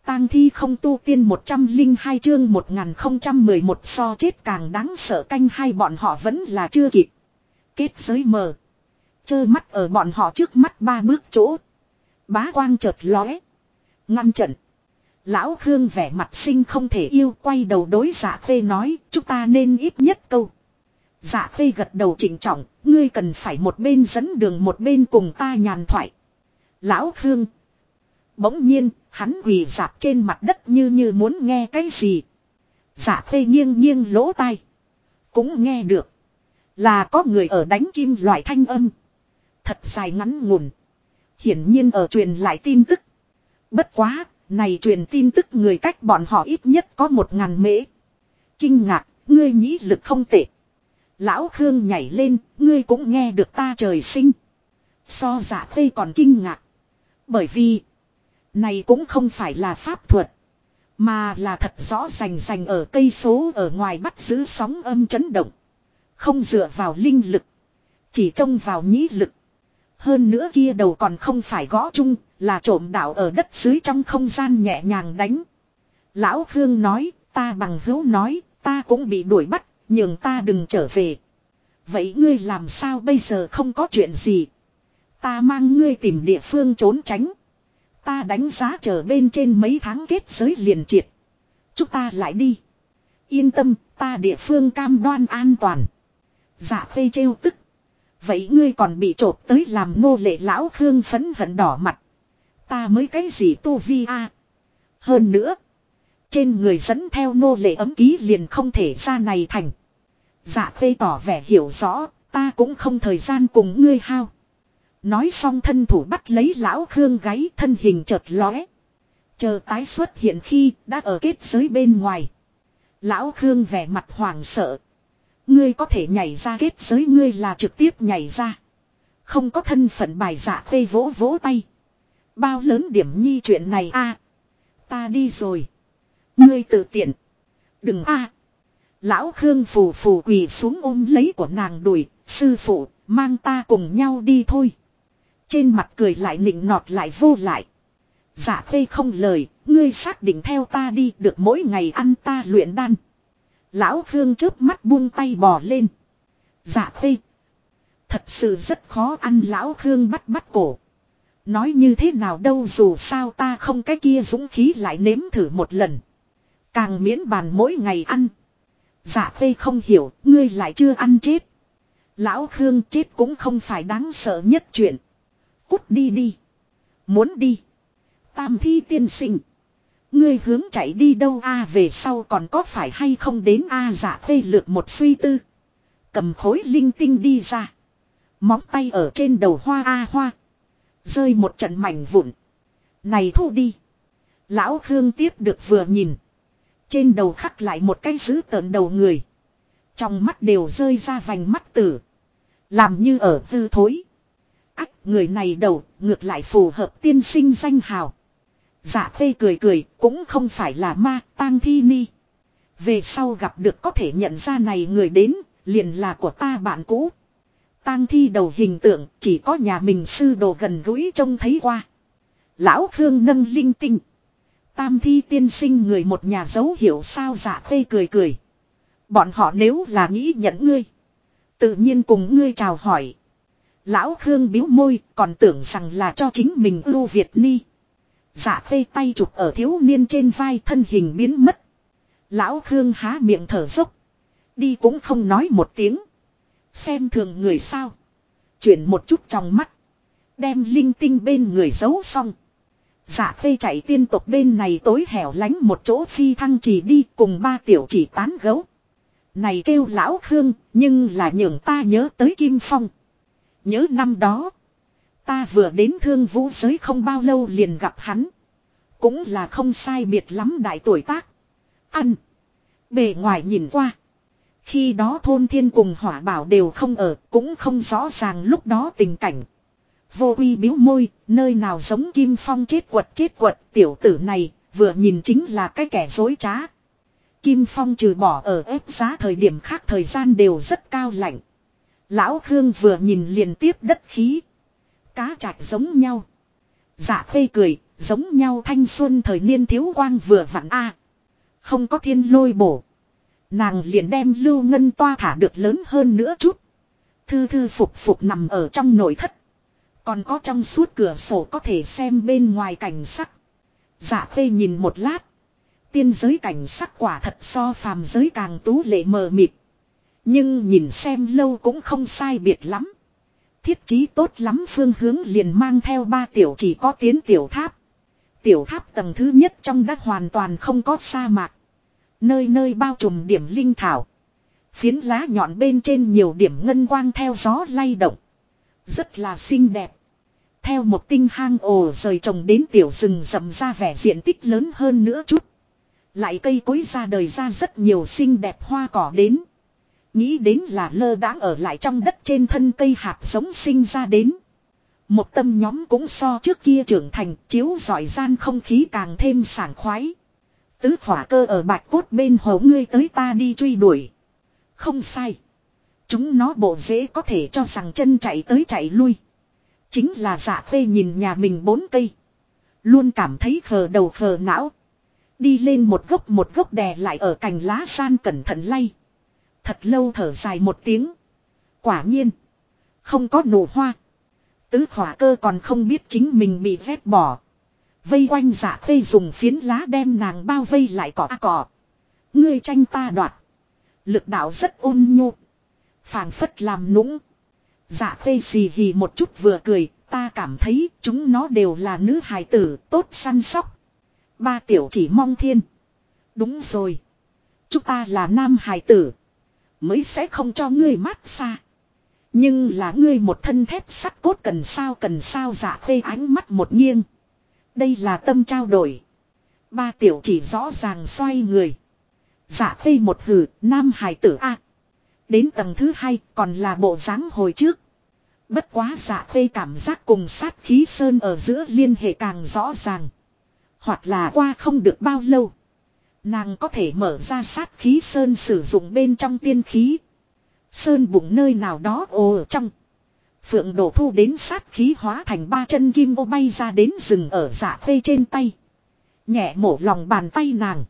Tang thi không tu tiên 102 chương 1011 so chết càng đáng sợ canh hai bọn họ vẫn là chưa kịp. Kết giới mờ. Chơ mắt ở bọn họ trước mắt 3 bước chỗ. Bá quang chợt lóe. Ngăn trận. Lão Khương vẻ mặt sinh không thể yêu quay đầu đối Dạ Khê nói chúng ta nên ít nhất câu. Dạ Khê gật đầu trịnh trọng, ngươi cần phải một bên dẫn đường một bên cùng ta nhàn thoại. Lão Khương. Bỗng nhiên, hắn quỳ rạp trên mặt đất như muốn nghe cái gì. Dạ Khê nghiêng lỗ tai. Cũng nghe được. Là có người ở đánh kim loại thanh âm. Thật dài ngắn ngủn. Hiển nhiên ở truyền lại tin tức. Bất quá, này truyền tin tức người cách bọn họ ít nhất có 1000 mễ. Kinh ngạc, ngươi nhĩ lực không tệ. Lão Khương nhảy lên, ngươi cũng nghe được ta trời sinh. So Dạ Khê còn kinh ngạc. Bởi vì, này cũng không phải là pháp thuật. Mà là thật rõ rành ở cây số ở ngoài bắt giữ sóng âm chấn động. Không dựa vào linh lực. Chỉ trông vào nhĩ lực. Hơn nữa kia đầu còn không phải gõ chung, là trộm đạo ở đất dưới trong không gian nhẹ nhàng đánh. Lão Khương nói, ta bằng hữu nói, ta cũng bị đuổi bắt, nhường ta đừng trở về. Vậy ngươi làm sao bây giờ không có chuyện gì? Ta mang ngươi tìm địa phương trốn tránh. Ta đánh giá chờ bên trên mấy tháng kết giới liền triệt. Chúng ta lại đi. Yên tâm, ta địa phương cam đoan an toàn. Dạ Khê trêu tức. Vậy ngươi còn bị trộp tới làm nô lệ Lão Khương phấn hận đỏ mặt. Ta mới cái gì tu vi a? Hơn nữa. Trên người dẫn theo nô lệ ấm ký liền không thể ra này thành. Dạ Khê tỏ vẻ hiểu rõ. Ta cũng không thời gian cùng ngươi hao. Nói xong thân thủ bắt lấy Lão Khương gáy thân hình chợt lóe. Chờ tái xuất hiện khi đã ở kết giới bên ngoài. Lão Khương vẻ mặt hoảng sợ. Ngươi có thể nhảy ra kết giới ngươi là trực tiếp nhảy ra. Không có thân phận bài Dạ Khê vỗ vỗ tay. Bao lớn điểm nhi chuyện này a? Ta đi rồi. Ngươi tự tiện. Đừng a. Lão Khương phù phù quỳ xuống ôm lấy của nàng đùi. Sư phụ mang ta cùng nhau đi thôi. Trên mặt cười lại nịnh nọt lại vô lại. Dạ Khê không lời. Ngươi xác định theo ta đi được mỗi ngày ăn ta luyện đan. Lão Khương chớp mắt buông tay bò lên. Dạ Khê. Thật sự rất khó ăn. Lão Khương bắt cổ. Nói như thế nào đâu dù sao ta không cái kia dũng khí lại nếm thử một lần. Càng miễn bàn mỗi ngày ăn. Dạ Khê không hiểu. Ngươi lại chưa ăn chết. Lão Khương chết cũng không phải đáng sợ nhất chuyện. Cút đi đi. Muốn đi. Tam thi tiên sinh. Ngươi hướng chạy đi đâu a về sau còn có phải hay không đến a Dạ Khê lược một suy tư. Cầm khối linh tinh đi ra. Móng tay ở trên đầu hoa a hoa. Rơi một trận mảnh vụn. Này thu đi. Lão Khương tiếp được vừa nhìn. Trên đầu khắc lại một cái dữ tợn đầu người. Trong mắt đều rơi ra vành mắt tử. Làm như ở tư thối. Ách người này đầu ngược lại phù hợp tiên sinh danh hào. Dạ Khê cười cũng không phải là ma tang thi ni. Về sau gặp được có thể nhận ra này người đến liền là của ta bạn cũ. Tang thi đầu hình tượng chỉ có nhà mình sư đồ gần gũi trông thấy qua. Lão Khương nâng linh tinh. Tam thi tiên sinh người một nhà dấu hiểu sao Dạ Khê cười. Bọn họ nếu là nghĩ nhận ngươi. Tự nhiên cùng ngươi chào hỏi. Lão Khương bĩu môi còn tưởng rằng là cho chính mình ưu Việt ni. Dạ Khê tay chụp ở thiếu niên trên vai thân hình biến mất. Lão Khương há miệng thở dốc. Đi cũng không nói một tiếng. Xem thường người sao. Chuyển một chút trong mắt. Đem linh tinh bên người giấu xong. Dạ Khê chạy tiên tộc bên này tối hẻo lánh một chỗ phi thăng chỉ đi cùng 3 tiểu chỉ tán gấu. Này kêu Lão Khương nhưng là nhường ta nhớ tới Kim Phong. Nhớ năm đó. Ta vừa đến Thương Vũ giới không bao lâu liền gặp hắn. Cũng là không sai biệt lắm đại tuổi tác. Ăn. Bề ngoài nhìn qua. Khi đó thôn thiên cùng hỏa bảo đều không ở. Cũng không rõ ràng lúc đó tình cảnh. Vô uy biếu môi. Nơi nào giống Kim Phong chết quật. Tiểu tử này vừa nhìn chính là cái kẻ dối trá. Kim Phong trừ bỏ ở ép giá thời điểm khác thời gian đều rất cao lạnh. Lão Khương vừa nhìn liền tiếp đất khí. Cá trạch giống nhau. Dạ Khê cười, Giống nhau thanh xuân thời niên thiếu quang vừa vặn a. Không có thiên lôi bổ. Nàng liền đem Lưu Ngân Toa thả được lớn hơn nữa chút. Thư thư phục phục nằm ở trong nội thất. Còn có trong suốt cửa sổ có thể xem bên ngoài cảnh sắc. Dạ Khê nhìn một lát. Tiên giới cảnh sắc quả thật so phàm giới càng tú lệ mờ mịt. Nhưng nhìn xem lâu cũng không sai biệt lắm. Thiết trí tốt lắm phương hướng liền mang theo 3 tiểu chỉ có tiến tiểu tháp. Tiểu tháp tầng thứ nhất trong đất hoàn toàn không có sa mạc. Nơi nơi bao trùm điểm linh thảo. Phiến lá nhọn bên trên nhiều điểm ngân quang theo gió lay động. Rất là xinh đẹp. Theo một tinh hang ồ rời trồng đến tiểu rừng rậm ra vẻ diện tích lớn hơn nữa chút. Lại cây cối ra đời ra rất nhiều xinh đẹp hoa cỏ đến. Nghĩ đến là lơ đãng ở lại trong đất trên thân cây hạt giống sinh ra đến. Một tâm nhóm cũng so trước kia trưởng thành chiếu rọi gian không khí càng thêm sảng khoái. Tứ hỏa cơ ở bạch cốt bên hồ ngươi tới ta đi truy đuổi. Không sai. Chúng nó bộ dễ có thể cho rằng chân chạy tới chạy lui. Chính là Dạ Khê nhìn nhà mình 4 cây. Luôn cảm thấy khờ đầu khờ não. Đi lên một gốc đè lại ở cành lá san cẩn thận lay. Thật lâu thở dài một tiếng. Quả nhiên. Không có nụ hoa. Tứ hỏa cơ còn không biết chính mình bị vét bỏ. Vây quanh Dạ Khê dùng phiến lá đem nàng bao vây lại cỏ. Ngươi tranh ta đoạt. Lực đạo rất ôn nhu. Phảng phất làm nũng. Dạ Khê xì hì một chút vừa cười. Ta cảm thấy chúng nó đều là nữ hài tử tốt săn sóc. 3 tiểu chỉ mong thiên. Đúng rồi. Chúng ta là nam hài tử. Mới sẽ không cho ngươi mát xa. Nhưng là ngươi một thân thép sắt cốt cần sao Dạ Khê ánh mắt một nghiêng. Đây là tâm trao đổi. 3 tiểu chỉ rõ ràng xoay người. Dạ Khê một hừ, nam hài tử a. Đến tầng thứ 2 còn là bộ dáng hồi trước. Bất quá Dạ Khê cảm giác cùng sát khí sơn ở giữa liên hệ càng rõ ràng. Hoặc là qua không được bao lâu. Nàng có thể mở ra sát khí sơn sử dụng bên trong tiên khí. Sơn bụng nơi nào đó ở trong. Phượng đổ thu đến sát khí hóa thành 3 chân kim ô bay ra đến rừng ở Dạ Khê trên tay. Nhẹ mổ lòng bàn tay nàng.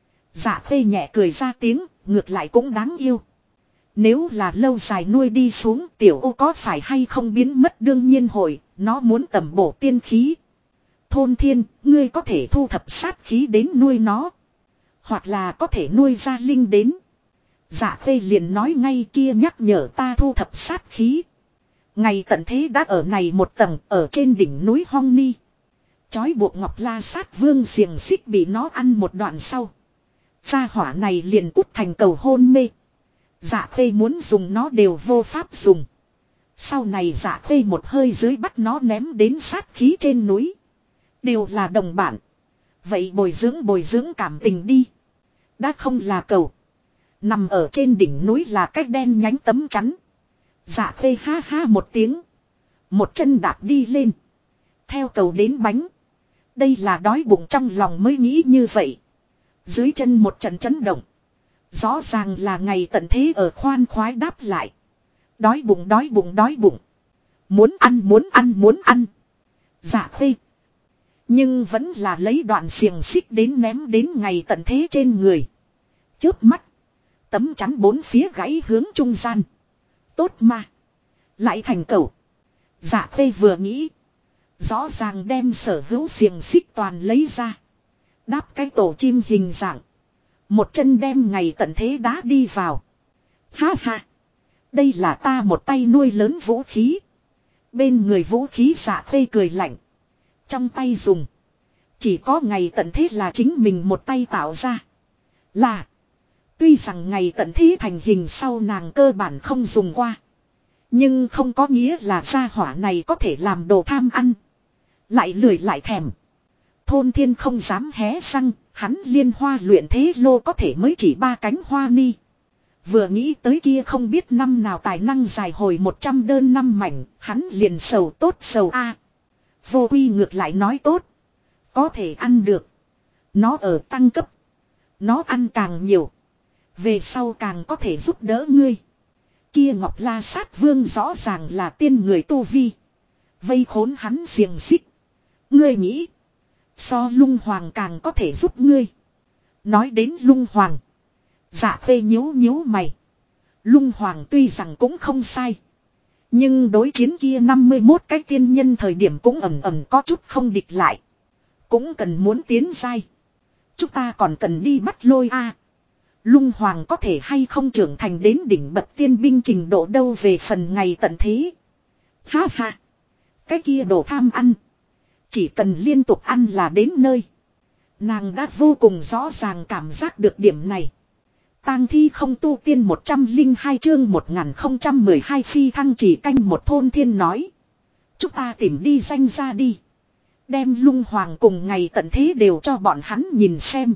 Dạ Khê nhẹ cười ra tiếng, ngược lại cũng đáng yêu. Nếu là lâu dài nuôi đi xuống tiểu ô có phải hay không biến mất đương nhiên hội, nó muốn tầm bổ tiên khí. Thôn thiên, ngươi có thể thu thập sát khí đến nuôi nó. Hoặc là có thể nuôi ra linh đến. Dạ Khê liền nói ngay kia nhắc nhở ta thu thập sát khí. Ngày tận thế đã ở này một tầng ở trên đỉnh núi Hong Ni. Chói buộc Ngọc La Sát Vương xiềng xích bị nó ăn một đoạn sau. Gia hỏa này liền cút thành cầu hôn mê. Dạ Khê muốn dùng nó đều vô pháp dùng. Sau này Dạ Khê một hơi dưới bắt nó ném đến sát khí trên núi. Đều là đồng bạn. Vậy bồi dưỡng cảm tình đi. Đã không là cầu. Nằm ở trên đỉnh núi là cái đen nhánh tấm chắn. Dạ Khê ha ha một tiếng. Một chân đạp đi lên. Theo cầu đến bánh. Đây là đói bụng trong lòng mới nghĩ như vậy. Dưới chân một trận chấn động. Rõ ràng là ngày tận thế ở khoan khoái đáp lại. Đói bụng. Muốn ăn. Dạ Khê. Nhưng vẫn là lấy đoạn xiềng xích đến ném đến ngày tận thế trên người. Chớp mắt. Tấm chắn 4 phía gãy hướng trung gian. Tốt mà. Lại thành cầu. Dạ Khê vừa nghĩ. Rõ ràng đem sở hữu xiềng xích toàn lấy ra. Đáp cái tổ chim hình dạng. Một chân đem ngày tận thế đá đi vào. Ha ha. Đây là ta một tay nuôi lớn vũ khí. Bên người vũ khí Dạ Khê cười lạnh. Trong tay dùng. Chỉ có ngày tận thế là chính mình một tay tạo ra. Là. Tuy rằng ngày tận thế thành hình sau nàng cơ bản không dùng qua. Nhưng không có nghĩa là gia hỏa này có thể làm đồ tham ăn. Lại lười lại thèm. Thôn thiên không dám hé răng. Hắn liên hoa luyện thế lô có thể mới chỉ 3 cánh hoa ni. Vừa nghĩ tới kia không biết năm nào tài năng dài hồi 100 đơn năm mảnh. Hắn liền sầu tốt sầu a. Vô Quy ngược lại nói tốt. Có thể ăn được. Nó ở tăng cấp. Nó ăn càng nhiều. Về sau càng có thể giúp đỡ ngươi. Kia Ngọc La Sát Vương rõ ràng là tiên người tu vi. Vây khốn hắn xiềng xích. Ngươi nghĩ. So lung hoàng càng có thể giúp ngươi. Nói đến lung hoàng. Dạ khê nhíu nhíu mày. Lung hoàng tuy rằng cũng không sai. Nhưng đối chiến kia 51 cái tiên nhân thời điểm cũng ẩm ẩm có chút không địch lại. Cũng cần muốn tiến giai. Chúng ta còn cần đi bắt lôi a. Lung hoàng có thể hay không trưởng thành đến đỉnh bậc tiên binh trình độ đâu về phần ngày tận thế. Ha ha. Cái kia đồ tham ăn. Chỉ cần liên tục ăn là đến nơi. Nàng đã vô cùng rõ ràng cảm giác được điểm này. Tang thi không tu tiên 102 chương 1012 phi thăng chỉ canh một thôn thiên nói. Chúng ta tìm đi danh ra đi. Đem lung hoàng cùng ngày tận thế đều cho bọn hắn nhìn xem.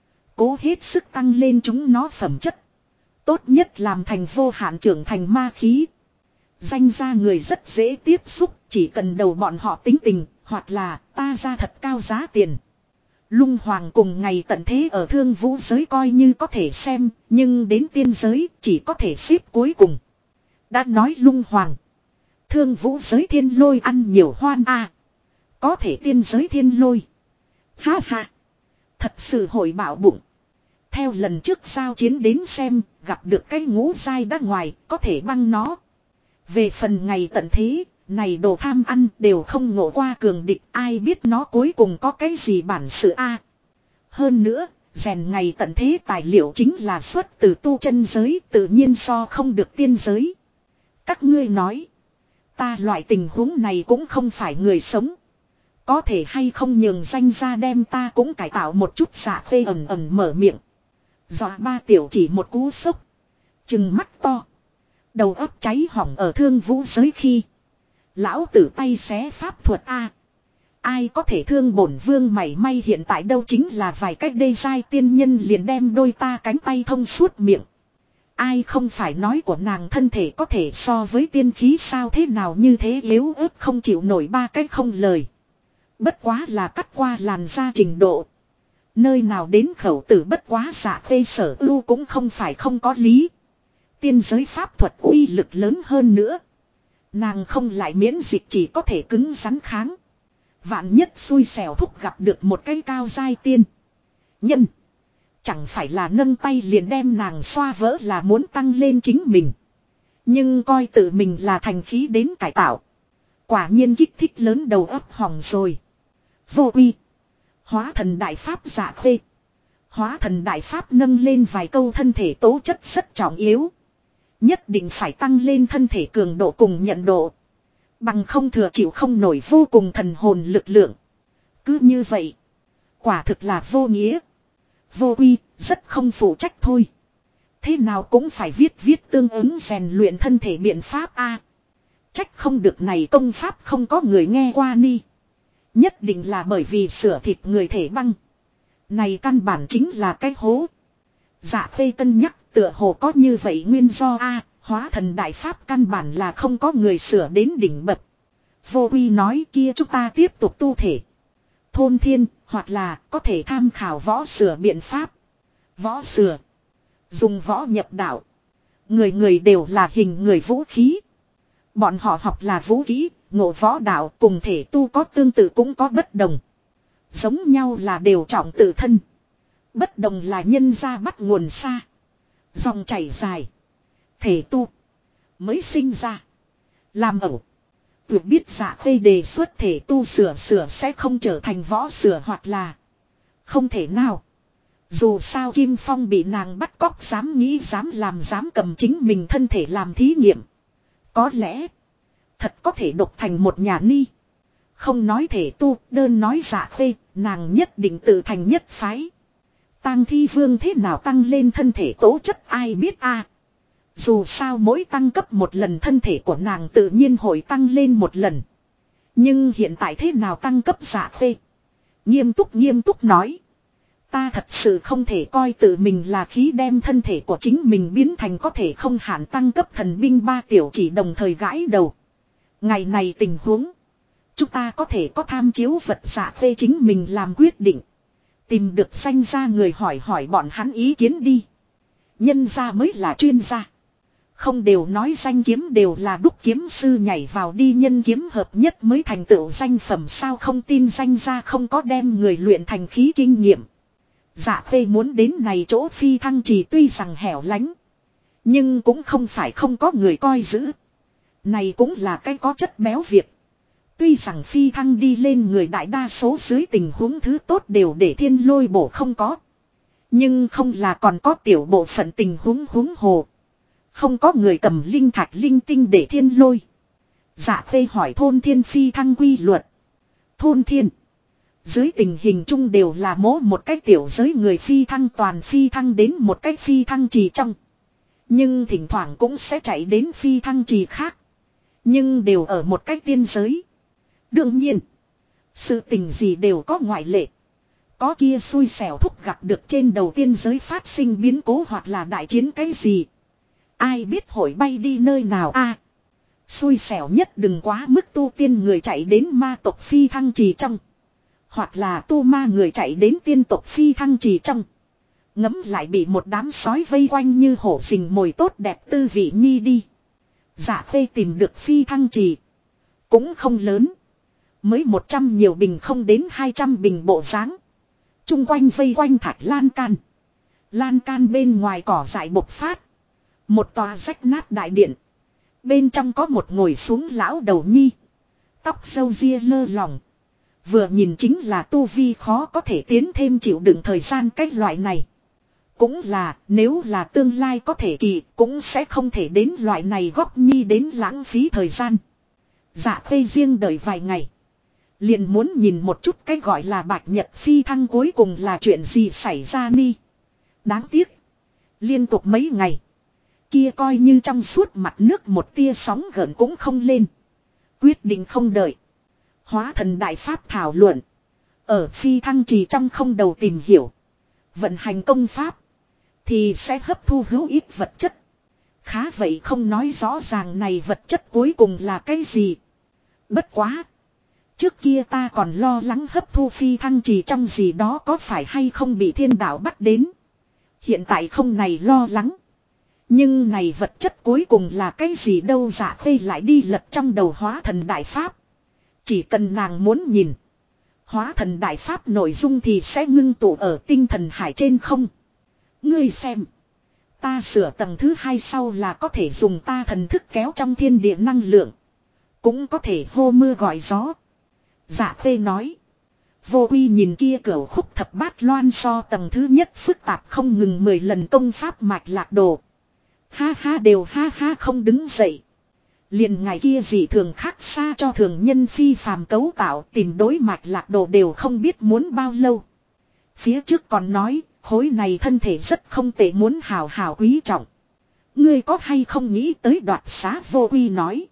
Cố hết sức tăng lên chúng nó phẩm chất. Tốt nhất làm thành vô hạn trưởng thành ma khí. Danh ra người rất dễ tiếp xúc. Chỉ cần đầu bọn họ tính tình. Hoặc là ta ra thật cao giá tiền. Lung hoàng cùng ngày tận thế ở thương vũ giới coi như có thể xem. Nhưng đến tiên giới chỉ có thể xếp cuối cùng. Đã nói lung hoàng. Thương vũ giới thiên lôi ăn nhiều hoan a. Có thể tiên giới thiên lôi. Ha ha. Thật sự hội bạo bụng. Theo lần trước giao chiến đến xem. Gặp được cái ngũ giai đã ngoài. Có thể băng nó. Về phần ngày tận thế. Này đồ tham ăn đều không ngộ qua cường địch. Ai biết nó cuối cùng có cái gì bản sự a. Hơn nữa. Rèn ngày tận thế tài liệu chính là xuất từ tu chân giới. Tự nhiên so không được tiên giới. Các ngươi nói. Ta loại tình huống này cũng không phải người sống. Có thể hay không nhường danh ra đem ta cũng cải tạo một chút. Dạ khê ẩm ẩm mở miệng. Dọa ba tiểu chỉ một cú sốc. Chừng mắt to. Đầu óc cháy hỏng ở thương vũ giới khi. Lão tử tay xé pháp thuật a. Ai có thể thương bổn vương mảy may hiện tại đâu chính là vài cách đây giai tiên nhân liền đem đôi ta cánh tay thông suốt miệng. Ai không phải nói của nàng thân thể có thể so với tiên khí sao thế nào như thế yếu ớt không chịu nổi ba cách không lời. Bất quá là cắt qua làn da trình độ. Nơi nào đến khẩu tử bất quá dạ khê sở ưu cũng không phải không có lý. Tiên giới pháp thuật uy lực lớn hơn nữa. Nàng không lại miễn dịch chỉ có thể cứng rắn kháng. Vạn nhất xui xẻo thúc gặp được một cái cao giai tiên nhân. Chẳng phải là nâng tay liền đem nàng xoa vỡ là muốn tăng lên chính mình. Nhưng coi tự mình là thành khí đến cải tạo. Quả nhiên kích thích lớn đầu óc hỏng rồi. Vô uy. Hóa thần đại pháp dạ khê. Hóa thần đại pháp nâng lên vài câu thân thể tố chất rất trọng yếu. Nhất định phải tăng lên thân thể cường độ cùng nhận độ. Bằng không thừa chịu không nổi vô cùng thần hồn lực lượng. Cứ như vậy. Quả thực là vô nghĩa. Vô uy, rất không phụ trách thôi. Thế nào cũng phải viết tương ứng rèn luyện thân thể biện pháp a. Trách không được này công pháp không có người nghe qua ni. Nhất định là bởi vì sửa thịt người thể băng. Này căn bản chính là cái hố. Dạ khê cân nhắc tựa hồ có như vậy nguyên do a. Hóa thần đại pháp căn bản là không có người sửa đến đỉnh bậc. Vô uy nói kia chúng ta tiếp tục tu thể. Thôn thiên hoặc là có thể tham khảo võ sửa biện pháp. Võ sửa. Dùng võ nhập đạo. Người người đều là hình người vũ khí. Bọn họ học là vũ khí, ngộ võ đạo cùng thể tu có tương tự cũng có bất đồng. Giống nhau là đều trọng tự thân. Bất đồng là nhân ra bắt nguồn xa. Dòng chảy dài. Thể tu. Mới sinh ra. Làm ẩu. Tuyệt biết dạ khê đề xuất thể tu sửa sẽ không trở thành võ sửa hoặc là. Không thể nào. Dù sao Kim Phong bị nàng bắt cóc dám nghĩ dám làm dám cầm chính mình thân thể làm thí nghiệm. Có lẽ. Thật có thể độc thành một nhà ni. Không nói thể tu đơn nói dạ khê. Nàng nhất định tự thành nhất phái. Tang thi vương thế nào tăng lên thân thể tố chất ai biết a. Dù sao mỗi tăng cấp một lần thân thể của nàng tự nhiên hội tăng lên một lần. Nhưng hiện tại thế nào tăng cấp dạ khê. Nghiêm túc nói. Ta thật sự không thể coi tự mình là khí đem thân thể của chính mình biến thành có thể không hạn tăng cấp thần binh ba tiểu chỉ đồng thời gãi đầu. Ngày này tình huống. Chúng ta có thể có tham chiếu vật dạ khê chính mình làm quyết định. Tìm được danh ra người hỏi bọn hắn ý kiến đi. Nhân ra mới là chuyên gia. Không đều nói danh kiếm đều là đúc kiếm sư nhảy vào đi nhân kiếm hợp nhất mới thành tựu danh phẩm sao không tin danh ra không có đem người luyện thành khí kinh nghiệm. Dạ phê muốn đến này chỗ phi thăng trì tuy rằng hẻo lánh. Nhưng cũng không phải không có người coi giữ. Này cũng là cái có chất béo việc. Tuy rằng phi thăng đi lên người đại đa số dưới tình huống thứ tốt đều để thiên lôi bổ không có. Nhưng không là còn có tiểu bộ phận tình huống huống hồ. Không có người cầm linh thạch linh tinh để thiên lôi. Dạ phê hỏi thôn thiên phi thăng quy luật. Thôn thiên. Dưới tình hình chung đều là một cái tiểu giới người phi thăng toàn phi thăng đến một cái phi thăng trì trong. Nhưng thỉnh thoảng cũng sẽ chạy đến phi thăng trì khác. Nhưng đều ở một cái tiên giới. Đương nhiên. Sự tình gì đều có ngoại lệ. Có kia xui xẻo thúc gặp được trên đầu tiên giới phát sinh biến cố hoặc là đại chiến cái gì. Ai biết hội bay đi nơi nào xui xẻo nhất đừng quá mức tu tiên người chạy đến ma tộc phi thăng trì trong. Hoặc là tu ma người chạy đến tiên tộc phi thăng trì trong. Ngấm lại bị một đám sói vây quanh như hổ rình mồi tốt đẹp tư vị nhi đi. Dạ phê tìm được phi thăng trì. Cũng không lớn. Mới 100 nhiều bình không đến 200 bình bộ dáng. Trung quanh vây quanh thạch lan can. Lan can bên ngoài cỏ dại bộc phát. Một tòa rách nát đại điện. Bên trong có một ngồi xuống lão đầu nhi. Tóc râu ria lơ lỏng. Vừa nhìn chính là tu vi khó có thể tiến thêm chịu đựng thời gian cách loại này. Cũng là nếu là tương lai có thể kỳ cũng sẽ không thể đến loại này góc nhi đến lãng phí thời gian. Dạ phê riêng đợi vài ngày. Liền muốn nhìn một chút cái gọi là bạch nhật phi thăng cuối cùng là chuyện gì xảy ra ni. Đáng tiếc. Liên tục mấy ngày. Kia coi như trong suốt mặt nước một tia sóng gợn cũng không lên. Quyết định không đợi. Hóa thần đại pháp thảo luận. Ở phi thăng trì trong không đầu tìm hiểu. Vận hành công pháp. Thì sẽ hấp thu hữu ít vật chất. Khá vậy không nói rõ ràng này vật chất cuối cùng là cái gì. Bất quá. Trước kia ta còn lo lắng hấp thu phi thăng trì trong gì đó có phải hay không bị thiên đạo bắt đến. Hiện tại không này lo lắng. Nhưng này vật chất cuối cùng là cái gì đâu dạ khê lại đi lật trong đầu hóa thần đại pháp. Chỉ cần nàng muốn nhìn. Hóa thần đại pháp nội dung thì sẽ ngưng tụ ở tinh thần hải trên không. Ngươi xem. Ta sửa tầng thứ 2 sau là có thể dùng ta thần thức kéo trong thiên địa năng lượng. Cũng có thể hô mưa gọi gió. Dạ phê nói. Vô uy nhìn kia cửu khúc thập bát loan so tầng thứ nhất phức tạp không ngừng 10 lần công pháp mạch lạc đồ. Ha ha đều ha ha không đứng dậy. Liền ngày kia gì thường khác xa cho thường nhân phi phàm cấu tạo tìm đối mạch lạc đồ đều không biết muốn bao lâu. Phía trước còn nói khối này thân thể rất không tệ muốn hào hào quý trọng. Ngươi có hay không nghĩ tới đoạt xá vô uy nói.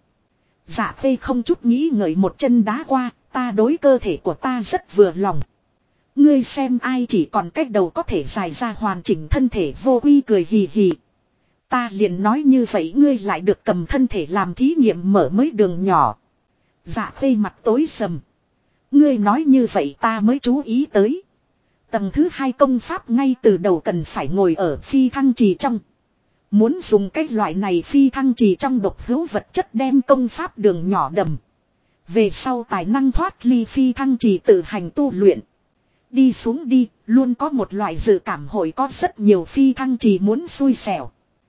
Dạ phê không chút nghĩ ngợi một chân đá qua. Ta đối cơ thể của ta rất vừa lòng. Ngươi xem ai chỉ còn cách đầu có thể dài ra hoàn chỉnh thân thể vô uy cười hì hì. Ta liền nói như vậy ngươi lại được cầm thân thể làm thí nghiệm mở mới đường nhỏ. Dạ phê mặt tối sầm. Ngươi nói như vậy ta mới chú ý tới. Tầng thứ 2 công pháp ngay từ đầu cần phải ngồi ở phi thăng trì trong. Muốn dùng cái loại này phi thăng trì trong độc hữu vật chất đem công pháp đường nhỏ đầm. Về sau tài năng thoát ly phi thăng trì tự hành tu luyện. Đi xuống đi, luôn có một loại dự cảm hội có rất nhiều phi thăng trì muốn xui xẻo.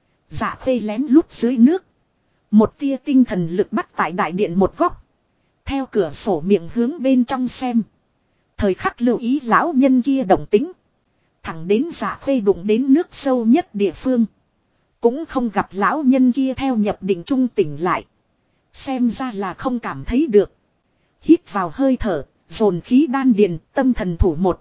Dạ phê lén lút dưới nước. Một tia tinh thần lực bắt tại đại điện một góc. Theo cửa sổ miệng hướng bên trong xem. Thời khắc lưu ý lão nhân kia động tính. Thẳng đến dạ phê đụng đến nước sâu nhất địa phương. Cũng không gặp lão nhân kia theo nhập định trung tỉnh lại. Xem ra là không cảm thấy được. Hít vào hơi thở, dồn khí đan điền, tâm thần thủ một.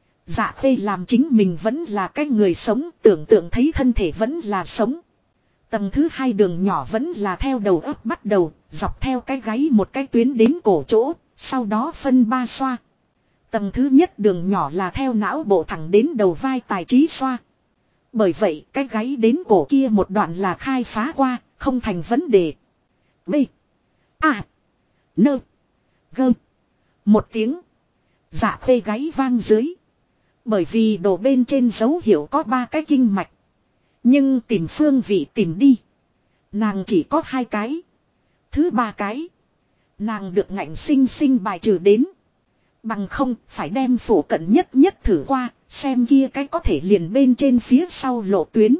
Dạ phê làm chính mình vẫn là cái người sống, tưởng tượng thấy thân thể vẫn là sống. Tầng thứ 2 đường nhỏ vẫn là theo đầu ấp bắt đầu, dọc theo cái gáy một cái tuyến đến cổ chỗ, sau đó phân 3 xoa. Tầng thứ nhất đường nhỏ là theo não bộ thẳng đến đầu vai tài trí xoa. Bởi vậy cái gáy đến cổ kia một đoạn là khai phá qua, không thành vấn đề. B. A. Nơ. Gơ. Một tiếng. Dạ phê gáy vang dưới. Bởi vì đồ bên trên dấu hiệu có 3 cái kinh mạch. Nhưng tìm phương vị tìm đi. Nàng chỉ có 2 cái. Thứ 3 cái. Nàng được ngạnh sinh sinh bài trừ đến. Bằng không phải đem phủ cận nhất thử qua. Xem kia cái có thể liền bên trên phía sau lộ tuyến.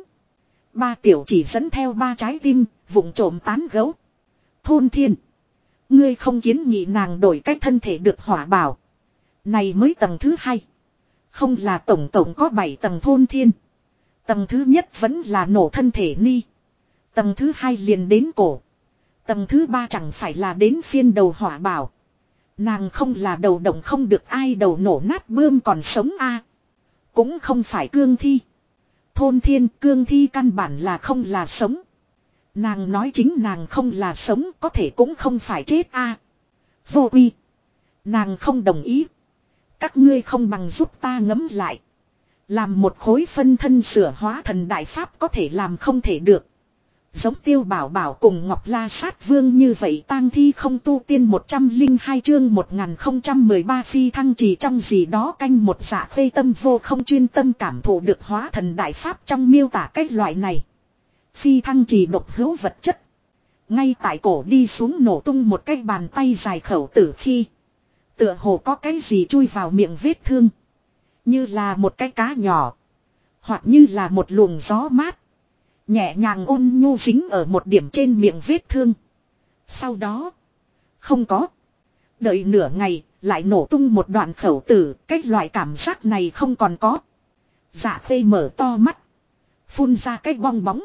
3 tiểu chỉ dẫn theo 3 trái tim. Vụng trộm tán gấu. Thôn Thiên. Ngươi không kiến nghị nàng đổi cách thân thể được hỏa bảo. Này mới tầng thứ 2. Không là tổng có 7 tầng Thôn Thiên. Tầng thứ nhất vẫn là nổ thân thể ni. Tầng thứ 2 liền đến cổ. Tầng thứ 3 chẳng phải là đến phiên đầu hỏa bảo. Nàng không là đầu động không được ai đầu nổ nát bươm còn sống a. Cũng không phải cương thi. Thôn Thiên cương thi căn bản là không là sống. Nàng nói chính nàng không là sống có thể cũng không phải chết a. Vô uy. Nàng không đồng ý. Các ngươi không bằng giúp ta ngẫm lại. Làm một khối phân thân sửa hóa thần đại pháp có thể làm không thể được. Giống Tiêu Bảo Bảo cùng Ngọc La Sát Vương như vậy tang thi không tu tiên 102 chương 1013 phi thăng trì trong gì đó canh một dạ phê tâm vô không chuyên tâm cảm thụ được hóa thần đại pháp trong miêu tả cái loại này. Phi thăng trì độc hữu vật chất. Ngay tại cổ đi xuống nổ tung một cái bàn tay dài khẩu tử khi. Tựa hồ có cái gì chui vào miệng vết thương. Như là một cái cá nhỏ. Hoặc như là một luồng gió mát. Nhẹ nhàng ôn nhu dính ở một điểm trên miệng vết thương. Sau đó. Không có. Đợi nửa ngày. Lại nổ tung một đoạn khẩu tử. Cái loại cảm giác này không còn có. Dạ phê mở to mắt. Phun ra cái bong bóng.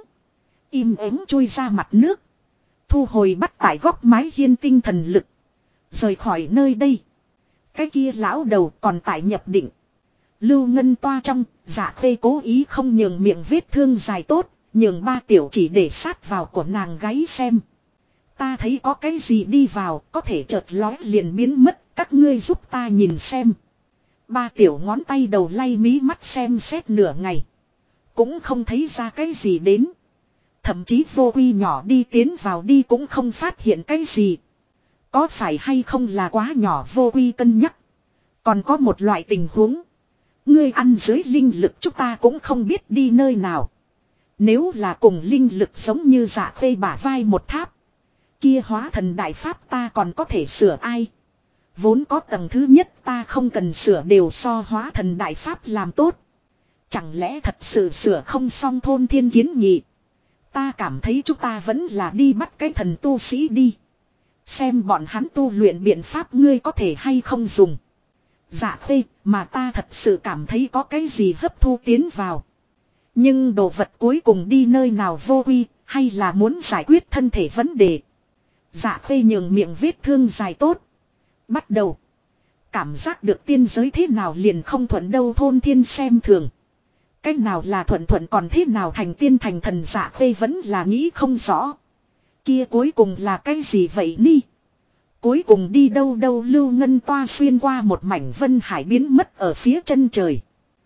Im ắng chui ra mặt nước. Thu hồi bắt tại góc mái hiên tinh thần lực. Rời khỏi nơi đây. Cái kia lão đầu còn tại nhập định. Lưu Ngân toa trong. Dạ phê cố ý không nhường miệng vết thương dài tốt. Nhường 3 tiểu chỉ để sát vào của nàng gáy xem. Ta thấy có cái gì đi vào, có thể chợt lói liền biến mất, các ngươi giúp ta nhìn xem. 3 tiểu ngón tay đầu lay mí mắt xem xét nửa ngày. Cũng không thấy ra cái gì đến. Thậm chí Vô Uy nhỏ đi tiến vào đi cũng không phát hiện cái gì. Có phải hay không là quá nhỏ Vô Uy cân nhắc. Còn có một loại tình huống. Ngươi ăn dưới linh lực chúng ta cũng không biết đi nơi nào. Nếu là cùng linh lực giống như Dạ Khê bả vai một tháp. Kia hóa thần đại pháp ta còn có thể sửa ai. Vốn có tầng thứ nhất ta không cần sửa đều so hóa thần đại pháp làm tốt. Chẳng lẽ thật sự sửa không xong Thôn Thiên kiến nghị. Ta cảm thấy chúng ta vẫn là đi bắt cái thần tu sĩ đi. Xem bọn hắn tu luyện biện pháp ngươi có thể hay không dùng. Dạ Khê mà ta thật sự cảm thấy có cái gì hấp thu tiến vào. Nhưng đồ vật cuối cùng đi nơi nào Vô Uy, hay là muốn giải quyết thân thể vấn đề. Dạ Khê nhường miệng vết thương dài tốt. Bắt đầu. Cảm giác được tiên giới thế nào liền không thuận đâu Thôn Thiên xem thường. Cách nào là thuận còn thế nào thành tiên thành thần Dạ Khê vẫn là nghĩ không rõ. Kia cuối cùng là cái gì vậy ni? Cuối cùng đi đâu Lưu Ngân toa xuyên qua một mảnh vân hải biến mất ở phía chân trời.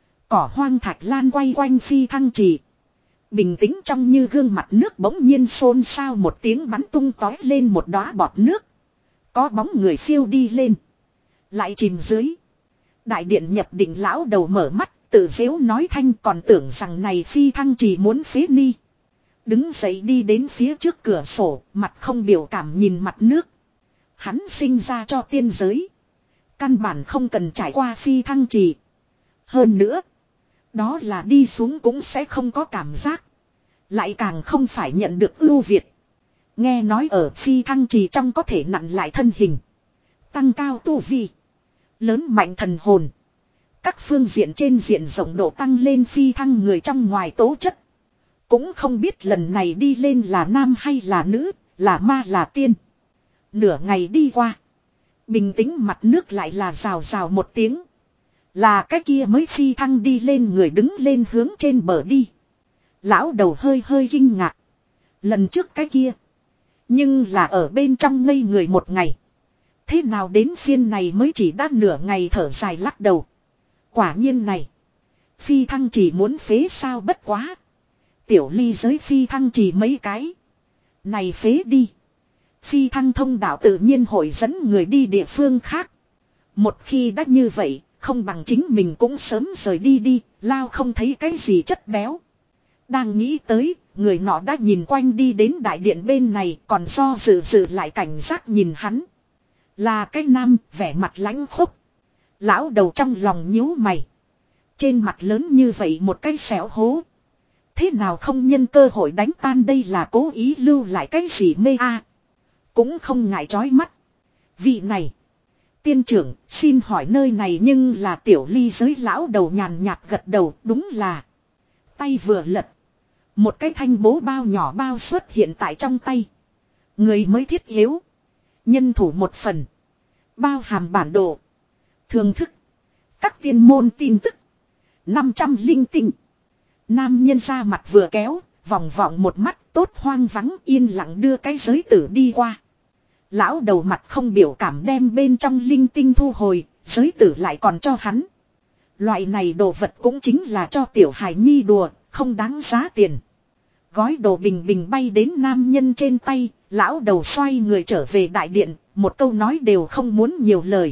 Cỏ hoang thạch lan quay quanh phi thăng trì. Bình tĩnh trong như gương mặt nước bỗng nhiên xôn xao một tiếng bắn tung tói lên một đóa bọt nước. Có bóng người phiêu đi lên. Lại chìm dưới. Đại điện nhập định lão đầu mở mắt tự dễu nói thanh còn tưởng rằng này phi thăng trì muốn phế ni. Đứng dậy đi đến phía trước cửa sổ mặt không biểu cảm nhìn mặt nước. Hắn sinh ra cho tiên giới. Căn bản không cần trải qua phi thăng trì. Hơn nữa. Đó là đi xuống cũng sẽ không có cảm giác. Lại càng không phải nhận được ưu việt. Nghe nói ở phi thăng trì trong có thể nặn lại thân hình. Tăng cao tu vi. Lớn mạnh thần hồn. Các phương diện trên diện rộng độ tăng lên phi thăng người trong ngoài tố chất. Cũng không biết lần này đi lên là nam hay là nữ, là ma là tiên. Nửa ngày đi qua. Bình tĩnh mặt nước lại là rào rào một tiếng. Là cái kia mới phi thăng đi lên người đứng lên hướng trên bờ đi. Lão đầu hơi kinh ngạc. Lần trước cái kia. Nhưng là ở bên trong ngây người một ngày. Thế nào đến phiên này mới chỉ đã nửa ngày thở dài lắc đầu. Quả nhiên này. Phi thăng chỉ muốn phế sao bất quá. Tiểu ly giới phi thăng chỉ mấy cái. Này phế đi. Phi thăng thông đạo tự nhiên hội dẫn người đi địa phương khác. Một khi đã như vậy. Không bằng chính mình cũng sớm rời đi, lao không thấy cái gì chất béo. Đang nghĩ tới, người nọ đã nhìn quanh đi đến đại điện bên này, còn do dự lại cảnh giác nhìn hắn. Là cái nam, vẻ mặt lãnh khốc. Lão đầu trong lòng nhíu mày. Trên mặt lớn như vậy một cái xẻo hố. Thế nào không nhân cơ hội đánh tan, đây là cố ý lưu lại cái gì mê a? Cũng không ngại chói mắt. Vị này. Tiên trưởng, xin hỏi nơi này nhưng là tiểu ly giới, lão đầu nhàn nhạt gật đầu, đúng là. Tay vừa lật. Một cái thanh bố bao nhỏ bao xuất hiện tại trong tay. Người mới thiết yếu. Nhân thủ một phần. Bao hàm bản đồ. Thường thức. Các tiên môn tin tức. 500 linh tinh. Nam nhân ra mặt vừa kéo, vòng vọng một mắt, tốt hoang vắng yên lặng đưa cái giới tử đi qua. Lão đầu mặt không biểu cảm đem bên trong linh tinh thu hồi, giới tử lại còn cho hắn. Loại này đồ vật cũng chính là cho tiểu hài nhi đùa, không đáng giá tiền. Gói đồ bình bình bay đến nam nhân trên tay, lão đầu xoay người trở về đại điện, một câu nói đều không muốn nhiều lời.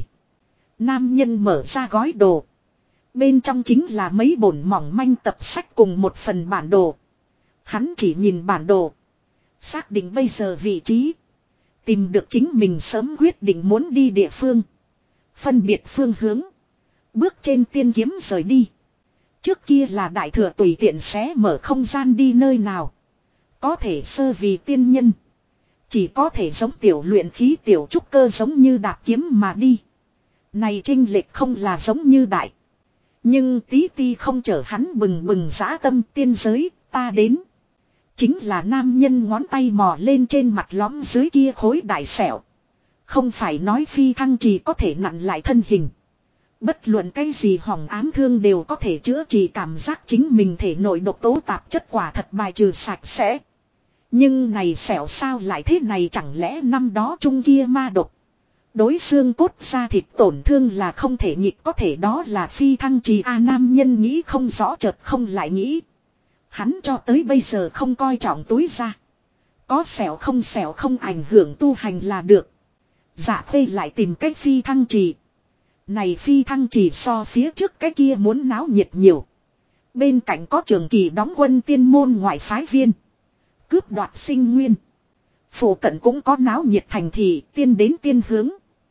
Nam nhân mở ra gói đồ. Bên trong chính là mấy bổn mỏng manh tập sách cùng một phần bản đồ. Hắn chỉ nhìn bản đồ. Xác định bây giờ vị trí. Tìm được chính mình sớm quyết định muốn đi địa phương. Phân biệt phương hướng. Bước trên tiên kiếm rời đi. Trước kia là đại thừa tùy tiện xé mở không gian đi nơi nào. Có thể sơ vì tiên nhân. Chỉ có thể giống tiểu luyện khí tiểu trúc cơ giống như đạp kiếm mà đi. Này chênh lệch không là giống như đại. Nhưng tí ti không chở hắn bừng bừng dã tâm, tiên giới, ta đến. Chính là nam nhân ngón tay mò lên trên mặt lõm dưới kia khối đại sẹo. Không phải nói phi thăng chỉ có thể nặn lại thân hình. Bất luận cái gì hỏng ám thương đều có thể chữa trị cảm giác chính mình thể nội độc tố tạp chất, quả thật bài trừ sạch sẽ. Nhưng này sẹo sao lại thế này, chẳng lẽ năm đó chung kia ma độc. Đối xương cốt da thịt tổn thương là không thể nhịn, có thể đó là phi thăng trì a. Nam nhân nghĩ không rõ chợt không lại nghĩ. Hắn cho tới bây giờ không coi trọng túi da. Có sẹo không ảnh hưởng tu hành là được. Dạ phê lại tìm cách phi thăng trì. Này phi thăng trì so phía trước cái kia muốn náo nhiệt nhiều. Bên cạnh có trường kỳ đóng quân tiên môn ngoại phái viên. Cướp đoạt sinh nguyên. Phủ cận cũng có náo nhiệt thành thị, tiên đến tiên hướng.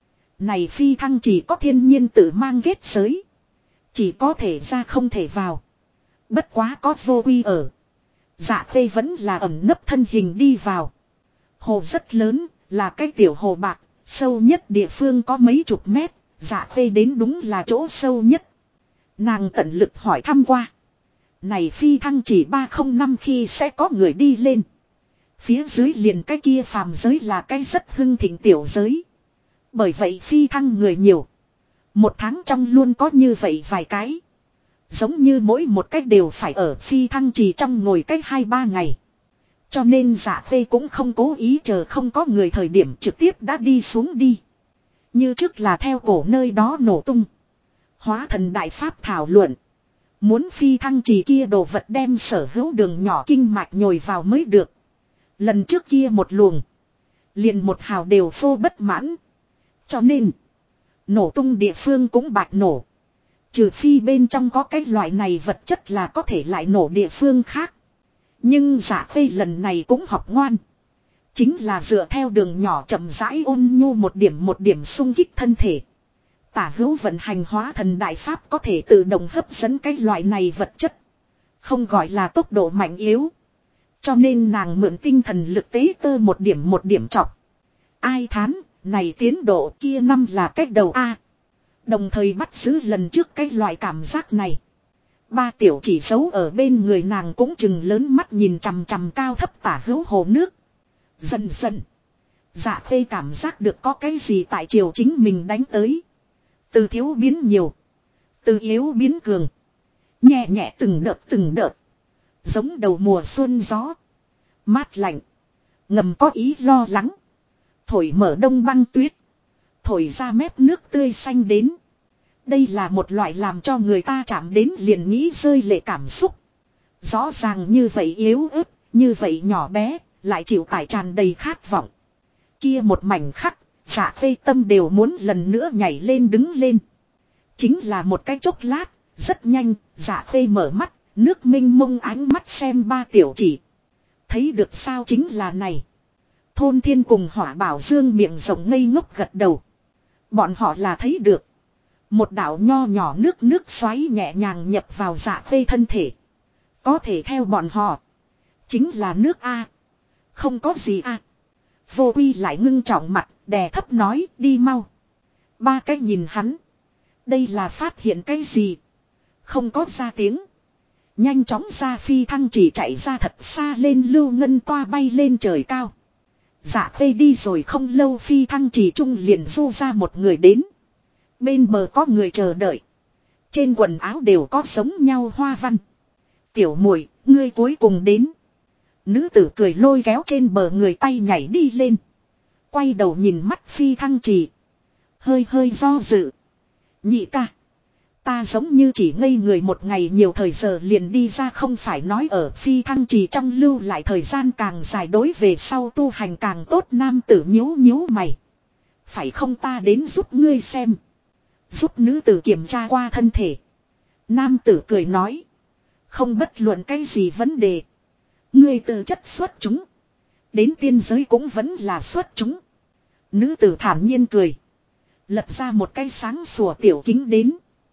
Này phi thăng chỉ có thiên nhiên tự mang kết giới. Chỉ có thể ra không thể vào. Bất quá có vô quy ở. Dạ phê vẫn là ẩn nấp thân hình đi vào. Hồ rất lớn, là cái tiểu hồ bạc, sâu nhất địa phương có mấy chục mét. Dạ phê đến đúng là chỗ sâu nhất. Nàng tận lực hỏi thăm qua. Này phi thăng chỉ 305 khi sẽ có người đi lên. Phía dưới liền cái kia phàm giới là cái rất hưng thịnh tiểu giới. Bởi vậy phi thăng người nhiều. Một tháng trong luôn có như vậy vài cái. Giống như mỗi một cách đều phải ở phi thăng trì trong ngồi cách 2-3 ngày. Cho nên Dạ phê cũng không cố ý chờ không có người thời điểm trực tiếp đã đi xuống đi. Như trước là theo cổ nơi đó nổ tung. Hóa thần đại pháp thảo luận. Muốn phi thăng trì kia đồ vật đem sở hữu đường nhỏ kinh mạch nhồi vào mới được. Lần trước kia một luồng. Liền một hào đều phô bất mãn. Cho nên. Nổ tung địa phương cũng bạch nổ. Trừ phi bên trong có cái loại này vật chất là có thể lại nổ địa phương khác. Nhưng Dạ phê lần này cũng học ngoan. Chính là dựa theo đường nhỏ chậm rãi ôn nhu một điểm xung kích thân thể. Tả hữu vận hành hóa thần đại pháp có thể tự động hấp dẫn cái loại này vật chất. Không gọi là tốc độ mạnh yếu. Cho nên nàng mượn tinh thần lực tế tơ một điểm chọc. Ai thán, này tiến độ kia năm là cách đầu A. Đồng thời bắt giữ lần trước cái loại cảm giác này. Ba tiểu chỉ giấu ở bên người nàng cũng chừng lớn mắt nhìn chằm chằm cao thấp tả hữu hồ nước. Dần dần. Dạ phê cảm giác được có cái gì tại chiều chính mình đánh tới. Từ thiếu biến nhiều. Từ yếu biến cường. Nhẹ nhẹ từng đợt. Giống đầu mùa xuân gió. Mát lạnh. Ngầm có ý lo lắng. Thổi mở đông băng tuyết. Thổi ra mép nước tươi xanh đến. Đây là một loại làm cho người ta chạm đến liền nghĩ rơi lệ cảm xúc. Rõ ràng như vậy yếu ớt, như vậy nhỏ bé, lại chịu tải tràn đầy khát vọng. Kia một mảnh khắc, Dạ phê tâm đều muốn lần nữa nhảy lên đứng lên. Chính là một cái chốc lát, rất nhanh, Dạ phê mở mắt, nước minh mông ánh mắt xem ba tiểu chỉ. thấy được sao chính là này. Thôn Thiên cùng Hỏa Bảo Dương miệng rộng ngây ngốc gật đầu. Bọn họ là thấy được. Một đạo nho nhỏ nước xoáy nhẹ nhàng nhập vào Dạ Khê thân thể. Có thể theo bọn họ. Chính là nước A. Không có gì A. Vô Uy lại ngưng trọng mặt, đè thấp nói, đi mau. Ba cái nhìn hắn. Đây là phát hiện cái gì? Không có ra tiếng. Nhanh chóng ra phi thăng chỉ chạy ra thật xa lên lưu ngân toa bay lên trời cao. Dạ Khê đi rồi không lâu phi thăng chỉ trung liền du ra một người đến. Bên bờ có người chờ đợi. Trên quần áo đều có giống nhau hoa văn. Tiểu muội, ngươi cuối cùng đến. Nữ tử cười lôi kéo trên bờ người tay nhảy đi lên. Quay đầu nhìn mắt phi thăng trì. Hơi do dự. Nhị ca. Ta giống như chỉ ngây người một ngày nhiều thời giờ liền đi ra, không phải nói ở phi thăng trì trong lưu lại thời gian càng dài đối về sau tu hành càng tốt. Nam tử nhíu mày. Phải không ta đến giúp ngươi xem. Giúp nữ tử kiểm tra qua thân thể. Nam tử cười nói. Không bất luận cái gì vấn đề. Ngươi từ chất xuất chúng. Đến tiên giới cũng vẫn là xuất chúng. Nữ tử thản nhiên cười. Lật ra một cái sáng sủa tiểu kính đến.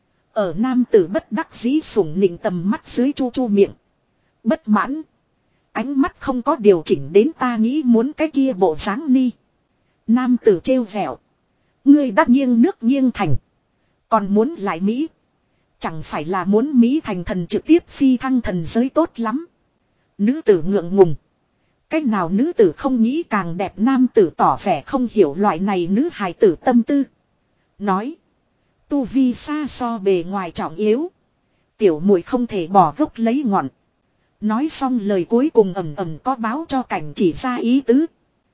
Ở nam tử bất đắc dĩ sủng nịnh tầm mắt dưới chu miệng. Bất mãn. Ánh mắt không có điều chỉnh đến ta nghĩ muốn cái kia bộ dáng ni. Nam tử trêu vẹo. Ngươi đã nghiêng nước nghiêng thành. Còn muốn lại Mỹ. Chẳng phải là muốn Mỹ thành thần trực tiếp phi thăng thần giới tốt lắm. Nữ tử ngượng ngùng. Cách nào nữ tử không nghĩ càng đẹp. Nam tử tỏ vẻ không hiểu loại này nữ hài tử tâm tư. Nói. Tu vi xa so bề ngoài trọng yếu. Tiểu muội không thể bỏ gốc lấy ngọn. Nói xong lời cuối cùng ầm có báo cho cảnh chỉ ra ý tứ.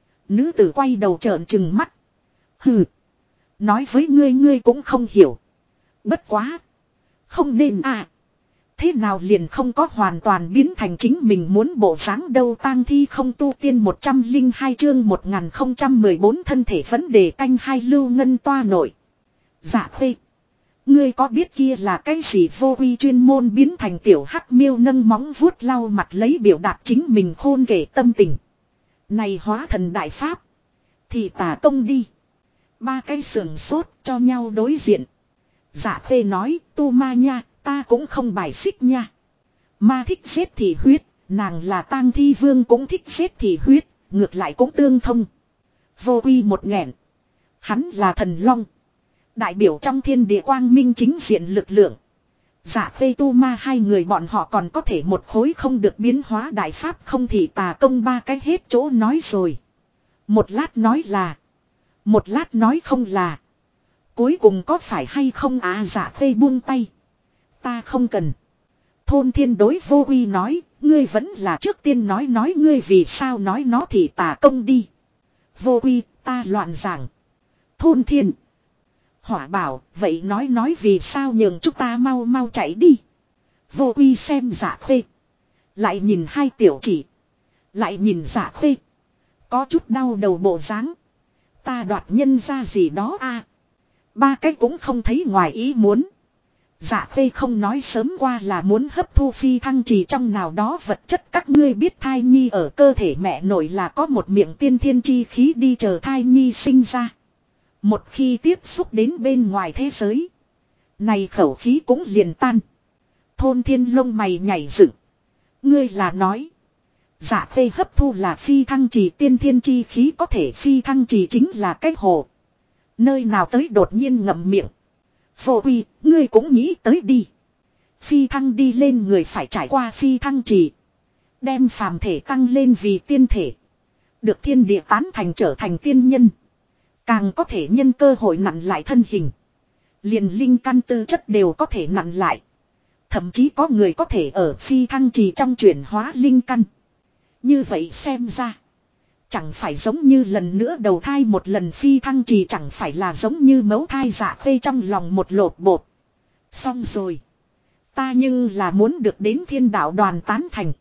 Nữ tử quay đầu trợn trừng mắt. Hừ. Nói với ngươi cũng không hiểu. Bất quá. Không nên à. Thế nào liền không có hoàn toàn biến thành chính mình muốn bộ dáng đâu. Tang thi không tu tiên 102 chương 1014 thân thể vấn đề canh hai lưu ngân toa nội. Dạ Khê. Ngươi có biết kia là cái gì? Vô Uy chuyên môn biến thành tiểu hắc miêu nâng móng vuốt lau mặt lấy biểu đạt chính mình khôn kể tâm tình. Này hóa thần đại pháp. Thì tả công đi. Ba cái sườn sốt cho nhau đối diện. Dạ Khê nói tu ma nha. Ta cũng không bài xích nha. Ma thích giết thì huyết. Nàng là tang thi vương cũng thích giết thì huyết. Ngược lại cũng tương thông. Vô Uy một nghẹn. Hắn là thần long. Đại biểu trong thiên địa quang minh chính diện lực lượng. Dạ Khê tu ma hai người bọn họ còn có thể một khối không được biến hóa đại pháp không thì tà công ba cái hết chỗ nói rồi. Một lát nói là. Một lát nói không là. Cuối cùng có phải hay không à? Dạ Khê buông tay. Ta không cần. Thôn Thiên đối Vô Uy nói. Ngươi vẫn là trước tiên nói ngươi vì sao nói nó thì tà công đi. Vô Uy ta loạn giảng. Thôn Thiên. Hỏa Bảo, vậy nói vì sao nhường chúng ta mau chạy đi. Vô Uy xem Dạ Khê. Lại nhìn hai tiểu chỉ. Lại nhìn Dạ Khê. Có chút đau đầu bộ dáng. Ta đoạt nhân ra gì đó à. Ba cái cũng không thấy ngoài ý muốn. Dạ Khê không nói sớm qua là muốn hấp thu phi thăng trì trong nào đó vật chất. Các ngươi biết thai nhi ở cơ thể mẹ nội là có một miệng tiên thiên chi khí đi chờ thai nhi sinh ra. Một khi tiếp xúc đến bên ngoài thế giới. Này khẩu khí cũng liền tan. Thôn Thiên lông mày nhảy dựng. Ngươi là nói. Dạ Khê hấp thu là phi thăng trì tiên thiên chi khí, có thể phi thăng trì chính là cái hồ. Nơi nào tới đột nhiên ngậm miệng. Vô Uy, ngươi cũng nghĩ tới đi. Phi thăng đi lên người phải trải qua phi thăng trì. Đem phàm thể tăng lên vì tiên thể. Được thiên địa tán thành trở thành tiên nhân. Càng có thể nhân cơ hội nặn lại thân hình. Liền linh căn tư chất đều có thể nặn lại. Thậm chí có người có thể ở phi thăng trì trong chuyển hóa linh căn. Như vậy xem ra. Chẳng phải giống như lần nữa đầu thai một lần phi thăng trì, chẳng phải là giống như mấu thai. Dạ Khê trong lòng một lột bột. Xong rồi. Ta nhưng là muốn được đến thiên đạo đoàn tán thành.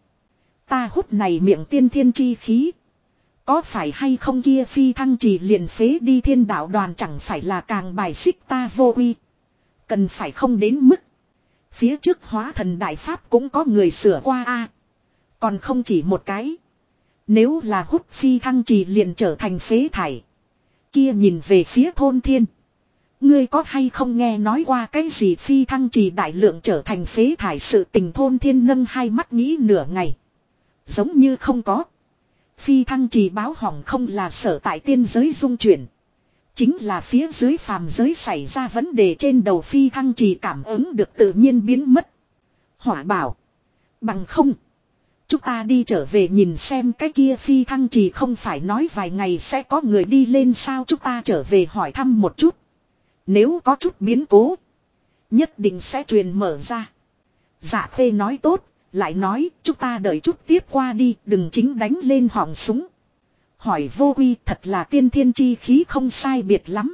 Ta hút này miệng tiên thiên chi khí. Có phải hay không kia phi thăng trì liền phế đi thiên đạo đoàn, chẳng phải là càng bài xích ta Vô Uy. Cần phải không đến mức. Phía trước hóa thần đại pháp cũng có người sửa qua a. Còn không chỉ một cái. Nếu là hút phi thăng trì liền trở thành phế thải. Kia nhìn về phía thôn thiên. Ngươi có hay không nghe nói qua cái gì phi thăng trì đại lượng trở thành phế thải sự tình, thôn thiên nâng hai mắt nghĩ nửa ngày. Giống như không có. Phi thăng trì báo hỏng không là sở tại tiên giới dung chuyển. Chính là phía dưới phàm giới xảy ra vấn đề, trên đầu phi thăng trì cảm ứng được tự nhiên biến mất. Hỏa bảo. Bằng không. Chúng ta đi trở về nhìn xem cái kia phi thăng trì không phải nói vài ngày sẽ có người đi lên sao, chúng ta trở về hỏi thăm một chút. Nếu có chút biến cố. Nhất định sẽ truyền mở ra. Dạ Khê nói tốt. Lại nói chúng ta đợi chút tiếp qua đi, đừng chính đánh lên họng súng. Hỏi Vô Quy, thật là tiên thiên chi khí không sai biệt lắm.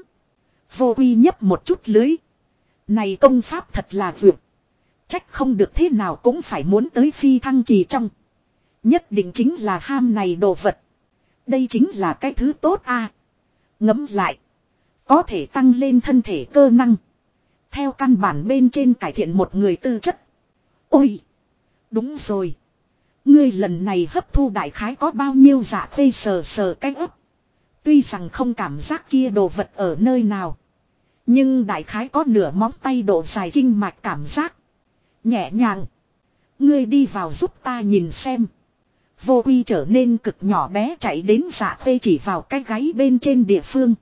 Vô Quy nhấp một chút lưới. Này công pháp thật là vượt. Trách không được thế nào cũng phải muốn tới phi thăng trì trong. Nhất định chính là ham này đồ vật. Đây chính là cái thứ tốt a. Ngẫm lại. Có thể tăng lên thân thể cơ năng. Theo căn bản bên trên cải thiện một người tư chất. Ôi! Đúng rồi. Ngươi lần này hấp thu đại khái có bao nhiêu? Dạ Khê sờ sờ cái ấp. Tuy rằng không cảm giác kia đồ vật ở nơi nào. Nhưng đại khái có nửa móng tay độ dài kinh mạch cảm giác. Nhẹ nhàng. Ngươi đi vào giúp ta nhìn xem. Vô Quy trở nên cực nhỏ bé chạy đến Dạ Khê chỉ vào cái gáy bên trên địa phương.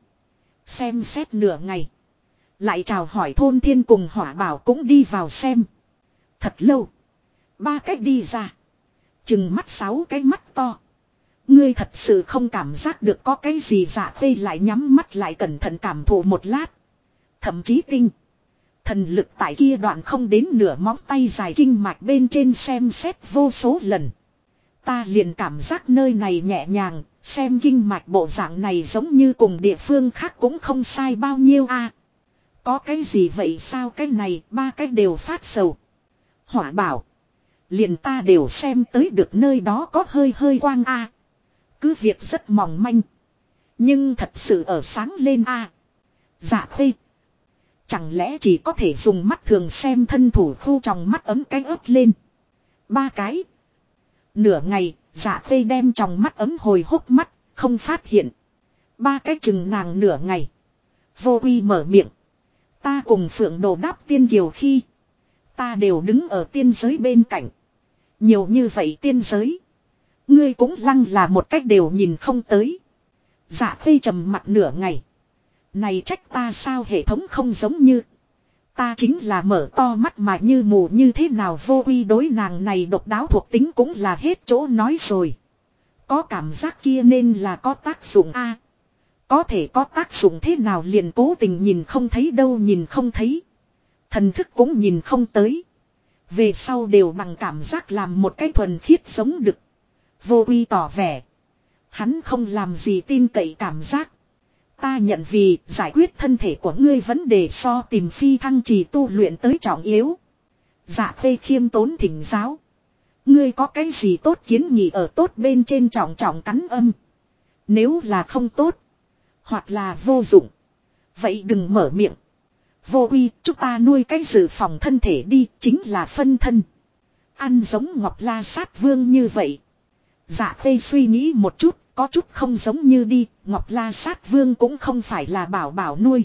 Xem xét nửa ngày. Lại chào hỏi thôn thiên cùng Hỏa Bảo cũng đi vào xem. Thật lâu. Ba cách đi ra. Chừng mắt 6 cái mắt to. Ngươi thật sự không cảm giác được có cái gì? Dạ Khê lại nhắm mắt lại cẩn thận cảm thụ một lát. Thậm chí tinh. Thần lực tại kia đoạn không đến nửa móng tay dài kinh mạch bên trên xem xét vô số lần. Ta liền cảm giác nơi này nhẹ nhàng, xem kinh mạch bộ dạng này giống như cùng địa phương khác cũng không sai bao nhiêu a. Có cái gì vậy sao? Cái này ba cái đều phát sầu. Hỏa Bảo. Liền ta đều xem tới được nơi đó có hơi hơi quang a. Cứ việc rất mỏng manh. Nhưng thật sự ở sáng lên a. Dạ Khê. Chẳng lẽ chỉ có thể dùng mắt thường xem thân thủ khu trong mắt ấm cái ớt lên. Ba cái. Nửa ngày, Dạ Khê đem trong mắt ấm hồi hốc mắt, không phát hiện. Ba cái chừng nàng nửa ngày. Vô Quy mở miệng. Ta cùng Phượng Đồ đáp tiên kiều khi. Ta đều đứng ở tiên giới bên cạnh. Nhiều như vậy tiên giới. Ngươi cũng lăng là một cách đều nhìn không tới. Dạ Khê trầm mặt nửa ngày. Này trách ta sao, hệ thống không giống như. Ta chính là mở to mắt mà như mù như thế nào. Vô Quy đối nàng này độc đáo thuộc tính cũng là hết chỗ nói rồi. Có cảm giác kia nên là có tác dụng a. Có thể có tác dụng thế nào liền cố tình nhìn không thấy đâu, nhìn không thấy. Thần thức cũng nhìn không tới. Về sau đều bằng cảm giác làm một cái thuần khiết sống đực. Vô Quy tỏ vẻ. Hắn không làm gì tin cậy cảm giác. Ta nhận vì giải quyết thân thể của ngươi vấn đề so tìm phi thăng trì tu luyện tới trọng yếu. Dạ Khê khiêm tốn thỉnh giáo. Ngươi có cái gì tốt kiến nghị ở tốt bên trên trọng trọng cắn âm. Nếu là không tốt. Hoặc là vô dụng. Vậy đừng mở miệng. Vô Quy, chúng ta nuôi cái dự phòng thân thể đi, chính là phân thân. Ăn giống Ngọc La Sát Vương như vậy. Dạ Khê suy nghĩ một chút, có chút không giống như đi, Ngọc La Sát Vương cũng không phải là bảo bảo nuôi.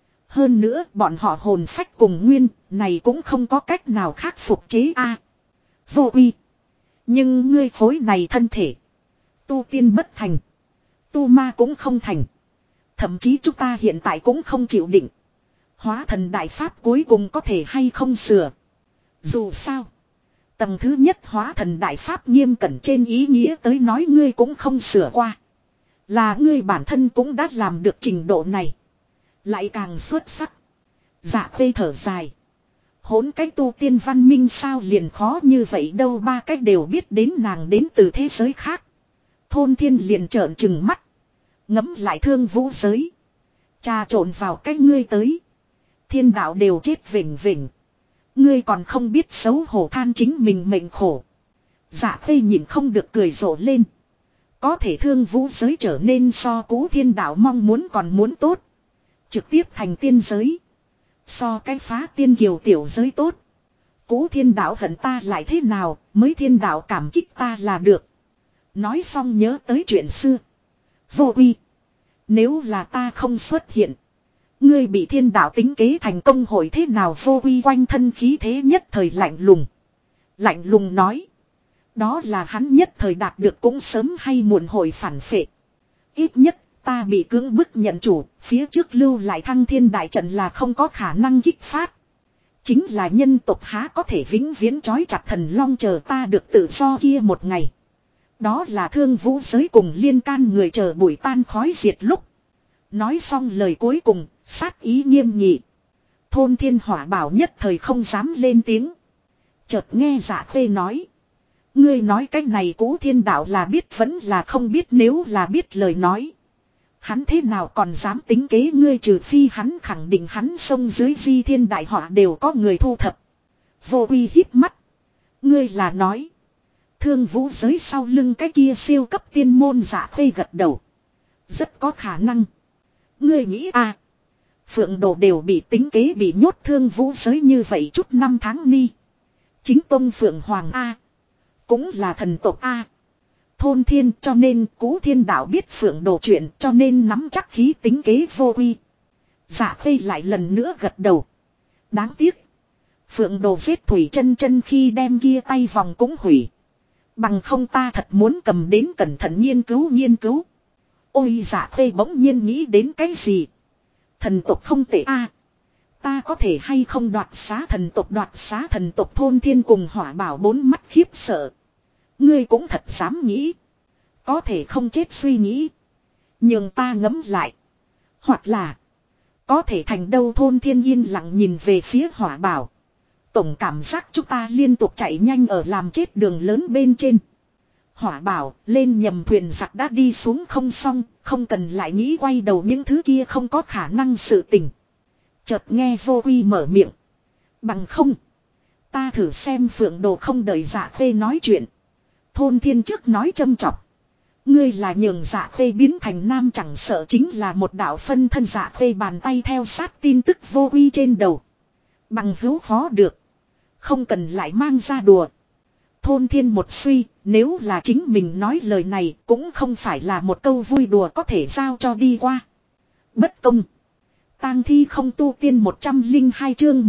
Hơn nữa, bọn họ hồn phách cùng nguyên, này cũng không có cách nào khắc phục chế a. Vô Quy. Nhưng ngươi khối này thân thể. Tu tiên bất thành. Tu ma cũng không thành. Thậm chí chúng ta hiện tại cũng không chịu định. Hóa thần đại pháp cuối cùng có thể hay không sửa. Dù sao. Tầng thứ nhất hóa thần đại pháp nghiêm cẩn trên ý nghĩa tới nói ngươi cũng không sửa qua. Là ngươi bản thân cũng đã làm được trình độ này. Lại càng xuất sắc. Dạ Khê thở dài. Hỗn cái tu tiên văn minh sao liền khó như vậy đâu, ba cách đều biết đến nàng đến từ thế giới khác. Thôn thiên liền trợn trừng mắt. Ngấm lại thương vũ giới. Trà trộn vào cách ngươi tới. Thiên đạo đều chết vỉnh vỉnh. Ngươi còn không biết xấu hổ than chính mình mệnh khổ. Dạ Khê nhìn không được cười rộ lên. Có thể thương vũ giới trở nên so cũ thiên đạo mong muốn còn muốn tốt. Trực tiếp thành tiên giới. So cái phá tiên kiều tiểu giới tốt. Cũ thiên đạo hận ta lại thế nào, mới thiên đạo cảm kích ta là được. Nói xong nhớ tới chuyện xưa. Vô uy. Nếu là ta không xuất hiện. Ngươi bị thiên đạo tính kế thành công hội thế nào? Vô uy quanh thân khí thế nhất thời lạnh lùng. Lạnh lùng nói. Đó là hắn nhất thời đạt được cũng sớm hay muộn hội phản phệ. Ít nhất ta bị cưỡng bức nhận chủ. Phía trước lưu lại thăng thiên đại trận là không có khả năng kích phát. Chính là nhân tộc há có thể vĩnh viễn trói chặt thần long chờ ta được tự do kia một ngày. Đó là thương vũ giới cùng liên can người chờ bụi tan khói diệt lúc. Nói xong lời cuối cùng, sát ý nghiêm nghị. Thôn thiên hỏa bảo nhất thời không dám lên tiếng. Chợt nghe Dạ Khê nói. Ngươi nói cái này Cũ Thiên Đạo là biết vẫn là không biết, nếu là biết lời nói. Hắn thế nào còn dám tính kế ngươi, trừ phi hắn khẳng định hắn sông dưới di thiên đại họa đều có người thu thập. Vô uy hít mắt. Ngươi là nói. Thương vũ giới sau lưng cái kia siêu cấp tiên môn. Dạ Khê gật đầu. Rất có khả năng. Ngươi nghĩ à. Phượng Đồ đều bị tính kế bị nhốt thương vũ giới như vậy chút năm tháng ni. Chính tông Phượng Hoàng A. Cũng là thần tộc A. Thôn thiên cho nên Cũ Thiên Đạo biết Phượng Đồ chuyện cho nên nắm chắc khí tính kế vô uy. Dạ Khê lại lần nữa gật đầu. Đáng tiếc. Phượng Đồ giết Thủy Chân Chân khi đem kia tay vòng cũng hủy. Bằng không ta thật muốn cầm đến cẩn thận nghiên cứu. Ôi Dạ Khê bỗng nhiên nghĩ đến cái gì. Thần tộc không tệ a. Ta có thể hay không đoạt xá thần tộc thôn thiên cùng hỏa bảo bốn mắt khiếp sợ. Ngươi cũng thật dám nghĩ. Có thể không chết suy nghĩ. Nhưng ta ngẫm lại. Hoặc là. Có thể thành đâu? Thôn thiên yên lặng nhìn về phía hỏa bảo. Tổng cảm giác chúng ta liên tục chạy nhanh ở làm chết đường lớn bên trên. Hỏa bảo lên nhầm thuyền giặc đã đi xuống không xong. Không cần lại nghĩ quay đầu những thứ kia không có khả năng sự tình. Chợt nghe Vô Uy mở miệng. Bằng không. Ta thử xem. Phượng Đồ không đợi Dạ Khê nói chuyện. Thôn thiên trước nói châm chọc. Ngươi là nhường Dạ Khê biến thành nam chẳng sợ chính là một đạo phân thân. Dạ Khê bàn tay theo sát tin tức Vô Uy trên đầu. Bằng hữu khó được. Không cần lại mang ra đùa. Thôn thiên một suy, nếu là chính mình nói lời này cũng không phải là một câu vui đùa có thể giao cho đi qua. Bất công. Tang thi không tu tiên 102 chương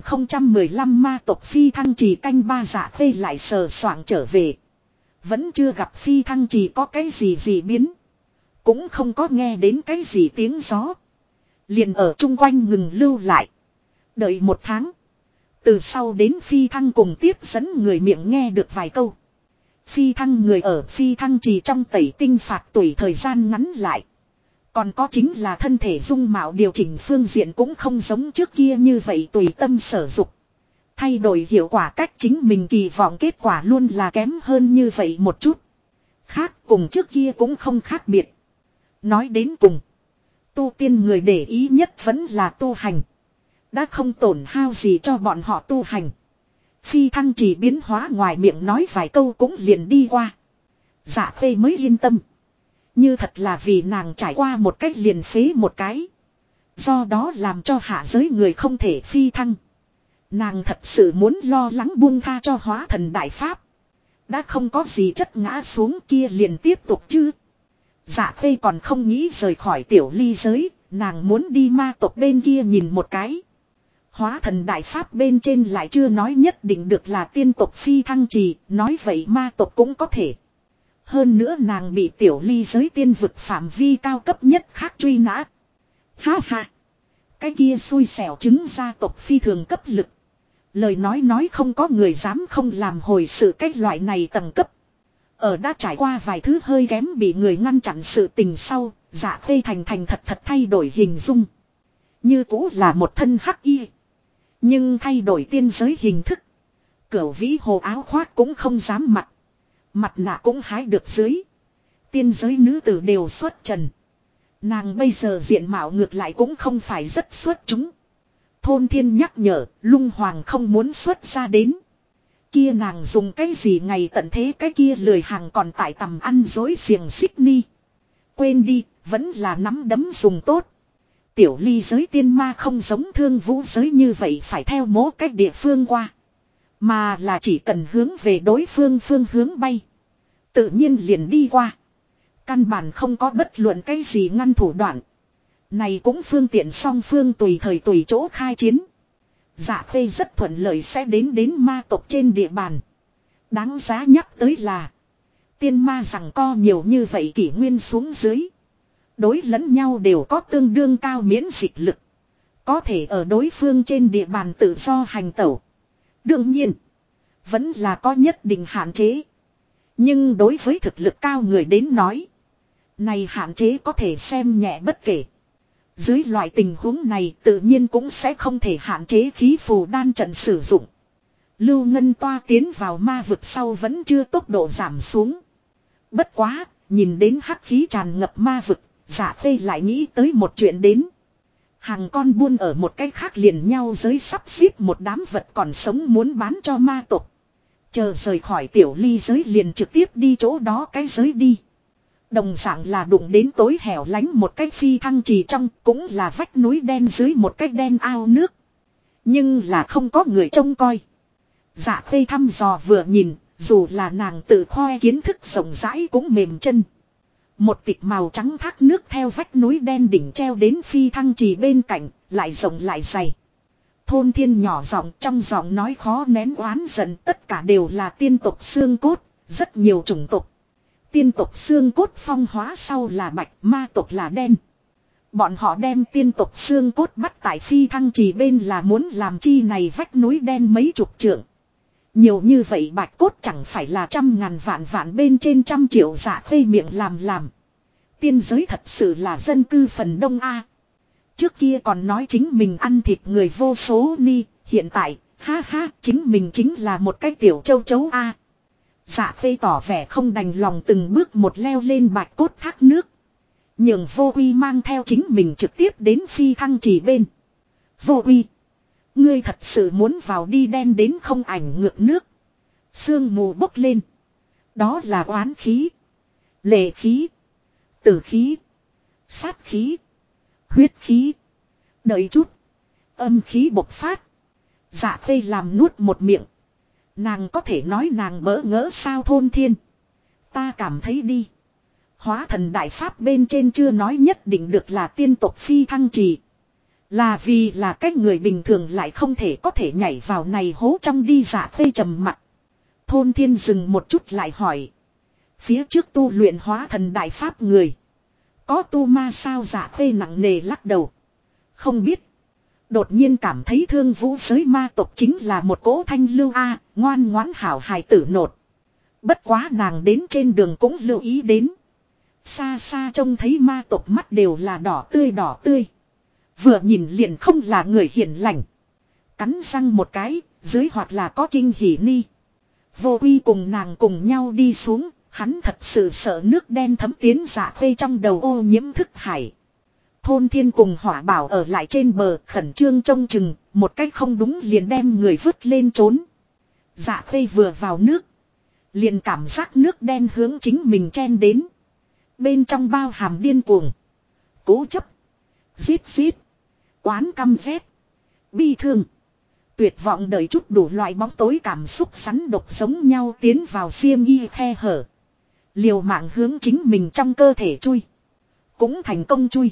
1015 ma tộc phi thăng trì canh ba. Dạ Khê lại sờ soạng trở về. Vẫn chưa gặp phi thăng trì có cái gì biến. Cũng không có nghe đến cái gì tiếng gió. Liền ở chung quanh ngừng lưu lại. Đợi một tháng. Từ sau đến phi thăng cùng tiếp dẫn người miệng nghe được vài câu. Phi thăng người ở phi thăng trì trong tẩy tinh phạt tuổi thời gian ngắn lại. Còn có chính là thân thể dung mạo điều chỉnh phương diện cũng không giống trước kia như vậy tùy tâm sở dục. Thay đổi hiệu quả cách chính mình kỳ vọng kết quả luôn là kém hơn như vậy một chút. Khác cùng trước kia cũng không khác biệt. Nói đến cùng. Tu tiên người để ý nhất vẫn là tu hành. Đã không tổn hao gì cho bọn họ tu hành. Phi thăng chỉ biến hóa ngoài miệng nói vài câu cũng liền đi qua. Dạ Khê mới yên tâm. Như thật là vì nàng trải qua một cách liền phế một cái. Do đó làm cho hạ giới người không thể phi thăng. Nàng thật sự muốn lo lắng buông tha cho hóa thần đại pháp. Đã không có gì chất ngã xuống kia liền tiếp tục chứ. Dạ Khê còn không nghĩ rời khỏi tiểu ly giới. Nàng muốn đi ma tộc bên kia nhìn một cái. Hóa thần đại pháp bên trên lại chưa nói nhất định được là tiên tộc phi thăng trì. Nói vậy ma tộc cũng có thể. Hơn nữa nàng bị tiểu ly giới tiên vực phạm vi cao cấp nhất khác truy nã. Ha ha. Cái kia xui xẻo chứng gia tộc phi thường cấp lực. Lời nói không có người dám không làm hồi sự cái loại này tầng cấp. Ở đã trải qua vài thứ hơi kém bị người ngăn chặn sự tình sau. Dạ Khê thành thật thay đổi hình dung. Như cũ là một thân hắc y. Nhưng thay đổi tiên giới hình thức. Cửu vĩ hồ áo khoác cũng không dám mặc. Mặt nạ cũng hái được dưới. Tiên giới nữ tử đều xuất trần. Nàng bây giờ diện mạo ngược lại cũng không phải rất xuất chúng. Thôn thiên nhắc nhở, lung hoàng không muốn xuất ra đến. Kia nàng dùng cái gì ngày tận thế cái kia lười hàng còn tại tầm ăn dối xiềng xích ni. Quên đi, vẫn là nắm đấm dùng tốt. Tiểu ly giới tiên ma không giống thương vũ giới như vậy phải theo mố cách địa phương qua. Mà là chỉ cần hướng về đối phương phương hướng bay. Tự nhiên liền đi qua. Căn bản không có bất luận cái gì ngăn thủ đoạn. Này cũng phương tiện song phương tùy thời tùy chỗ khai chiến. Dạ Khê rất thuận lợi sẽ đến ma tộc trên địa bàn. Đáng giá nhắc tới là tiên ma rằng co nhiều như vậy kỷ nguyên xuống dưới. Đối lẫn nhau đều có tương đương cao miễn dịch lực. Có thể ở đối phương trên địa bàn tự do hành tẩu. Đương nhiên, vẫn là có nhất định hạn chế. Nhưng đối với thực lực cao người đến nói, này hạn chế có thể xem nhẹ bất kể. Dưới loại tình huống này tự nhiên cũng sẽ không thể hạn chế khí phù đan trận sử dụng. Lưu Ngân Toa tiến vào ma vực sau vẫn chưa tốc độ giảm xuống. Bất quá, nhìn đến hắc khí tràn ngập ma vực, Dạ Khê lại nghĩ tới một chuyện đến. Hàng con buôn ở một cái khác liền nhau giới sắp xếp một đám vật còn sống muốn bán cho ma tộc. Chờ rời khỏi tiểu ly giới liền trực tiếp đi chỗ đó cái giới đi. Đồng dạng là đụng đến tối hẻo lánh một cái phi thăng trì trong, cũng là vách núi đen dưới một cái đen ao nước. Nhưng là không có người trông coi. Dạ Khê thăm dò vừa nhìn, dù là nàng tự khoe kiến thức rộng rãi cũng mềm chân. Một tịch màu trắng thác nước theo vách núi đen đỉnh treo đến phi thăng trì bên cạnh, lại rộng lại dày. Thôn Thiên nhỏ giọng, trong giọng nói khó nén oán giận, tất cả đều là tiên tộc xương cốt, rất nhiều chủng tộc. Tiên tộc xương cốt phong hóa sau là bạch, ma tộc là đen. Bọn họ đem tiên tộc xương cốt bắt tại phi thăng trì bên là muốn làm chi này vách núi đen mấy chục trượng. Nhiều như vậy bạch cốt chẳng phải là trăm ngàn vạn vạn bên trên trăm triệu. Dạ Khê miệng làm. Tiên giới thật sự là dân cư phần đông a. Trước kia còn nói chính mình ăn thịt người vô số ni, hiện tại, ha ha, chính mình chính là một cái tiểu châu chấu a. Dạ Khê tỏ vẻ không đành lòng từng bước một leo lên bạch cốt thác nước. Nhường Vô Uy mang theo chính mình trực tiếp đến phi thăng trì bên. Vô Uy, ngươi thật sự muốn vào đi đen đến không ảnh ngược nước. Sương mù bốc lên. Đó là oán khí, lệ khí, tử khí, sát khí, huyết khí. Đợi chút, âm khí bộc phát. Dạ Khê làm nuốt một miệng. Nàng có thể nói nàng bỡ ngỡ sao Thôn Thiên. Ta cảm thấy đi. Hóa thần đại pháp bên trên chưa nói nhất định được là tiên tộc phi thăng trì. Là vì là cách người bình thường lại không thể có thể nhảy vào này hố trong đi. Dạ Khê trầm mặt. Thôn Thiên dừng một chút lại hỏi. Phía trước tu luyện hóa thần đại pháp người. Có tu ma sao? Dạ Khê nặng nề lắc đầu. Không biết. Đột nhiên cảm thấy Thương Vũ giới ma tộc chính là một cỗ thanh lưu a, ngoan ngoãn hảo hài tử nột. Bất quá nàng đến trên đường cũng lưu ý đến. Xa xa trông thấy ma tộc mắt đều là đỏ tươi. Vừa nhìn liền không là người hiền lành. Cắn răng một cái, dưới hoặc là có kinh hỉ ni. Vô Uy cùng nàng cùng nhau đi xuống, hắn thật sự sợ nước đen thấm tiến. Dạ Khê trong đầu ô nhiễm thức hải. Thôn Thiên cùng Hỏa Bảo ở lại trên bờ khẩn trương trông chừng, một cách không đúng liền đem người vứt lên trốn. Dạ Khê vừa vào nước, liền cảm giác nước đen hướng chính mình chen đến. Bên trong bao hàm điên cuồng, cố chấp, giết, oán căm ghét, bi thương, tuyệt vọng, đợi chút đủ loại bóng tối cảm xúc sắn độc giống nhau tiến vào xiêm y khe hở. Liều mạng hướng chính mình trong cơ thể chui. Cũng thành công chui.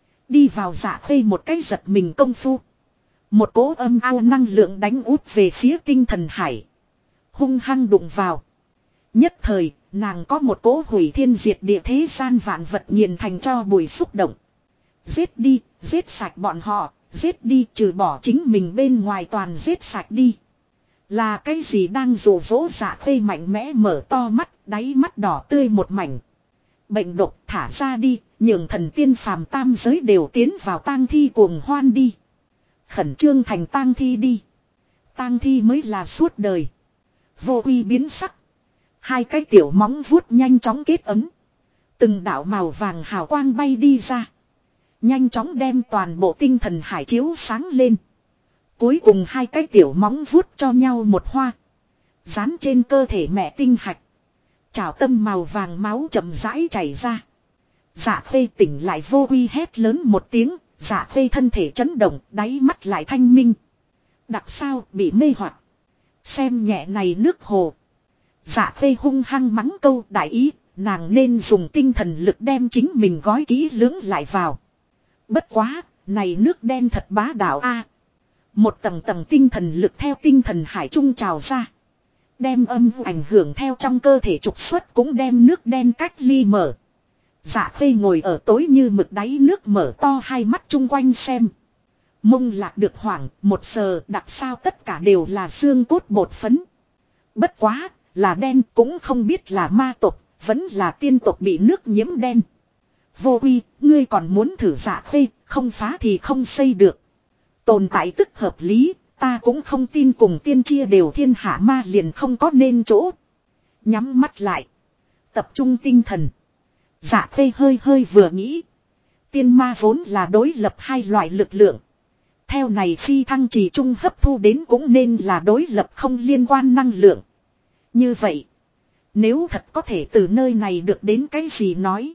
Đi vào Dạ Khê một cái giật mình công phu. Một cỗ âm ao năng lượng đánh úp về phía tinh thần hải. Hung hăng đụng vào. Nhất thời, nàng có một cỗ hủy thiên diệt địa thế gian vạn vật nghiền thành cho bụi xúc động. Giết đi, giết sạch bọn họ, giết đi, trừ bỏ chính mình bên ngoài toàn giết sạch đi. Là cái gì đang dụ dỗ? Dạ Khê mạnh mẽ mở to mắt, đáy mắt đỏ tươi một mảnh. Bệnh độc thả ra đi, nhường thần tiên phàm tam giới đều tiến vào tang thi cuồng hoan đi. Khẩn trương thành tang thi đi. Tang thi mới là suốt đời. Vô Uy biến sắc. Hai cái tiểu móng vuốt nhanh chóng kết ấn. Từng đạo màu vàng hào quang bay đi ra. Nhanh chóng đem toàn bộ tinh thần hải chiếu sáng lên. Cuối cùng hai cái tiểu móng vuốt cho nhau một hoa. Dán trên cơ thể mẹ tinh hạch. Trảo tâm màu vàng máu chậm rãi chảy ra. Dạ Khê tỉnh lại. Vô Uy hét lớn một tiếng. Dạ Khê thân thể chấn động, đáy mắt lại thanh minh. Đặc sao bị mê hoặc. Xem nhẹ này nước hồ. Dạ Khê hung hăng mắng câu đại ý, nàng nên dùng tinh thần lực đem chính mình gói kỹ lưỡng lại vào. Bất quá, này nước đen thật bá đạo a. Một tầng tầng tinh thần lực theo tinh thần hải trung trào ra. Đem âm ảnh hưởng theo trong cơ thể trục xuất cũng đem nước đen cách ly mở. Dạ Khê ngồi ở tối như mực đáy nước mở to hai mắt chung quanh xem. Mông lạc được hoảng, một giờ đặc sao tất cả đều là xương cốt bột phấn. Bất quá, là đen cũng không biết là ma tộc, vẫn là tiên tộc bị nước nhiễm đen. Vô uy, ngươi còn muốn thử Dạ Khê, không phá thì không xây được. Tồn tại tức hợp lý, ta cũng không tin cùng tiên chia đều thiên hạ ma liền không có nên chỗ. Nhắm mắt lại. Tập trung tinh thần. Dạ Khê hơi hơi vừa nghĩ. Tiên ma vốn là đối lập hai loại lực lượng. Theo này phi thăng trì trung hấp thu đến cũng nên là đối lập không liên quan năng lượng. Như vậy. Nếu thật có thể từ nơi này được đến cái gì nói.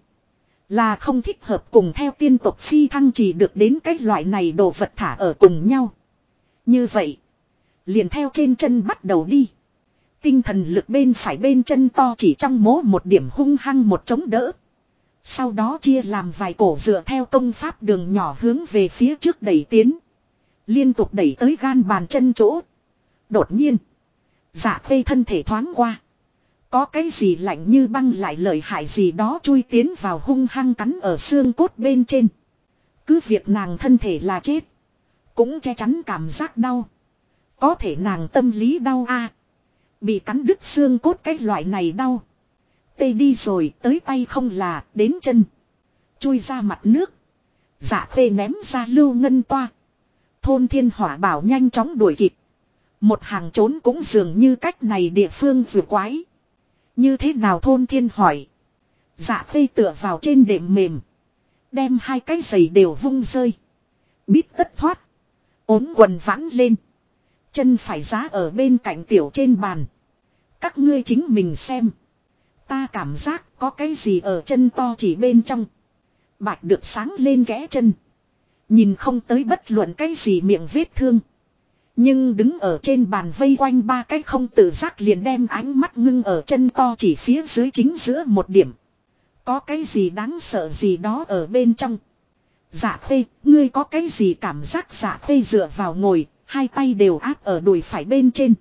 Là không thích hợp cùng theo tiên tộc phi thăng trì được đến cái loại này đồ vật thả ở cùng nhau. Như vậy. Liền theo trên chân bắt đầu đi. Tinh thần lực bên phải bên chân to chỉ trong mố một điểm hung hăng một chống đỡ. Sau đó chia làm vài cổ dựa theo công pháp đường nhỏ hướng về phía trước đẩy tiến. Liên tục đẩy tới gan bàn chân chỗ. Đột nhiên. Dạ Khê thân thể thoáng qua. Có cái gì lạnh như băng lại lợi hại gì đó chui tiến vào hung hăng cắn ở xương cốt bên trên. Cứ việc nàng thân thể là chết. Cũng che chắn cảm giác đau. Có thể nàng tâm lý đau a. Bị cắn đứt xương cốt cái loại này đau. Tê đi rồi tới tay không là đến chân. Chui ra mặt nước. Dạ Khê ném ra lưu ngân toa. Thôn thiên hỏa bảo nhanh chóng đuổi kịp. Một hàng trốn cũng dường như cách này địa phương vừa quái. Như thế nào thôn thiên hỏi. Dạ Khê tựa vào trên đệm mềm. Đem hai cái giày đều vung rơi. Bít tất thoát. Ốm quần vãn lên. Chân phải giá ở bên cạnh tiểu trên bàn. Các ngươi chính mình xem. Ta cảm giác có cái gì ở chân to chỉ bên trong. Bạch được sáng lên ghé chân. Nhìn không tới bất luận cái gì miệng vết thương. Nhưng đứng ở trên bàn vây quanh ba cái không tự giác liền đem ánh mắt ngưng ở chân to chỉ phía dưới chính giữa một điểm. Có cái gì đáng sợ gì đó ở bên trong. Dạ Khê, ngươi có cái gì cảm giác. Dạ Khê dựa vào ngồi, hai tay đều áp ở đùi phải bên trên.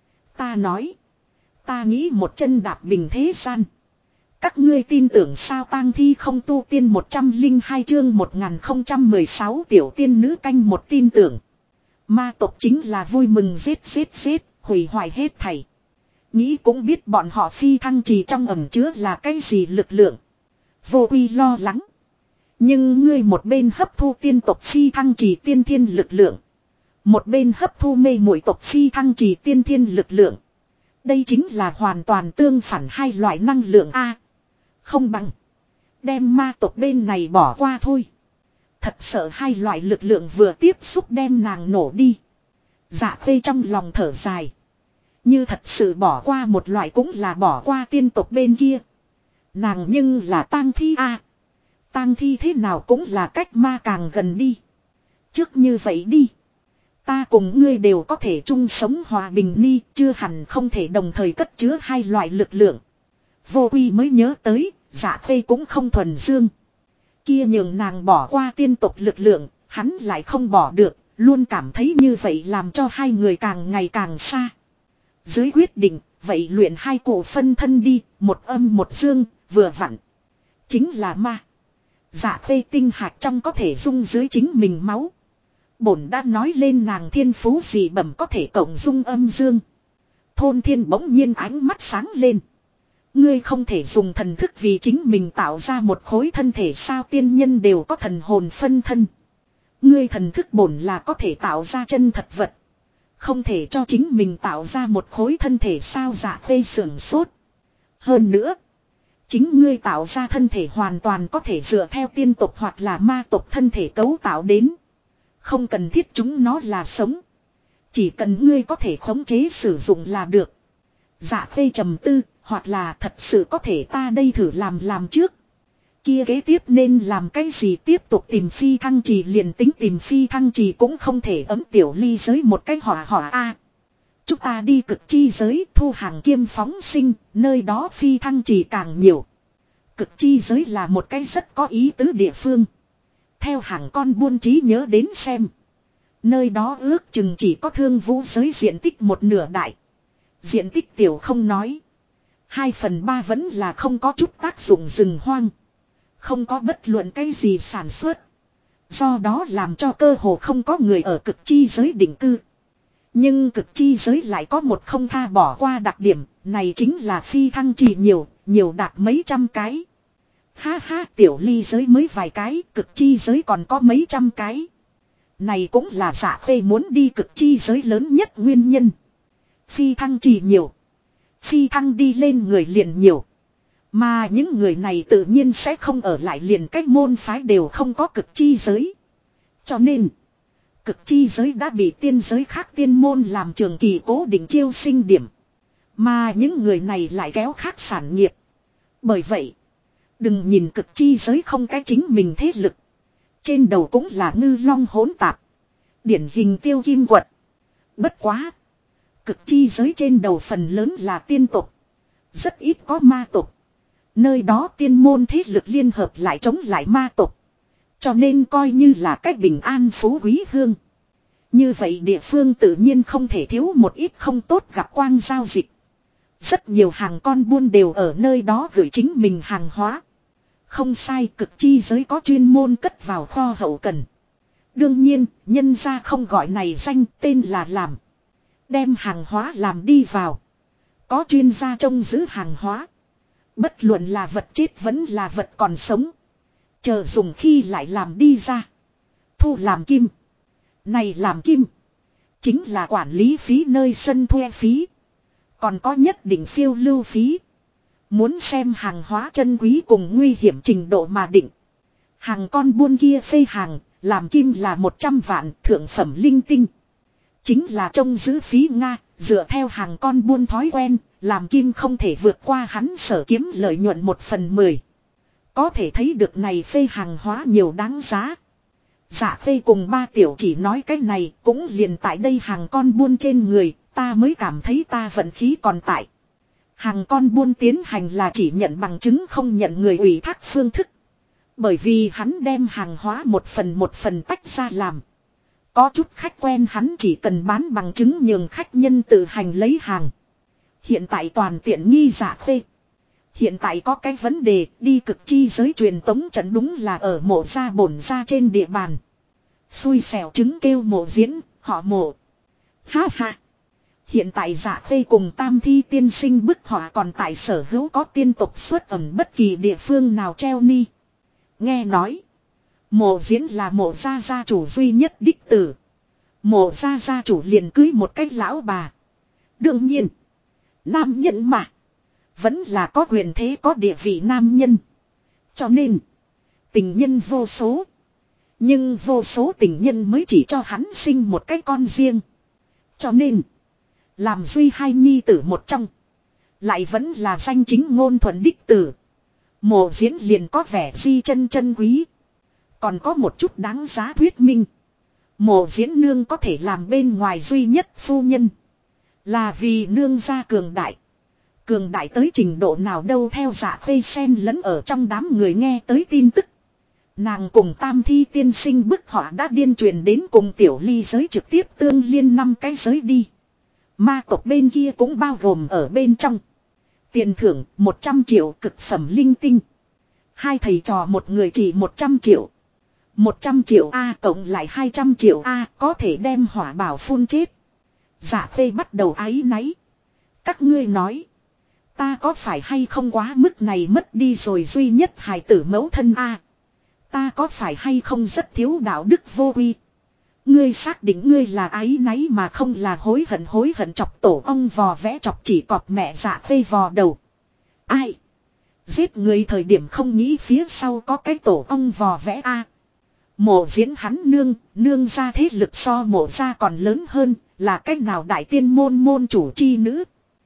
Ta nói. Ta nghĩ một chân đạp bình thế gian. Các ngươi tin tưởng sao tang thi không tu tiên 102 chương 1016 tiểu tiên nữ canh một tin tưởng. Ma tộc chính là vui mừng giết, hủy hoại hết thảy. Nghĩ cũng biết bọn họ phi thăng trì trong ẩm chứa là cái gì lực lượng. Vô uy lo lắng. Nhưng ngươi một bên hấp thu tiên tộc phi thăng trì tiên thiên lực lượng. Một bên hấp thu mê muội tộc phi thăng trì tiên thiên lực lượng. Đây chính là hoàn toàn tương phản hai loại năng lượng A. Không bằng. Đem ma tộc bên này bỏ qua thôi. Thật sợ hai loại lực lượng vừa tiếp xúc đem nàng nổ đi. Dạ Khê trong lòng thở dài. Như thật sự bỏ qua một loại cũng là bỏ qua tiên tộc bên kia. Nàng nhưng là tang thi A. Tang thi thế nào cũng là cách ma càng gần đi. Trước như vậy đi. Ta cùng ngươi đều có thể chung sống hòa bình ni, chưa hẳn không thể đồng thời cất chứa hai loại lực lượng. Vô uy mới nhớ tới, Dạ Khê cũng không thuần dương. Kia nhường nàng bỏ qua tiên tộc lực lượng, hắn lại không bỏ được, luôn cảm thấy như vậy làm cho hai người càng ngày càng xa. Dưới quyết định, vậy luyện hai cổ phân thân đi, một âm một dương, vừa vặn. Chính là ma. Dạ Khê tinh hạt trong có thể dung dưới chính mình máu. Bổn đã nói lên nàng thiên phú dị bẩm có thể cộng dung âm dương. Thôn thiên bỗng nhiên ánh mắt sáng lên. Ngươi không thể dùng thần thức vì chính mình tạo ra một khối thân thể sao tiên nhân đều có thần hồn phân thân. Ngươi thần thức bổn là có thể tạo ra chân thật vật. Không thể cho chính mình tạo ra một khối thân thể sao. Dạ Khê sưởng sốt. Hơn nữa. Chính ngươi tạo ra thân thể hoàn toàn có thể dựa theo tiên tộc hoặc là ma tộc thân thể cấu tạo đến. Không cần thiết chúng nó là sống. Chỉ cần ngươi có thể khống chế sử dụng là được. Dạ Khê trầm tư, hoặc là thật sự có thể ta đây thử làm trước. Kia kế tiếp nên làm cái gì tiếp tục tìm phi thăng trì liền tính tìm phi thăng trì cũng không thể ấm tiểu ly giới một cái hỏa a. Chúng ta đi cực chi giới thu hàng kiêm phóng sinh, nơi đó phi thăng trì càng nhiều. Cực chi giới là một cái rất có ý tứ địa phương. Theo hàng con buôn trí nhớ đến xem. Nơi đó ước chừng chỉ có thương vũ giới diện tích một nửa đại. Diện tích tiểu không nói. 2/3 vẫn là không có chút tác dụng rừng hoang. Không có bất luận cái gì sản xuất. Do đó làm cho cơ hồ không có người ở cực chi giới định cư. Nhưng cực chi giới lại có một không tha bỏ qua đặc điểm. Này chính là phi thăng trì nhiều, nhiều đạt mấy trăm cái. Ha ha, tiểu ly giới mới vài cái, cực chi giới còn có mấy trăm cái. Này cũng là Dạ Khê muốn đi cực chi giới lớn nhất nguyên nhân. Phi thăng trì nhiều. Phi thăng đi lên người liền nhiều. Mà những người này tự nhiên sẽ không ở lại liền cách môn phái đều không có cực chi giới. Cho nên, cực chi giới đã bị tiên giới khác tiên môn làm trường kỳ cố định chiêu sinh điểm. Mà những người này lại kéo khác sản nghiệp. Bởi vậy, đừng nhìn cực chi giới không cái chính mình thế lực. Trên đầu cũng là ngư long hỗn tạp. Điển hình tiêu kim quật. Bất quá. Cực chi giới trên đầu phần lớn là tiên tục. Rất ít có ma tục. Nơi đó tiên môn thế lực liên hợp lại chống lại ma tục. Cho nên coi như là cách bình an phú quý hương. Như vậy địa phương tự nhiên không thể thiếu một ít không tốt gặp quang giao dịch. Rất nhiều hàng con buôn đều ở nơi đó gửi chính mình hàng hóa. Không sai, cực chi giới có chuyên môn cất vào kho hậu cần. Đương nhiên, nhân gia không gọi này danh, tên là làm. Đem hàng hóa làm đi vào. Có chuyên gia trông giữ hàng hóa. Bất luận là vật chết vẫn là vật còn sống. Chờ dùng khi lại làm đi ra. Thu làm kim. Này làm kim. Chính là quản lý phí nơi sân thuê phí. Còn có nhất định phiêu lưu phí. Muốn xem hàng hóa chân quý cùng nguy hiểm trình độ mà định. Hàng con buôn kia phê hàng, làm kim là 100 vạn thượng phẩm linh tinh. Chính là trông giữ phí Nga, dựa theo hàng con buôn thói quen, làm kim không thể vượt qua hắn sở kiếm lợi nhuận 1/10. Có thể thấy được này phê hàng hóa nhiều đáng giá. Dạ phê cùng ba tiểu chỉ nói cái này cũng liền tại đây hàng con buôn trên người, ta mới cảm thấy ta vận khí còn tại. Hàng con buôn tiến hành là chỉ nhận bằng chứng không nhận người ủy thác phương thức. Bởi vì hắn đem hàng hóa một phần tách ra làm. Có chút khách quen hắn chỉ cần bán bằng chứng nhường khách nhân tự hành lấy hàng. Hiện tại toàn tiện nghi Dạ Khê. Hiện tại có cái vấn đề đi cực chi giới truyền tống trận đúng là ở mộ gia bổn gia trên địa bàn. Xui xẻo chứng kêu mộ diễn, họ mộ. Ha ha. Hiện tại Dạ Khê cùng Tam Thi tiên sinh bức họa còn tại sở hữu có tiên tục xuất ẩn bất kỳ địa phương nào treo ni. Nghe nói. Mộ diễn là mộ gia gia chủ duy nhất đích tử. Mộ gia gia chủ liền cưới một cách lão bà. Đương nhiên. Nam nhân mà. Vẫn là có quyền thế có địa vị nam nhân. Cho nên. Tình nhân vô số. Nhưng vô số tình nhân mới chỉ cho hắn sinh một cái con riêng. Cho nên. Làm duy hai nhi tử một trong. Lại vẫn là danh chính ngôn thuận đích tử. Mộ diễn liền có vẻ di chân quý. Còn có một chút đáng giá thuyết minh. Mộ diễn nương có thể làm bên ngoài duy nhất phu nhân. Là vì nương gia cường đại. Cường đại tới trình độ nào đâu theo Dạ Khê xen lẫn ở trong đám người nghe tới tin tức. Nàng cùng Tam Thi tiên sinh bức họa đã điên truyền đến cùng tiểu ly giới trực tiếp tương liên 5 cái giới đi. Ma tộc bên kia cũng bao gồm ở bên trong. Tiền thưởng 100 triệu cực phẩm linh tinh. Hai thầy trò một người chỉ 100 triệu. 100 triệu A cộng lại 200 triệu A có thể đem hỏa bảo phun chết. Dạ Khê bắt đầu áy náy. Các ngươi nói. Ta có phải hay không quá mức này mất đi rồi duy nhất hài tử mẫu thân A. Ta có phải hay không rất thiếu đạo đức vô quy. Ngươi xác định ngươi là áy náy mà không là hối hận chọc tổ ong vò vẽ chọc chỉ cọp mẹ Dạ Khê vò đầu. Ai? Giết người thời điểm không nghĩ phía sau có cái tổ ong vò vẽ A. Mộ diễn hắn nương ra thế lực so mộ ra còn lớn hơn, là cách nào đại tiên môn chủ chi nữ.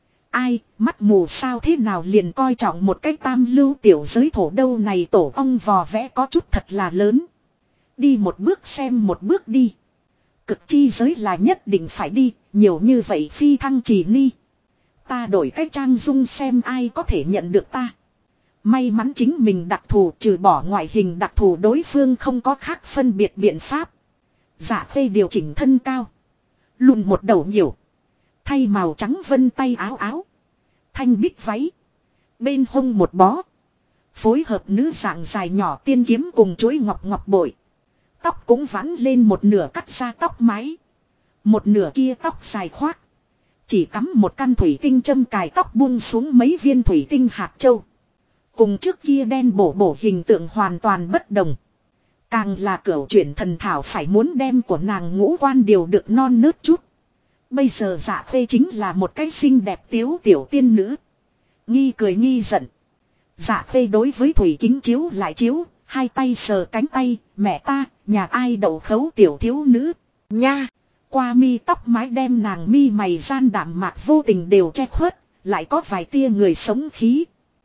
Ai, mắt mù sao thế nào liền coi trọng một cái tam lưu tiểu giới thổ đâu này tổ ong vò vẽ có chút thật là lớn. Đi một bước xem một bước đi. Cực chi giới là nhất định phải đi, nhiều như vậy phi thăng chỉ ni. Ta đổi cách trang dung xem ai có thể nhận được ta. May mắn chính mình đặc thù, trừ bỏ ngoại hình đặc thù đối phương không có khác phân biệt biện pháp. Dạ Khê điều chỉnh thân cao. Lùn một đầu nhiều. Thay màu trắng vân tay áo áo. Thanh bích váy. Bên hông một bó. Phối hợp nữ dạng dài nhỏ tiên kiếm cùng chuỗi ngọc ngọc bội. Tóc cũng vắn lên một nửa cắt ra tóc mái. Một nửa kia tóc dài khoác. Chỉ cắm một căn thủy tinh châm cài tóc buông xuống mấy viên thủy tinh hạt châu. Cùng trước kia đen bổ bổ hình tượng hoàn toàn bất đồng. Càng là cửu chuyển thần thảo phải muốn đem của nàng ngũ quan điều được non nớt chút. Bây giờ Dạ Khê chính là một cái xinh đẹp tiếu tiểu tiên nữ. Nghi cười nghi giận. Dạ Khê đối với thủy kính chiếu lại chiếu, hai tay sờ cánh tay, mẹ ta, nhà ai đậu khấu tiểu thiếu nữ, nha. Qua mi tóc mái đem nàng mi mày gian đạm mạc vô tình đều che khuất, lại có vài tia người sống khí.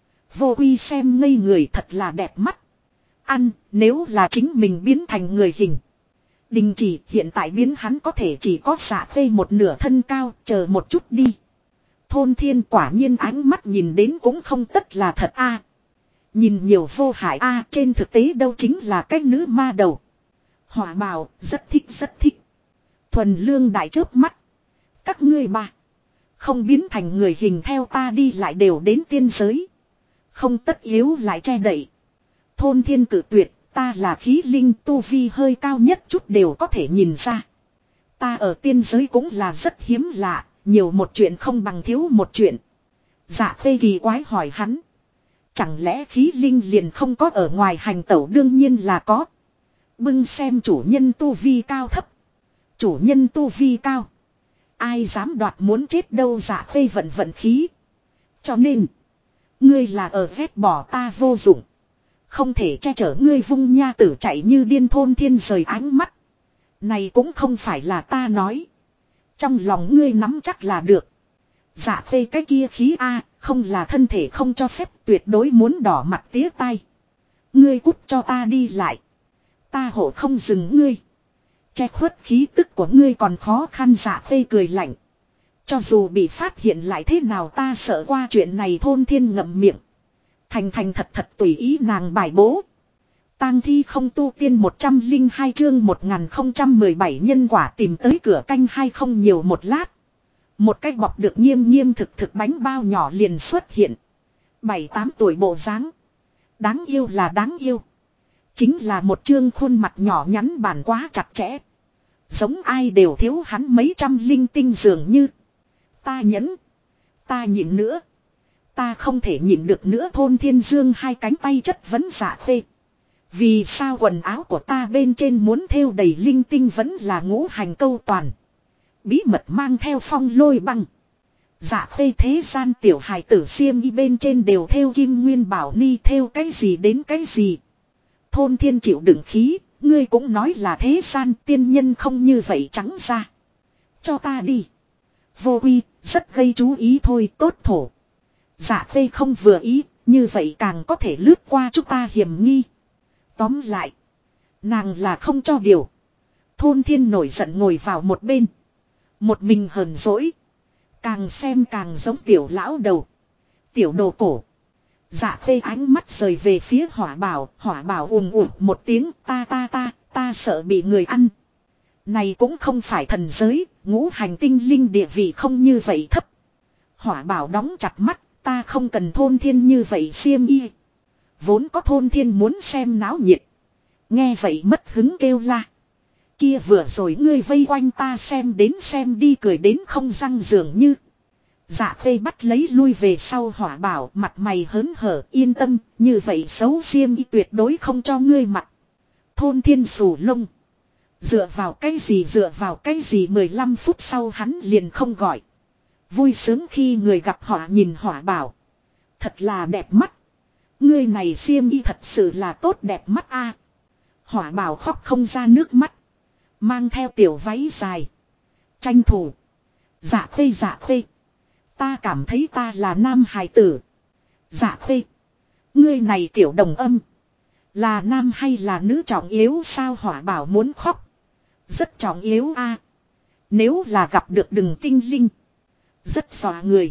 Vô Uy xem ngây người thật là đẹp mắt. Ăn, nếu là chính mình biến thành người hình. Đình chỉ hiện tại biến hắn có thể chỉ có Dạ Khê một nửa thân cao, chờ một chút đi. Thôn Thiên quả nhiên ánh mắt nhìn đến cũng không tất là thật a. Nhìn nhiều vô hại a, trên thực tế đâu chính là cái nữ ma đầu. Hỏa Bào rất thích rất thích. Thuần Lương đại chớp mắt. Các ngươi ba. Không biến thành người hình theo ta đi lại đều đến tiên giới. Không tất yếu lại che đậy. Thôn Thiên cử tuyệt, ta là khí linh tu vi hơi cao nhất chút đều có thể nhìn ra. Ta ở tiên giới cũng là rất hiếm lạ, nhiều một chuyện không bằng thiếu một chuyện. Dạ Khê kỳ quái hỏi hắn. Chẳng lẽ khí linh liền không có ở ngoài hành tẩu, đương nhiên là có. Bưng xem chủ nhân tu vi cao thấp. Chủ nhân tu vi cao. Ai dám đoạt muốn chết đâu. Dạ Khê vận vận khí. Cho nên. Ngươi là ở vét bỏ ta vô dụng. Không thể che chở ngươi vung nha tử chạy như điên. Thôn Thiên rời ánh mắt. Này cũng không phải là ta nói. Trong lòng ngươi nắm chắc là được. Dạ Khê cái kia khí a, không là thân thể không cho phép, tuyệt đối muốn đỏ mặt tía tai. Ngươi cút cho ta đi lại. Ta hộ không dừng ngươi. Che khuất khí tức của ngươi còn khó khăn. Dạ Khê cười lạnh. Cho dù bị phát hiện lại thế nào ta sợ qua chuyện này. Thôn Thiên ngậm miệng. Thành thành thật thật tùy ý nàng bài bố. Tang thi không tu tiên 102 chương 1017 nhân quả tìm tới cửa canh hai không nhiều một lát. Một cái bọc được nghiêm nghiêm thực thực bánh bao nhỏ liền xuất hiện. 7-8 tuổi bộ dáng. Đáng yêu là đáng yêu. Chính là một chương khuôn mặt nhỏ nhắn bản quá chặt chẽ. Giống ai đều thiếu hắn mấy trăm linh tinh dường như. Ta nhẫn. Ta nhịn nữa. Ta không thể nhịn được nữa. Thôn Thiên Dương hai cánh tay chất vấn Dạ Khê. Vì sao quần áo của ta bên trên muốn thêu đầy linh tinh vẫn là ngũ hành câu toàn. Bí mật mang theo phong lôi băng. Dạ Khê thế gian tiểu hài tử xiêm y bên trên đều thêu kim nguyên bảo ni, thêu cái gì đến cái gì. Thôn Thiên chịu đựng khí, ngươi cũng nói là thế gian tiên nhân không như vậy trắng ra. Cho ta đi. Vô Uy, rất gây chú ý thôi, tốt thổ. Dạ Khê không vừa ý, như vậy càng có thể lướt qua chúng ta hiểm nghi. Tóm lại, nàng là không cho điều. Thôn Thiên nổi giận ngồi vào một bên. Một mình hờn dỗi. Càng xem càng giống tiểu lão đầu. Tiểu đồ cổ. Dạ Khê ánh mắt rời về phía Hỏa Bảo ùm ùm một tiếng. Ta sợ bị người ăn. Này cũng không phải thần giới, ngũ hành tinh linh địa vị không như vậy thấp. Hỏa Bảo đóng chặt mắt, ta không cần Thôn Thiên như vậy xiêm y. Vốn có Thôn Thiên muốn xem náo nhiệt. Nghe vậy mất hứng kêu la. Kia vừa rồi ngươi vây quanh ta xem đến xem đi, cười đến không răng dường như. Dạ Khê bắt lấy lui về sau. Hỏa Bảo mặt mày hớn hở, yên tâm, như vậy xấu xiêm y tuyệt đối không cho ngươi mặc. Thôn Thiên xù lông. Dựa vào cái gì 15 phút sau hắn liền không gọi. Vui sướng khi người gặp họ nhìn Hỏa Bảo. Thật là đẹp mắt. Ngươi này xiêm y thật sự là tốt đẹp mắt a. Hỏa Bảo khóc không ra nước mắt. Mang theo tiểu váy dài. Tranh thủ. Dạ Khê. Ta cảm thấy ta là nam hài tử. Dạ Khê. Ngươi này tiểu đồng âm. Là nam hay là nữ trọng yếu sao? Hỏa Bảo muốn khóc. Rất trọng yếu a. Nếu là gặp được đừng tinh linh. Rất dọa người.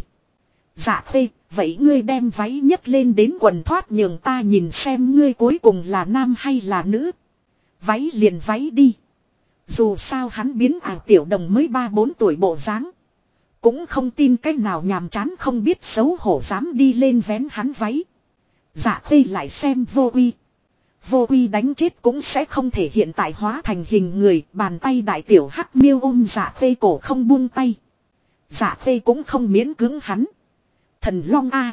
Dạ khê, vậy ngươi đem váy nhấc lên đến quần thoát nhường ta nhìn xem ngươi cuối cùng là nam hay là nữ. Váy liền váy đi. Dù sao hắn biến ảo tiểu đồng mới 3-4 tuổi bộ dáng. Cũng không tin cách nào nhàm chán không biết xấu hổ dám đi lên vén hắn váy. Dạ khê lại xem vô uy. Vô uy đánh chết cũng sẽ không thể hiện tại hóa thành hình người. Bàn tay đại tiểu hắc miêu ôm dạ khê cổ không buông tay. Dạ khê cũng không miễn cưỡng hắn. Thần long A.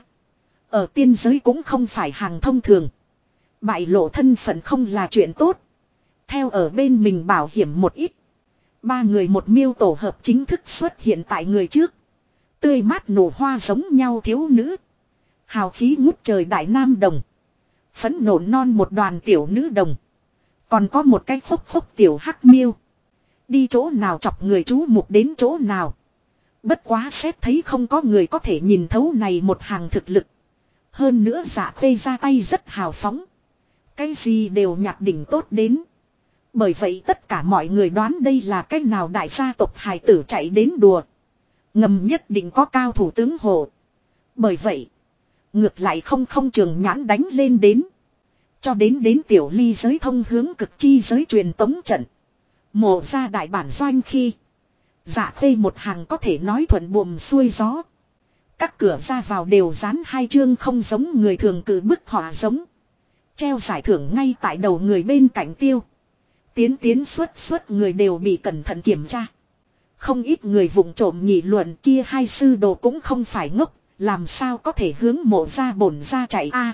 Ở tiên giới cũng không phải hàng thông thường. Bại lộ thân phận không là chuyện tốt. Theo ở bên mình bảo hiểm một ít. Ba người một miêu tổ hợp chính thức xuất hiện tại người trước. Tươi mát nổ hoa giống nhau thiếu nữ. Hào khí ngút trời đại nam đồng. Phấn nổ non một đoàn tiểu nữ đồng. Còn có một cái phốc phốc tiểu hắc miêu. Đi chỗ nào chọc người chú mục đến chỗ nào. Bất quá xét thấy không có người có thể nhìn thấu này một hàng thực lực. Hơn nữa dạ khê ra tay rất hào phóng. Cái gì đều nhặt đỉnh tốt đến. Bởi vậy tất cả mọi người đoán đây là cách nào đại gia tộc hài tử chạy đến đùa. Ngầm nhất định có cao thủ tướng hộ. Bởi vậy. Ngược lại không trường nhãn đánh lên đến. Cho đến tiểu ly giới thông hướng cực chi giới truyền tống trận. Mộ ra đại bản doanh khi. Dạ khê một hàng có thể nói thuận buồm xuôi gió. Các cửa ra vào đều dán hai chương không giống người thường cử bức họa giống. Treo giải thưởng ngay tại đầu người bên cạnh tiêu. Tiến xuất người đều bị cẩn thận kiểm tra. Không ít người vụng trộm nghị luận kia hai sư đồ cũng không phải ngốc. Làm sao có thể hướng mộ ra bổn ra chạy a?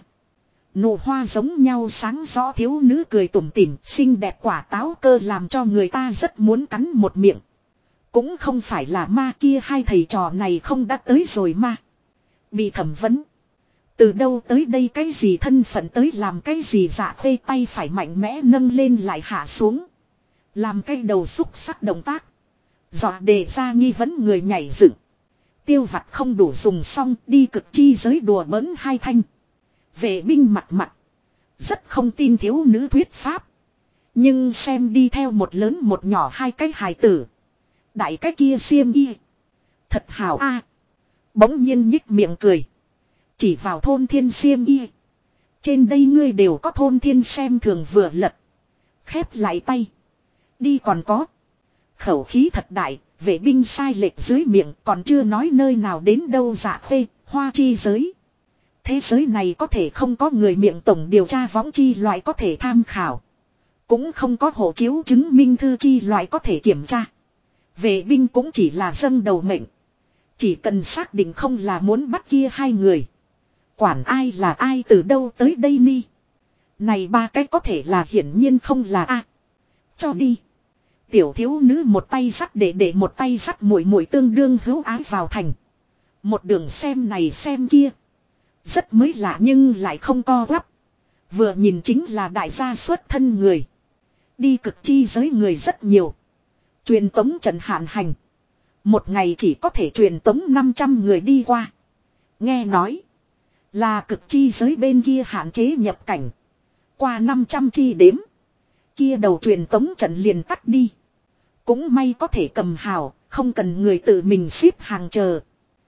Nụ hoa giống nhau sáng rõ thiếu nữ cười tủm tỉm, xinh đẹp quả táo cơ làm cho người ta rất muốn cắn một miệng. Cũng không phải là ma kia hai thầy trò này không đã tới rồi ma. Bị thẩm vấn. Từ đâu tới đây cái gì thân phận tới làm cái gì dạ khê tay phải mạnh mẽ nâng lên lại hạ xuống. Làm cái đầu xúc sắc động tác. Dọa đề ra nghi vấn người nhảy dựng. Tiêu vặt không đủ dùng xong đi cực chi giới đùa bỡn hai thanh. Vệ binh mặt. Rất không tin thiếu nữ thuyết pháp. Nhưng xem đi theo một lớn một nhỏ hai cái hài tử. Đại cái kia xiêm y. Thật hào a. Bỗng nhiên nhích miệng cười. Chỉ vào thôn thiên xiêm y. Trên đây ngươi đều có thôn thiên xem thường vừa lật. Khép lại tay. Đi còn có. Khẩu khí thật đại. Vệ binh sai lệch dưới miệng còn chưa nói nơi nào đến đâu dạ khê, hoa chi giới. Thế giới này có thể không có người miệng tổng điều tra võng chi loại có thể tham khảo. Cũng không có hộ chiếu chứng minh thư chi loại có thể kiểm tra. Vệ binh cũng chỉ là dâng đầu mệnh. Chỉ cần xác định không là muốn bắt kia hai người. Quản ai là ai từ đâu tới đây ni. Này ba cái có thể là hiển nhiên không là a. Cho đi. Tiểu thiếu nữ một tay dắt để một tay dắt muội tương đương hữu ái vào thành. Một đường xem này xem kia. Rất mới lạ nhưng lại không co quắp. Vừa nhìn chính là đại gia xuất thân người. Đi cực chi giới người rất nhiều. Truyền tống trận hạn hành. Một ngày chỉ có thể truyền tống 500 người đi qua. Nghe nói. Là cực chi giới bên kia hạn chế nhập cảnh. Qua 500 chi đếm. Kia đầu truyền tống trận liền tắt đi. Cũng may có thể cầm hào, không cần người tự mình xếp hàng chờ.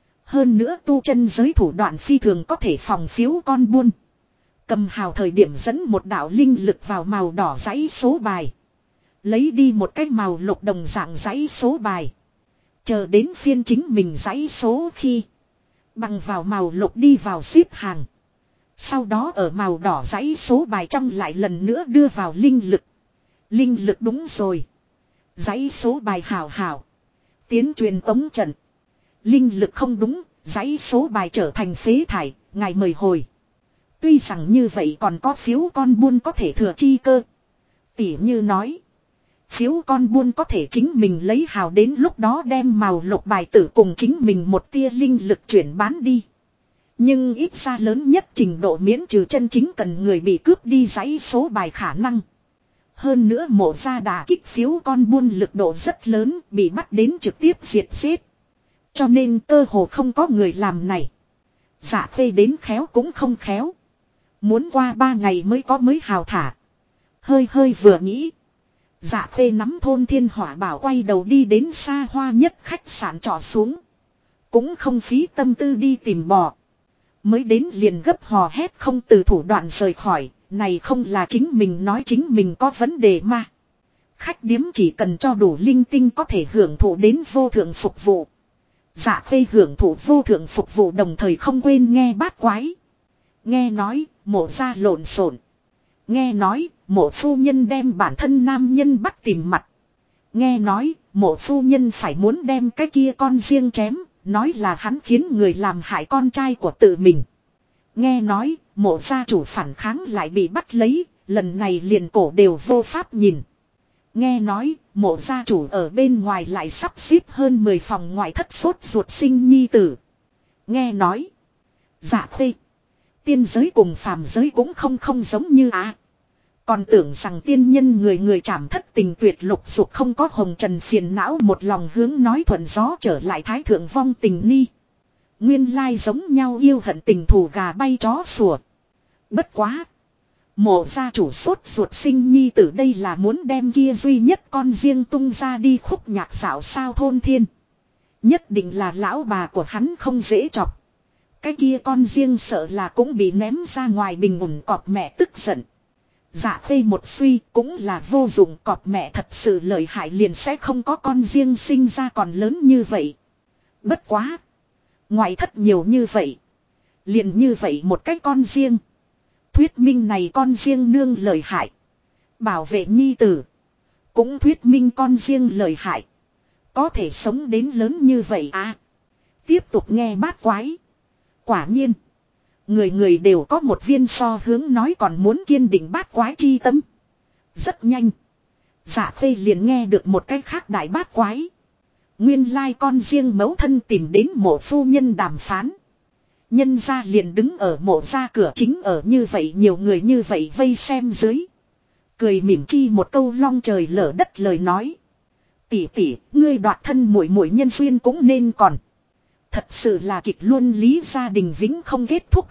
Hơn nữa tu chân giới thủ đoạn phi thường có thể phòng phiếu con buôn. Cầm hào thời điểm dẫn một đạo linh lực vào màu đỏ dãy số bài. Lấy đi một cái màu lục đồng dạng dãy số bài. Chờ đến phiên chính mình dãy số khi. Bằng vào màu lục đi vào xếp hàng. Sau đó ở màu đỏ dãy số bài trong lại lần nữa đưa vào linh lực. Linh lực đúng rồi. Dãy số bài hảo. Tiến truyền tống trận. Linh lực không đúng, dãy số bài trở thành phế thải, ngài mời hồi. Tuy rằng như vậy còn có phiếu con buôn có thể thừa chi cơ. Tỉ như nói. Phiếu con buôn có thể chính mình lấy hào đến lúc đó đem màu lục bài tử cùng chính mình một tia linh lực chuyển bán đi. Nhưng ít ra lớn nhất trình độ miễn trừ chân chính cần người bị cướp đi dãy số bài khả năng. Hơn nữa mộ ra đà kích phiếu con buôn lực độ rất lớn bị bắt đến trực tiếp diệt giết. Cho nên cơ hồ không có người làm này. Dạ phê đến khéo cũng không khéo. Muốn qua 3 ngày mới có mới hào thả. Hơi vừa nghĩ. Dạ Khê nắm thôn thiên hỏa bảo quay đầu đi đến xa hoa nhất khách sạn trọ xuống. Cũng không phí tâm tư đi tìm bò. Mới đến liền gấp hò hét không từ thủ đoạn rời khỏi. Này không là chính mình nói chính mình có vấn đề mà. Khách điếm chỉ cần cho đủ linh tinh có thể hưởng thụ đến vô thượng phục vụ. Dạ Khê hưởng thụ vô thượng phục vụ đồng thời không quên nghe bát quái. Nghe nói mộ ra lộn xộn. Nghe nói mộ phu nhân đem bản thân nam nhân bắt tìm mặt. Nghe nói mộ phu nhân phải muốn đem cái kia con riêng chém. Nói là hắn khiến người làm hại con trai của tự mình. Nghe nói mộ gia chủ phản kháng lại bị bắt lấy. Lần này liền cổ đều vô pháp nhìn. Nghe nói mộ gia chủ ở bên ngoài lại sắp xếp hơn 10 phòng ngoại thất sốt ruột sinh nhi tử. Nghe nói. Dạ Khê. Tiên giới cùng phàm giới cũng không giống như còn tưởng rằng tiên nhân người người chảm thất tình tuyệt lục dục không có hồng trần phiền não một lòng hướng nói thuận gió trở lại thái thượng vong tình ni. Nguyên lai giống nhau yêu hận tình thù gà bay chó sủa. Bất quá. Mộ gia chủ sốt ruột sinh nhi tử đây là muốn đem kia duy nhất con riêng tung ra đi khúc nhạc xảo sao thôn thiên. Nhất định là lão bà của hắn không dễ chọc. Cái kia con riêng sợ là cũng bị ném ra ngoài bình ổn cọp mẹ tức giận. Dạ Khê một suy cũng là vô dụng cọp mẹ thật sự lợi hại liền sẽ không có con riêng sinh ra còn lớn như vậy. Bất quá. Ngoại thất nhiều như vậy. Liền như vậy một cái con riêng. Thuyết minh này con riêng nương lợi hại. Bảo vệ nhi tử. Cũng thuyết minh con riêng lợi hại. Có thể sống đến lớn như vậy Tiếp tục nghe bát quái. Quả nhiên. Người người đều có một viên so hướng nói còn muốn kiên định bát quái chi tâm. Rất nhanh. Dạ Khê liền nghe được một cái khác đại bát quái. Nguyên lai con riêng mẫu thân tìm đến mộ phu nhân đàm phán. Nhân gia liền đứng ở mộ ra cửa chính ở như vậy nhiều người như vậy vây xem dưới. Cười mỉm chi một câu long trời lở đất lời nói. Tỷ tỷ, ngươi đoạt thân muội muội nhân duyên cũng nên còn. Thật sự là kịch luân lý gia đình vĩnh không kết thúc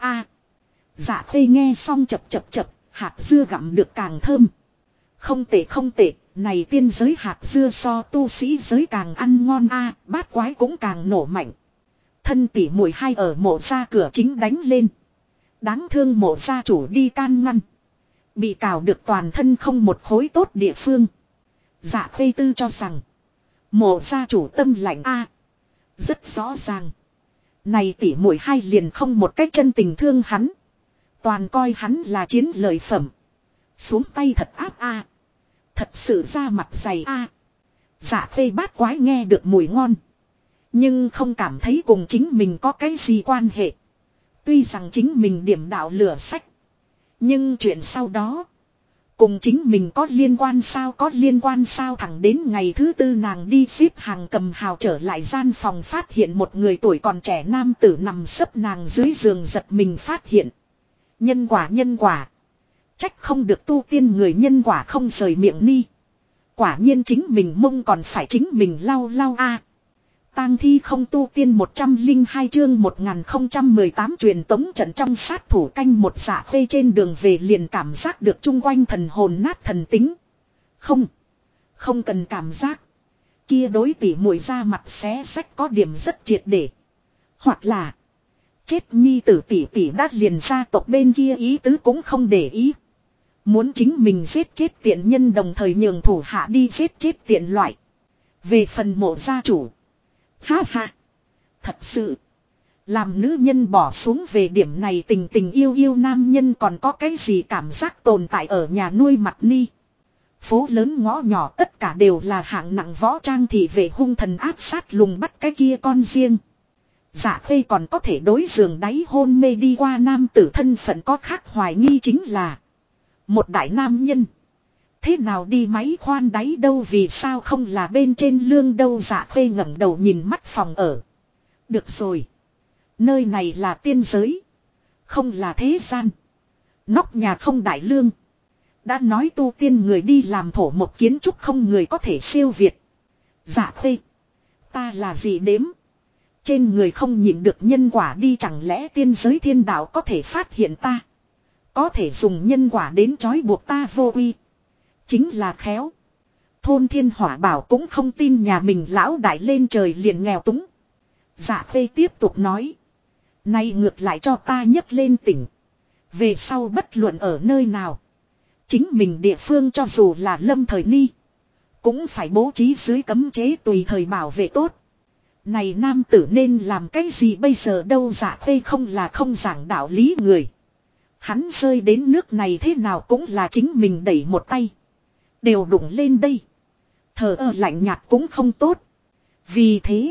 Dạ Khê nghe xong chập, hạt dưa gặm được càng thơm. Không tệ, này tiên giới hạt dưa so tu sĩ giới càng ăn ngon bát quái cũng càng nổ mạnh. Thân tỷ muội hai ở mộ ra cửa chính đánh lên. Đáng thương mộ gia chủ đi can ngăn. Bị cào được toàn thân không một khối tốt địa phương. Dạ Khê tư cho rằng. Mộ gia chủ tâm lạnh rất rõ ràng. Này tỷ muội hai liền không một cách chân tình thương hắn. Toàn coi hắn là chiến lợi phẩm. Xuống tay thật áp Thật sự ra mặt dày Dạ Khê bát quái nghe được mùi ngon. Nhưng không cảm thấy cùng chính mình có cái gì quan hệ. Tuy rằng chính mình điểm đạo lửa sách. Nhưng chuyện sau đó. Cùng chính mình có liên quan sao thẳng đến ngày thứ tư nàng đi xếp hàng cầm hào trở lại gian phòng phát hiện một người tuổi còn trẻ nam tử nằm sấp nàng dưới giường giật mình phát hiện. Nhân quả. Trách không được tu tiên người nhân quả không rời miệng ni. Quả nhiên chính mình mông còn phải chính mình lau tang thi không tu tiên 102 chương 1018 truyền tống trận trong sát thủ canh một Dạ Khê trên đường về liền cảm giác được chung quanh thần hồn nát thần tính. Không cần cảm giác. Kia đối tỷ muội ra mặt xé sách có điểm rất triệt để. Hoặc là chết nhi tử tỷ đát liền gia tộc bên kia ý tứ cũng không để ý. Muốn chính mình giết chết tiện nhân đồng thời nhường thủ hạ đi giết chết tiện loại. Về phần mộ gia chủ. Ha. Thật sự. Làm nữ nhân bỏ xuống về điểm này tình yêu nam nhân còn có cái gì cảm giác tồn tại ở nhà nuôi mặt ni. Phố lớn ngõ nhỏ tất cả đều là hạng nặng võ trang thì về hung thần áp sát lùng bắt cái kia con riêng. Dạ Khê còn có thể đối giường đáy hôn mê đi qua nam tử thân phận có khác hoài nghi chính là. Một đại nam nhân. Thế nào đi máy khoan đáy đâu vì sao không là bên trên lương đâu Dạ Khê ngẩng đầu nhìn mắt phòng ở. Được rồi. Nơi này là tiên giới. Không là thế gian. Nóc nhà không đại lương. Đã nói tu tiên người đi làm thổ một kiến trúc không người có thể siêu việt. Dạ Khê. Ta là gì đếm. Trên người không nhịn được nhân quả đi chẳng lẽ tiên giới thiên đạo có thể phát hiện ta. Có thể dùng nhân quả đến trói buộc ta vô uy. Chính là khéo. Thôn Thiên Hỏa Bảo cũng không tin nhà mình lão đại lên trời liền nghèo túng. Dạ Khê tiếp tục nói. Nay ngược lại cho ta nhấc lên tỉnh. Về sau bất luận ở nơi nào. Chính mình địa phương cho dù là lâm thời ni. Cũng phải bố trí dưới cấm chế tùy thời bảo vệ tốt. Này nam tử nên làm cái gì bây giờ đâu? Dạ Khê không là không giảng đạo lý người. Hắn rơi đến nước này thế nào cũng là chính mình đẩy một tay. Đều đụng lên đây. Thờ ơ lạnh nhạt cũng không tốt. Vì thế.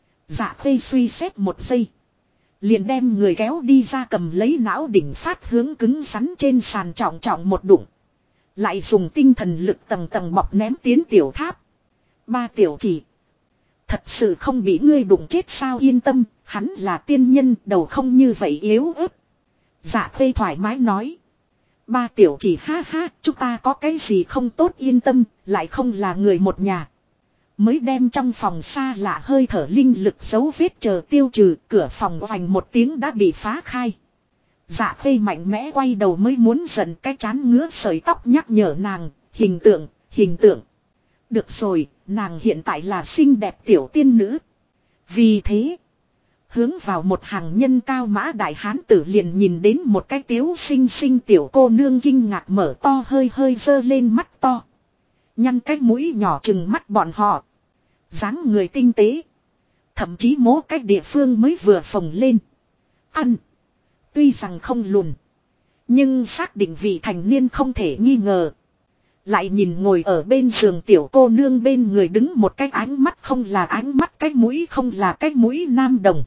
Dạ Khê suy xét một giây. Liền đem người kéo đi ra, cầm lấy não đỉnh phát hướng cứng rắn trên sàn trọng trọng một đụng. Lại dùng tinh thần lực tầng tầng bọc ném tiến tiểu tháp. Ba tiểu chỉ. Thật sự không bị ngươi đụng chết sao? Yên tâm, hắn là tiên nhân, đầu không như vậy yếu ớt. Dạ Khê thoải mái nói. Ba tiểu chỉ ha ha, chúng ta có cái gì không tốt, yên tâm, lại không là người một nhà. Mới đem trong phòng xa lạ hơi thở linh lực dấu vết chờ tiêu trừ, cửa phòng vành một tiếng đã bị phá khai. Dạ Khê mạnh mẽ quay đầu mới muốn giận cái chán ngứa sợi tóc nhắc nhở nàng, hình tượng. Được rồi, nàng hiện tại là xinh đẹp tiểu tiên nữ. Vì thế, hướng vào một hàng nhân cao mã đại hán tử liền nhìn đến một cái tiếu xinh xinh tiểu cô nương kinh ngạc mở to hơi dơ lên mắt to. Nhăn cái mũi nhỏ chừng mắt bọn họ. Dáng người tinh tế. Thậm chí mố cách địa phương mới vừa phồng lên. Ăn. Tuy rằng không lùn. Nhưng xác định vị thành niên không thể nghi ngờ. Lại nhìn ngồi ở bên giường tiểu cô nương bên người đứng một cái ánh mắt không là ánh mắt, cái mũi không là cái mũi nam đồng.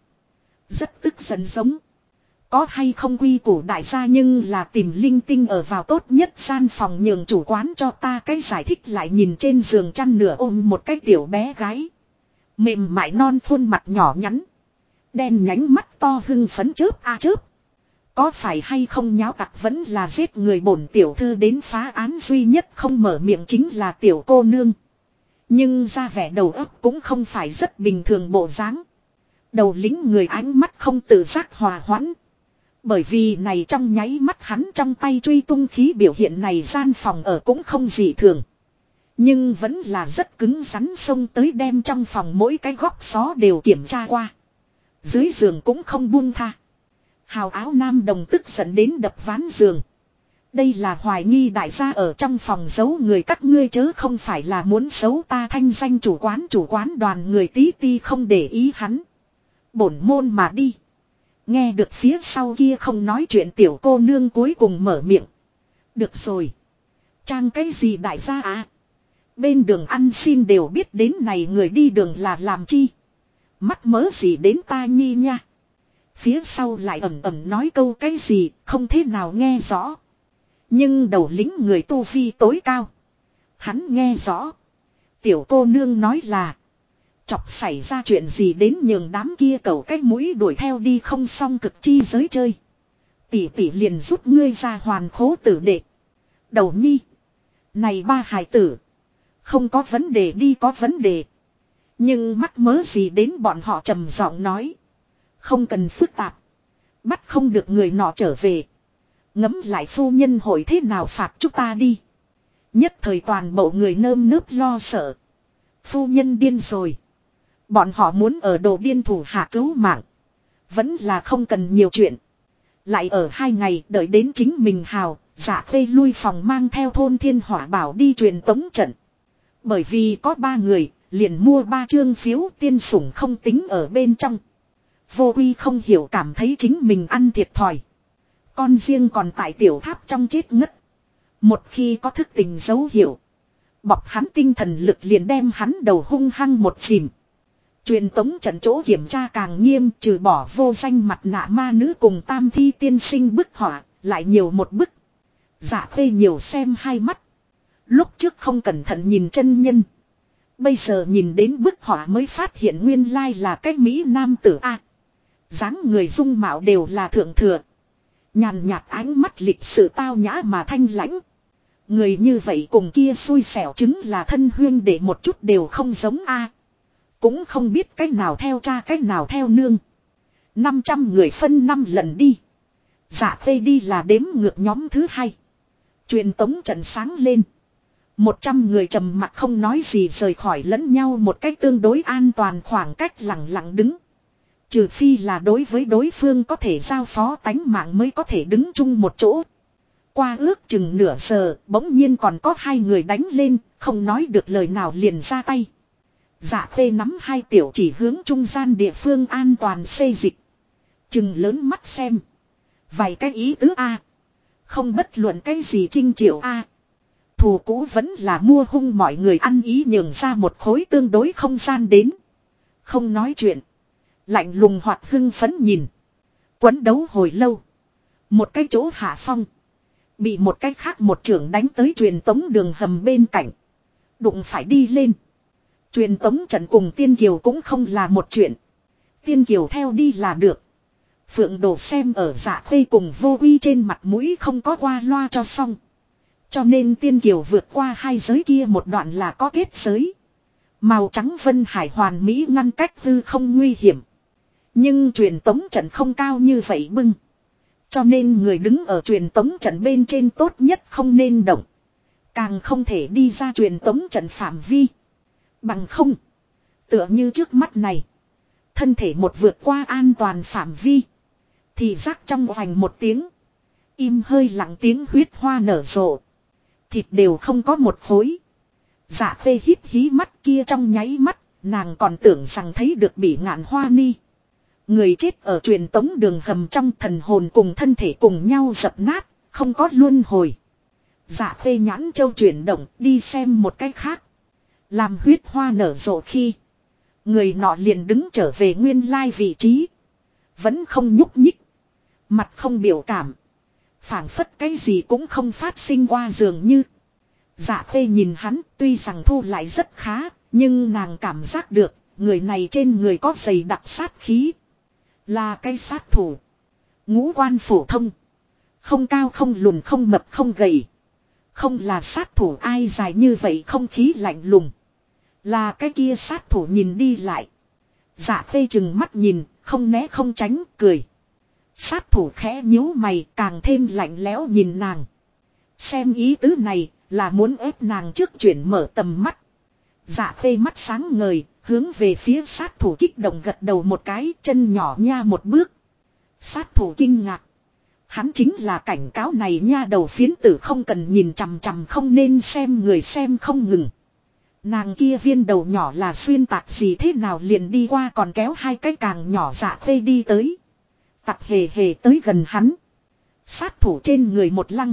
Rất tức giận giống. Có hay không quy củ đại gia nhưng là tìm linh tinh ở vào tốt nhất gian phòng, nhường chủ quán cho ta cái giải thích. Lại nhìn trên giường chăn nửa ôm một cái tiểu bé gái. Mềm mại non khuôn mặt nhỏ nhắn. Đen nhánh mắt to hưng phấn chớp a chớp. Có phải hay không nháo tặc vẫn là giết người, bổn tiểu thư đến phá án duy nhất không mở miệng chính là tiểu cô nương. Nhưng ra vẻ đầu óc cũng không phải rất bình thường bộ dáng. Đầu lính người ánh mắt không tự giác hòa hoãn. Bởi vì này trong nháy mắt hắn trong tay truy tung khí biểu hiện này gian phòng ở cũng không dị thường. Nhưng vẫn là rất cứng rắn, xông tới đem trong phòng mỗi cái góc xó đều kiểm tra qua. Dưới giường cũng không buông tha. Hào áo nam đồng tức giận đến đập ván giường. Đây là hoài nghi đại gia ở trong phòng giấu người, các ngươi chớ không phải là muốn xấu ta thanh danh chủ quán đoàn người tí ti không để ý hắn. Bổn môn mà đi. Nghe được phía sau kia không nói chuyện tiểu cô nương cuối cùng mở miệng. Được rồi. Trang cái gì đại gia à? Bên đường ăn xin đều biết đến này người đi đường là làm chi. Mắc mớ gì đến ta nhi nha. Phía sau lại ẩm ẩm nói câu cái gì không thế nào nghe rõ. Nhưng đầu lính người tu vi tối cao. Hắn nghe rõ. Tiểu cô nương nói là. Chọc xảy ra chuyện gì đến nhường đám kia cầu cái mũi đuổi theo đi không xong cực chi giới chơi. Tỷ tỷ liền rút ngươi ra hoàn khố tử đệ. Đầu nhi. Này ba hài tử. Không có vấn đề đi, có vấn đề. Nhưng mắc mớ gì đến bọn họ trầm giọng nói. Không cần phức tạp. Bắt không được người nọ trở về. Ngẫm lại phu nhân hội thế nào phạt chúng ta đi. Nhất thời toàn bộ người nơm nớp lo sợ. Phu nhân điên rồi. Bọn họ muốn ở đồ điên thủ hạ cứu mạng. Vẫn là không cần nhiều chuyện. Lại ở 2 ngày đợi đến chính mình hào. Dạ Khê lui phòng mang theo Thôn Thiên Hỏa Bảo đi truyền tống trận. Bởi vì có 3 người liền mua 3 chương phiếu tiên sủng không tính ở bên trong. Vô Uy không hiểu cảm thấy chính mình ăn thiệt thòi. Con riêng còn tại tiểu tháp trong chết ngất. Một khi có thức tình dấu hiệu. Bọc hắn tinh thần lực liền đem hắn đầu hung hăng một chìm. Truyền tống trận chỗ kiểm tra càng nghiêm, trừ bỏ vô danh mặt nạ ma nữ cùng tam thi tiên sinh bức họa, lại nhiều một bức. Dạ Khê nhiều xem hai mắt. Lúc trước không cẩn thận nhìn chân nhân. Bây giờ nhìn đến bức họa mới phát hiện nguyên lai là cái Mỹ nam tử A. Dáng người dung mạo đều là thượng thừa. Nhàn nhạt ánh mắt lịch sự tao nhã mà thanh lãnh. Người như vậy cùng kia xui xẻo chứng là thân huyên để một chút đều không giống A. Cũng không biết cách nào theo cha cách nào theo nương. 500 người phân 5 lần đi. Dạ Khê đi là đếm ngược nhóm thứ 2. Truyền tống trận sáng lên. 100 người trầm mặc không nói gì rời khỏi lẫn nhau một cách tương đối an toàn khoảng cách lặng lặng đứng. Trừ phi là đối với đối phương có thể giao phó tánh mạng mới có thể đứng chung một chỗ. Qua ước chừng nửa giờ, bỗng nhiên còn có hai người đánh lên, không nói được lời nào liền ra tay. Dạ Khê nắm hai tiểu chỉ hướng trung gian địa phương an toàn xê dịch. Chừng lớn mắt xem. Vài cái ý tứ A. Không bất luận cái gì trinh triệu A. Thù cũ vẫn là mua hung mọi người ăn ý nhường ra một khối tương đối không gian đến. Không nói chuyện. Lạnh lùng hoặc hưng phấn nhìn. Quấn đấu hồi lâu. Một cái chỗ hạ phong. Bị một cái khác một trưởng đánh tới truyền tống đường hầm bên cạnh. Đụng phải đi lên. Truyền tống trận cùng Tiên Kiều cũng không là một chuyện. Tiên Kiều theo đi là được. Phượng Đồ xem ở Dạ Khê cùng Vô Uy trên mặt mũi không có qua loa cho xong. Cho nên Tiên Kiều vượt qua hai giới kia một đoạn là có kết giới. Màu trắng vân hải hoàn mỹ ngăn cách hư không nguy hiểm. Nhưng truyền tống trận không cao như vậy bưng. Cho nên người đứng ở truyền tống trận bên trên tốt nhất không nên động. Càng không thể đi ra truyền tống trận phạm vi. Bằng không. Tựa như trước mắt này. Thân thể một vượt qua an toàn phạm vi. Thì rác trong vành một tiếng. Im hơi lặng tiếng huyết hoa nở rộ. Thịt đều không có một khối. Dạ Khê híp hí mắt kia trong nháy mắt. Nàng còn tưởng rằng thấy được Bỉ Ngạn Hoa Ni. Người chết ở truyền tống đường hầm trong thần hồn cùng thân thể cùng nhau dập nát. Không có luân hồi. Dạ Khê nhãn châu chuyển động đi xem một cách khác. Làm huyết hoa nở rộ khi. Người nọ liền đứng trở về nguyên lai vị trí. Vẫn không nhúc nhích. Mặt không biểu cảm. Phảng phất cái gì cũng không phát sinh qua dường như. Dạ Khê nhìn hắn tuy rằng thu lại rất khá. Nhưng nàng cảm giác được. Người này trên người có dày đặc sát khí. Là cái sát thủ. Ngũ quan phổ thông. Không cao không lùn không mập không gầy. Không là sát thủ ai dài như vậy không khí lạnh lùng. Là cái kia sát thủ nhìn đi lại. Dạ Khê chừng mắt nhìn, không né không tránh, cười. Sát thủ khẽ nhíu mày càng thêm lạnh lẽo nhìn nàng. Xem ý tứ này là muốn ép nàng trước chuyển mở tầm mắt. Dạ Khê mắt sáng ngời, hướng về phía sát thủ kích động gật đầu một cái, chân nhỏ nha một bước. Sát thủ kinh ngạc. Hắn chính là cảnh cáo này nha đầu phiến tử không cần nhìn chằm chằm không nên xem người xem không ngừng. Nàng kia viên đầu nhỏ là xuyên tạc gì thế nào liền đi qua còn kéo hai cái càng nhỏ Dạ Khê đi tới. Tặc hề hề tới gần hắn. Sát thủ trên người một lăng.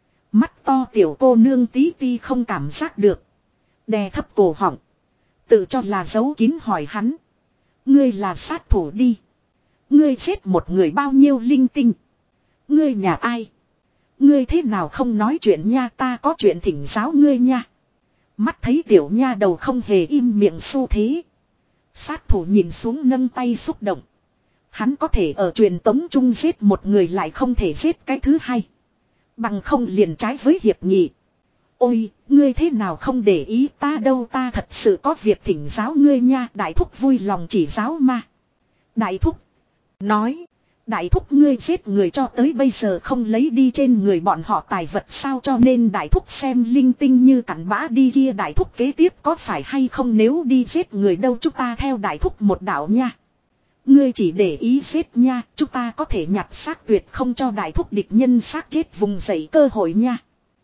Mắt to tiểu cô nương tí ti không cảm giác được. Đè thấp cổ họng. Tự cho là giấu kín hỏi hắn. Ngươi là sát thủ đi. Ngươi giết một người bao nhiêu linh tinh. Ngươi nhà ai. Ngươi thế nào không nói chuyện nha ta có chuyện thỉnh giáo ngươi nha. Mắt thấy tiểu nha đầu không hề im miệng xu thế. Sát thủ nhìn xuống nâng tay xúc động. Hắn có thể ở truyền tống chung giết một người lại không thể giết cái thứ hai. Bằng không liền trái với hiệp nghị. Ôi, ngươi thế nào không để ý ta đâu ta thật sự có việc thỉnh giáo ngươi nha. Đại thúc vui lòng chỉ giáo mà. Đại thúc. Nói. Đại thúc ngươi giết người cho tới bây giờ không lấy đi trên người bọn họ tài vật sao cho nên đại thúc xem linh tinh như cặn bã đi kia đại thúc kế tiếp có phải hay không nếu đi giết người đâu chúng ta theo đại thúc một đạo nha. Ngươi chỉ để ý giết nha, chúng ta có thể nhặt xác tuyệt không cho đại thúc địch nhân xác chết vùng dậy cơ hội nha.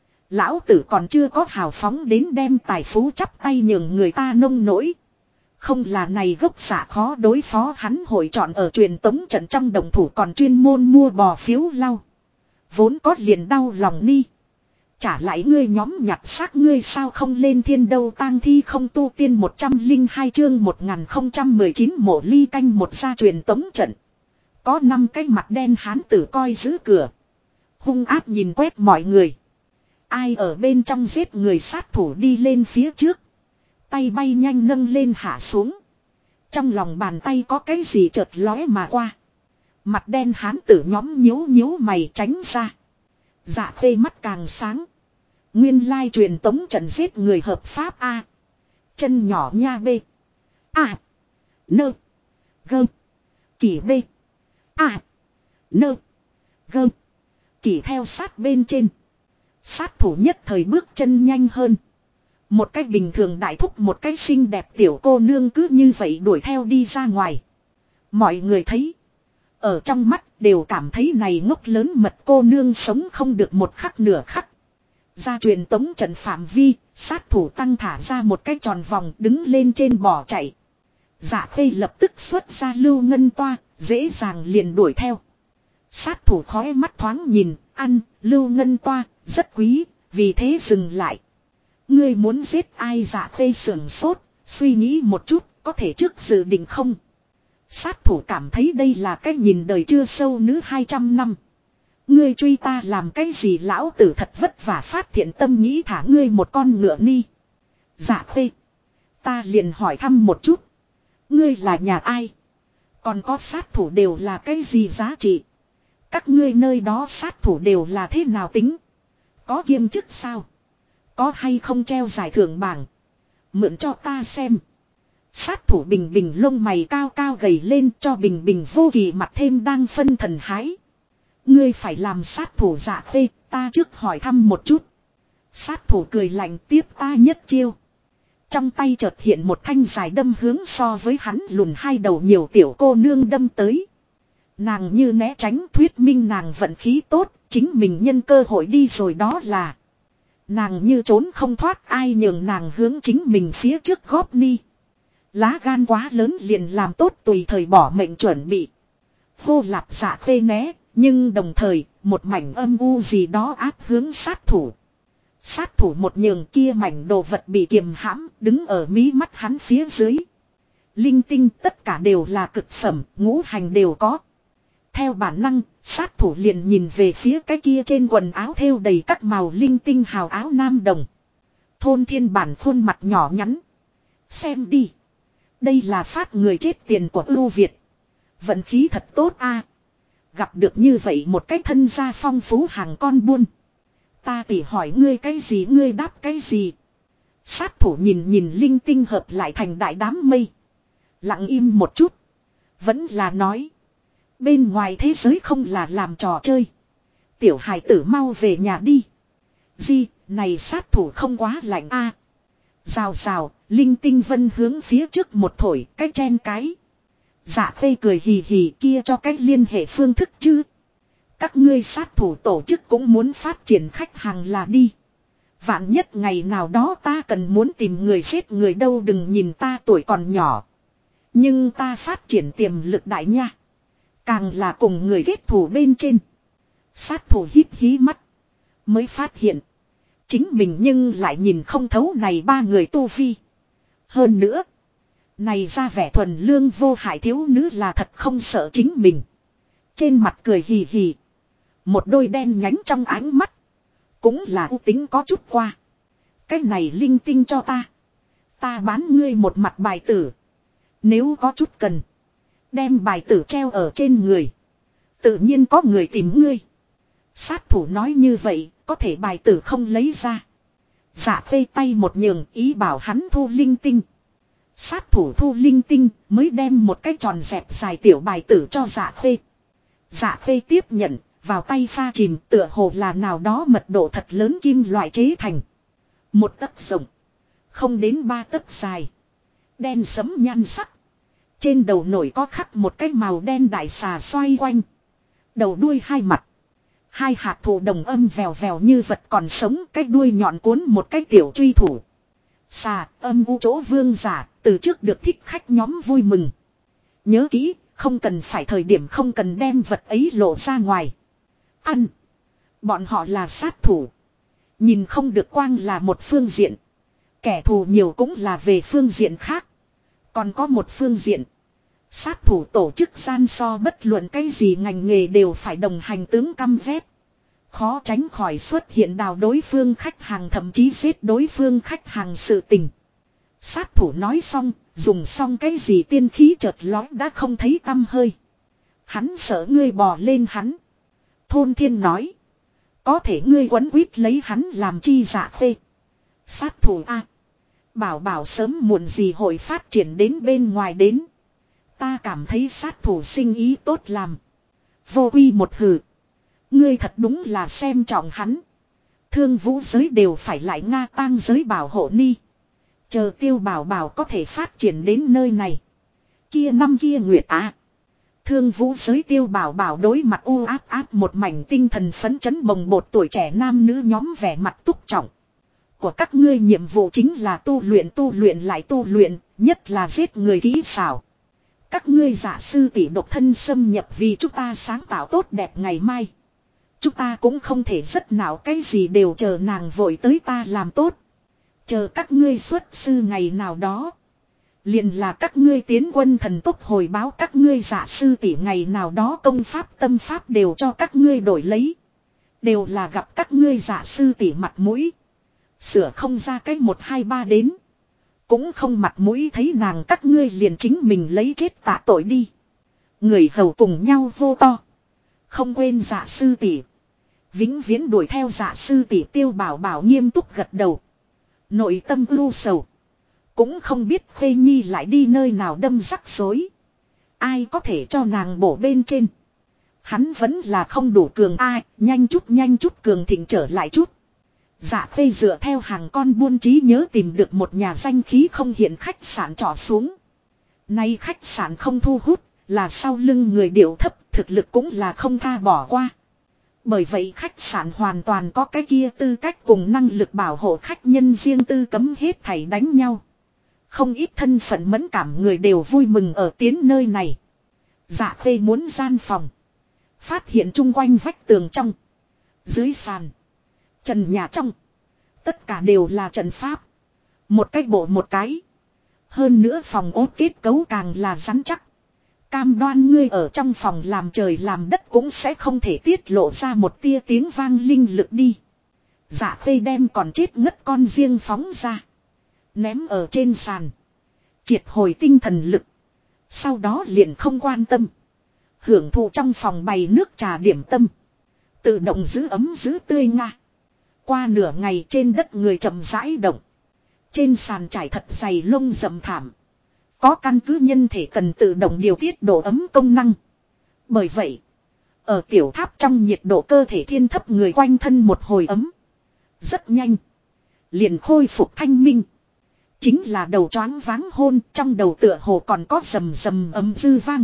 Lão tử còn chưa có hào phóng đến đem tài phú chắp tay nhường người ta nông nỗi. Không là này gốc xạ khó đối phó hắn hội chọn ở truyền tống trận trong đồng thủ còn chuyên môn mua bò phiếu lau. Vốn có liền đau lòng ni. Trả lại ngươi nhóm nhặt xác ngươi sao không lên thiên đâu tang thi không tu tiên 102 chương 1019 mộ ly canh một ra truyền tống trận. Có 5 cái mặt đen hán tử coi giữ cửa. Hung áp nhìn quét mọi người. Ai ở bên trong giết người sát thủ đi lên phía trước. Tay bay nhanh nâng lên hạ xuống. Trong lòng bàn tay có cái gì chợt lóe mà qua. Mặt đen hán tử nhóm nhíu nhíu mày tránh ra. Dạ Khê mắt càng sáng. Nguyên lai truyền tống trận giết người hợp pháp A. Chân nhỏ nha B. A. Nơ. Gơ. Kỳ B. A. Nơ. Gơ. Kỳ theo sát bên trên. Sát thủ nhất thời bước chân nhanh hơn. Một cách bình thường đại thúc, một cách xinh đẹp tiểu cô nương cứ như vậy đuổi theo đi ra ngoài. Mọi người thấy. Ở trong mắt đều cảm thấy này ngốc lớn mật cô nương sống không được một khắc nửa khắc. Ra truyền tống trận phạm vi, sát thủ tăng thả ra một cái tròn vòng đứng lên trên bỏ chạy. Dạ Khê lập tức xuất ra lưu ngân toa, dễ dàng liền đuổi theo. Sát thủ khói mắt thoáng nhìn, ăn, lưu ngân toa, rất quý, vì thế dừng lại. Ngươi muốn giết ai? Dạ Khê sưởng sốt, suy nghĩ một chút, có thể trước dự định không? Sát thủ cảm thấy đây là cái nhìn đời chưa sâu nữ 200 năm. Ngươi truy ta làm cái gì? Lão tử thật vất vả phát thiện tâm nghĩ thả ngươi một con ngựa ni. Dạ Khê, ta liền hỏi thăm một chút. Ngươi là nhà ai? Còn có sát thủ đều là cái gì giá trị? Các ngươi nơi đó sát thủ đều là thế nào tính? Có kiêm chức sao? Có hay không treo giải thưởng bảng? Mượn cho ta xem. Sát thủ Bình Bình lông mày cao cao gầy lên, cho Bình Bình vô kỳ mặt thêm đang phân thần hái. Ngươi phải làm sát thủ? Dạ Khê, ta trước hỏi thăm một chút. Sát thủ cười lạnh, tiếp ta nhất chiêu. Trong tay chợt hiện một thanh dài đâm hướng so với hắn lùn hai đầu nhiều tiểu cô nương đâm tới. Nàng như né tránh, thuyết minh nàng vận khí tốt, chính mình nhân cơ hội đi rồi đó là. Nàng như trốn không thoát, ai nhường nàng hướng chính mình phía trước góp ni. Lá gan quá lớn liền làm tốt tùy thời bỏ mệnh chuẩn bị. Hô lạp Dạ Khê né, nhưng đồng thời một mảnh âm u gì đó áp hướng sát thủ. Sát thủ một nhường kia mảnh đồ vật bị kiềm hãm, đứng ở mí mắt hắn phía dưới. Linh tinh tất cả đều là cực phẩm, ngũ hành đều có. Theo bản năng, sát thủ liền nhìn về phía cái kia trên quần áo thêu đầy các màu linh tinh hào áo nam đồng. Thôn Thiên Bản khuôn mặt nhỏ nhắn. Xem đi. Đây là phát người chết tiền của ưu Việt. Vận khí thật tốt a. Gặp được như vậy một cái thân gia phong phú hàng con buôn. Ta tỉ hỏi ngươi cái gì ngươi đáp cái gì. Sát thủ nhìn nhìn linh tinh hợp lại thành đại đám mây. Lặng im một chút. Vẫn là nói. Bên ngoài thế giới không là làm trò chơi. Tiểu hài tử mau về nhà đi. Di, này sát thủ không quá lạnh a. Rào rào, linh tinh vân hướng phía trước một thổi, cái chen cái. Dạ Khê cười hì hì, kia cho cách liên hệ phương thức chứ. Các ngươi sát thủ tổ chức cũng muốn phát triển khách hàng là đi. Vạn nhất ngày nào đó ta cần muốn tìm người giết người đâu, đừng nhìn ta tuổi còn nhỏ. Nhưng ta phát triển tiềm lực đại nha. Càng là cùng người kết thù bên trên. Sát thủ híp hí mắt. Mới phát hiện. Chính mình nhưng lại nhìn không thấu này ba người tu vi. Hơn nữa. Này ra vẻ thuần lương vô hại thiếu nữ là thật không sợ chính mình. Trên mặt cười hì hì. Một đôi đen nhánh trong ánh mắt. Cũng là u tính có chút qua. Cái này linh tinh cho ta. Ta bán ngươi một mặt bài tử. Nếu có chút cần. Đem bài tử treo ở trên người. Tự nhiên có người tìm ngươi. Sát thủ nói như vậy. Có thể bài tử không lấy ra. Dạ Khê tay một nhường ý bảo hắn thu linh tinh. Sát thủ thu linh tinh mới đem một cái tròn dẹp dài tiểu bài tử cho Dạ Khê. Dạ Khê tiếp nhận. Vào tay pha chìm tựa hồ là nào đó mật độ thật lớn kim loại chế thành. Một tấc rộng. Không đến 3 tấc dài. Đen sẫm nhan sắc. Trên đầu nổi có khắc một cái màu đen đại xà xoay quanh. Đầu đuôi hai mặt. Hai hạt thụ đồng âm vèo vèo như vật còn sống, cái đuôi nhọn cuốn một cái tiểu truy thủ. Xà âm u chỗ vương giả, từ trước được thích khách nhóm vui mừng. Nhớ kỹ, không cần phải thời điểm không cần đem vật ấy lộ ra ngoài. Ăn. Bọn họ là sát thủ. Nhìn không được quang là một phương diện. Kẻ thù nhiều cũng là về phương diện khác. Còn có một phương diện. Sát thủ tổ chức gian so bất luận cái gì ngành nghề đều phải đồng hành tướng căm ghét. Khó tránh khỏi xuất hiện đào đối phương khách hàng, thậm chí giết đối phương khách hàng sự tình. Sát thủ nói xong, dùng xong cái gì tiên khí chợt lói đã không thấy tăm hơi. Hắn sợ ngươi bò lên hắn. Thôn Thiên nói. Có thể ngươi quấn quýt lấy hắn làm chi? Dạ Khê. Sát thủ a, bảo bảo sớm muộn gì hội phát triển đến bên ngoài đến. Ta cảm thấy sát thủ sinh ý tốt làm. Vô quy một hừ. Ngươi thật đúng là xem trọng hắn. Thương vũ giới đều phải lại Nga tang giới bảo hộ ni. Chờ Tiêu Bảo Bảo có thể phát triển đến nơi này. Kia năm kia nguyệt á. Thương vũ giới Tiêu Bảo Bảo đối mặt u áp áp một mảnh tinh thần phấn chấn bồng bột tuổi trẻ nam nữ nhóm vẻ mặt túc trọng. Của các ngươi nhiệm vụ chính là tu luyện lại tu luyện, nhất là giết người kỹ xảo. Các ngươi giả sư tỷ độc thân xâm nhập vì chúng ta sáng tạo tốt đẹp ngày mai. Chúng ta cũng không thể rất nào cái gì đều chờ nàng vội tới ta làm tốt. Chờ các ngươi xuất sư ngày nào đó. Liền là các ngươi tiến quân thần tốc hồi báo các ngươi giả sư tỷ ngày nào đó công pháp tâm pháp đều cho các ngươi đổi lấy. Đều là gặp các ngươi giả sư tỷ mặt mũi. Sửa không ra cái 1 2 3 đến. Cũng không mặt mũi thấy nàng các ngươi liền chính mình lấy chết tạ tội đi. Người hầu cùng nhau vô to. Không quên giả sư tỷ. Vĩnh viễn đuổi theo giả sư tỷ Tiêu Bảo Bảo nghiêm túc gật đầu. Nội tâm ưu sầu. Cũng không biết Khuê Nhi lại đi nơi nào đâm rắc rối. Ai có thể cho nàng bổ bên trên. Hắn vẫn là không đủ cường ai, nhanh chút cường thịnh trở lại chút. Dạ Khuê dựa theo hàng con buôn trí nhớ tìm được một nhà danh khí không hiện khách sạn trọ xuống. Nay khách sạn không thu hút, là sau lưng người điệu thấp, thực lực cũng là không tha bỏ qua. Bởi vậy khách sạn hoàn toàn có cái kia tư cách cùng năng lực bảo hộ khách nhân riêng tư cấm hết thảy đánh nhau. Không ít thân phận mẫn cảm người đều vui mừng ở tiến nơi này. Dạ Khuê muốn gian phòng. Phát hiện chung quanh vách tường trong. Dưới sàn. Trần nhà trong. Tất cả đều là trận pháp. Một cái bộ một cái. Hơn nữa phòng ốt kết cấu càng là rắn chắc. Cam đoan ngươi ở trong phòng làm trời làm đất cũng sẽ không thể tiết lộ ra một tia tiếng vang linh lực đi. Dạ Khuê đem còn chết ngất con riêng phóng ra. Ném ở trên sàn. Triệt hồi tinh thần lực. Sau đó liền không quan tâm. Hưởng thụ trong phòng bày nước trà điểm tâm. Tự động giữ ấm giữ tươi nga. Qua nửa ngày trên đất người chậm rãi động. Trên sàn trải thật dày lông rậm thảm. Có căn cứ nhân thể cần tự động điều tiết độ ấm công năng. Bởi vậy, ở tiểu tháp trong nhiệt độ cơ thể thiên thấp người quanh thân một hồi ấm. Rất nhanh. Liền khôi phục thanh minh. Chính là đầu choáng váng hôn, trong đầu tựa hồ còn có rầm rầm ấm dư vang.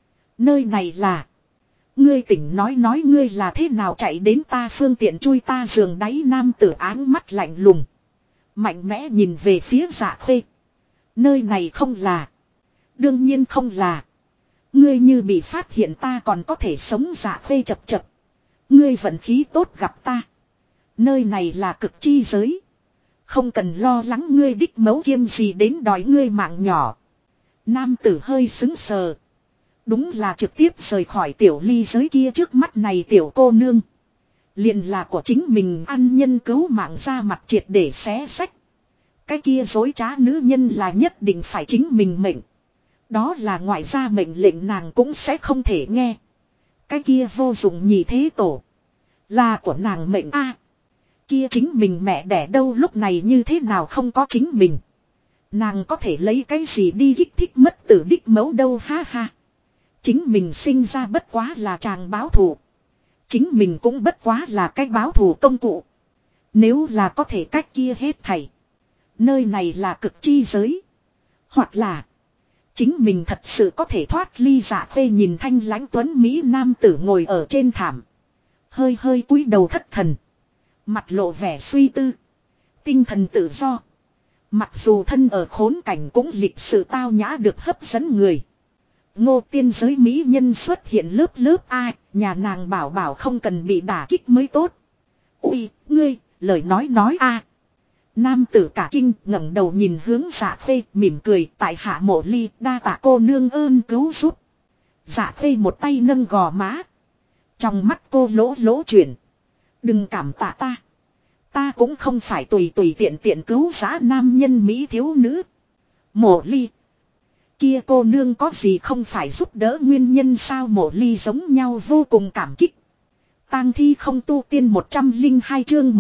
Nơi này là... Ngươi tỉnh nói ngươi là thế nào chạy đến ta phương tiện chui ta giường đáy nam tử áng mắt lạnh lùng. Mạnh mẽ nhìn về phía Dạ Khuê. Nơi này không là. Đương nhiên không là. Ngươi như bị phát hiện ta còn có thể sống. Dạ Khuê chập chập. Ngươi vận khí tốt gặp ta. Nơi này là cực chi giới. Không cần lo lắng ngươi đích mấu kiêm gì đến đòi ngươi mạng nhỏ. Nam tử hơi sững sờ. Đúng là trực tiếp rời khỏi tiểu ly giới kia trước mắt này tiểu cô nương. Liền là của chính mình ăn nhân cứu mạng ra mặt triệt để xé sách. Cái kia dối trá nữ nhân là nhất định phải chính mình mệnh. Đó là ngoại gia mệnh lệnh nàng cũng sẽ không thể nghe. Cái kia vô dụng nhị thế tổ. Là của nàng mệnh a. Kia chính mình mẹ đẻ đâu lúc này như thế nào không có chính mình. Nàng có thể lấy cái gì đi kích thích mất tử đích mấu đâu ha ha. Chính mình sinh ra bất quá là chàng báo thù. Chính mình cũng bất quá là cái báo thù công cụ. Nếu là có thể cách kia hết thảy. Nơi này là cực chi giới. Hoặc là chính mình thật sự có thể thoát ly. Dạ Khuê nhìn thanh lãnh tuấn Mỹ nam tử ngồi ở trên thảm. Hơi hơi cúi đầu thất thần. Mặt lộ vẻ suy tư. Tinh thần tự do. Mặc dù thân ở khốn cảnh cũng lịch sự tao nhã được hấp dẫn người. Ngô tiên giới mỹ nhân xuất hiện lớp lớp ai, nhà nàng bảo bảo không cần bị đả kích mới tốt. Ui, ngươi, lời nói a. Nam tử cả kinh ngẩng đầu nhìn hướng Dạ Khuê mỉm cười tại hạ mộ ly đa tạ cô nương ơn cứu giúp. Dạ Khuê một tay nâng gò má. Trong mắt cô lỗ lỗ chuyển. Đừng cảm tạ ta. Ta cũng không phải tùy tiện cứu giã nam nhân mỹ thiếu nữ. Mộ ly. Kia cô nương có gì không phải giúp đỡ nguyên nhân sao. Mộ ly giống nhau vô cùng cảm kích. Tang thi không tu tiên 102 chương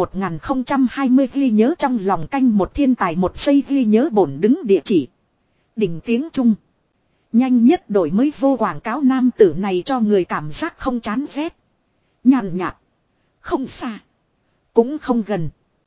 1020 ghi nhớ trong lòng canh một thiên tài một giây ghi nhớ bổn đứng địa chỉ. Đỉnh tiếng Trung. Nhanh nhất đổi mới vô quảng cáo nam tử này cho người cảm giác không chán ghét. Nhàn nhạt. Không xa. Cũng không gần.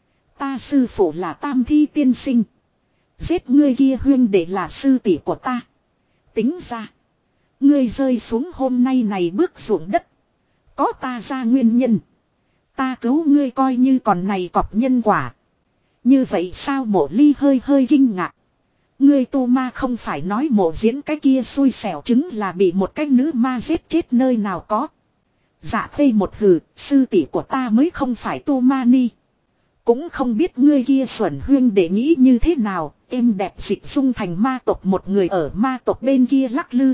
Ta sư phụ là Tam Thi tiên sinh. Giết ngươi kia huyên để là sư tỷ của ta. Tính ra. Ngươi rơi xuống hôm nay này bước ruộng đất. Có ta ra nguyên nhân. Ta cứu ngươi coi như còn này cọp nhân quả. Như vậy sao Mộ Ly hơi hơi kinh ngạc. Ngươi tu ma không phải nói Mộ Diễn cái kia xui xẻo chứng là bị một cái nữ ma giết chết nơi nào có. Dạ Khê một hừ, sư tỷ của ta mới không phải tu ma ni. Cũng không biết ngươi kia xuẩn huyên để nghĩ như thế nào, êm đẹp dịch dung thành ma tộc một người ở ma tộc bên kia lắc lư.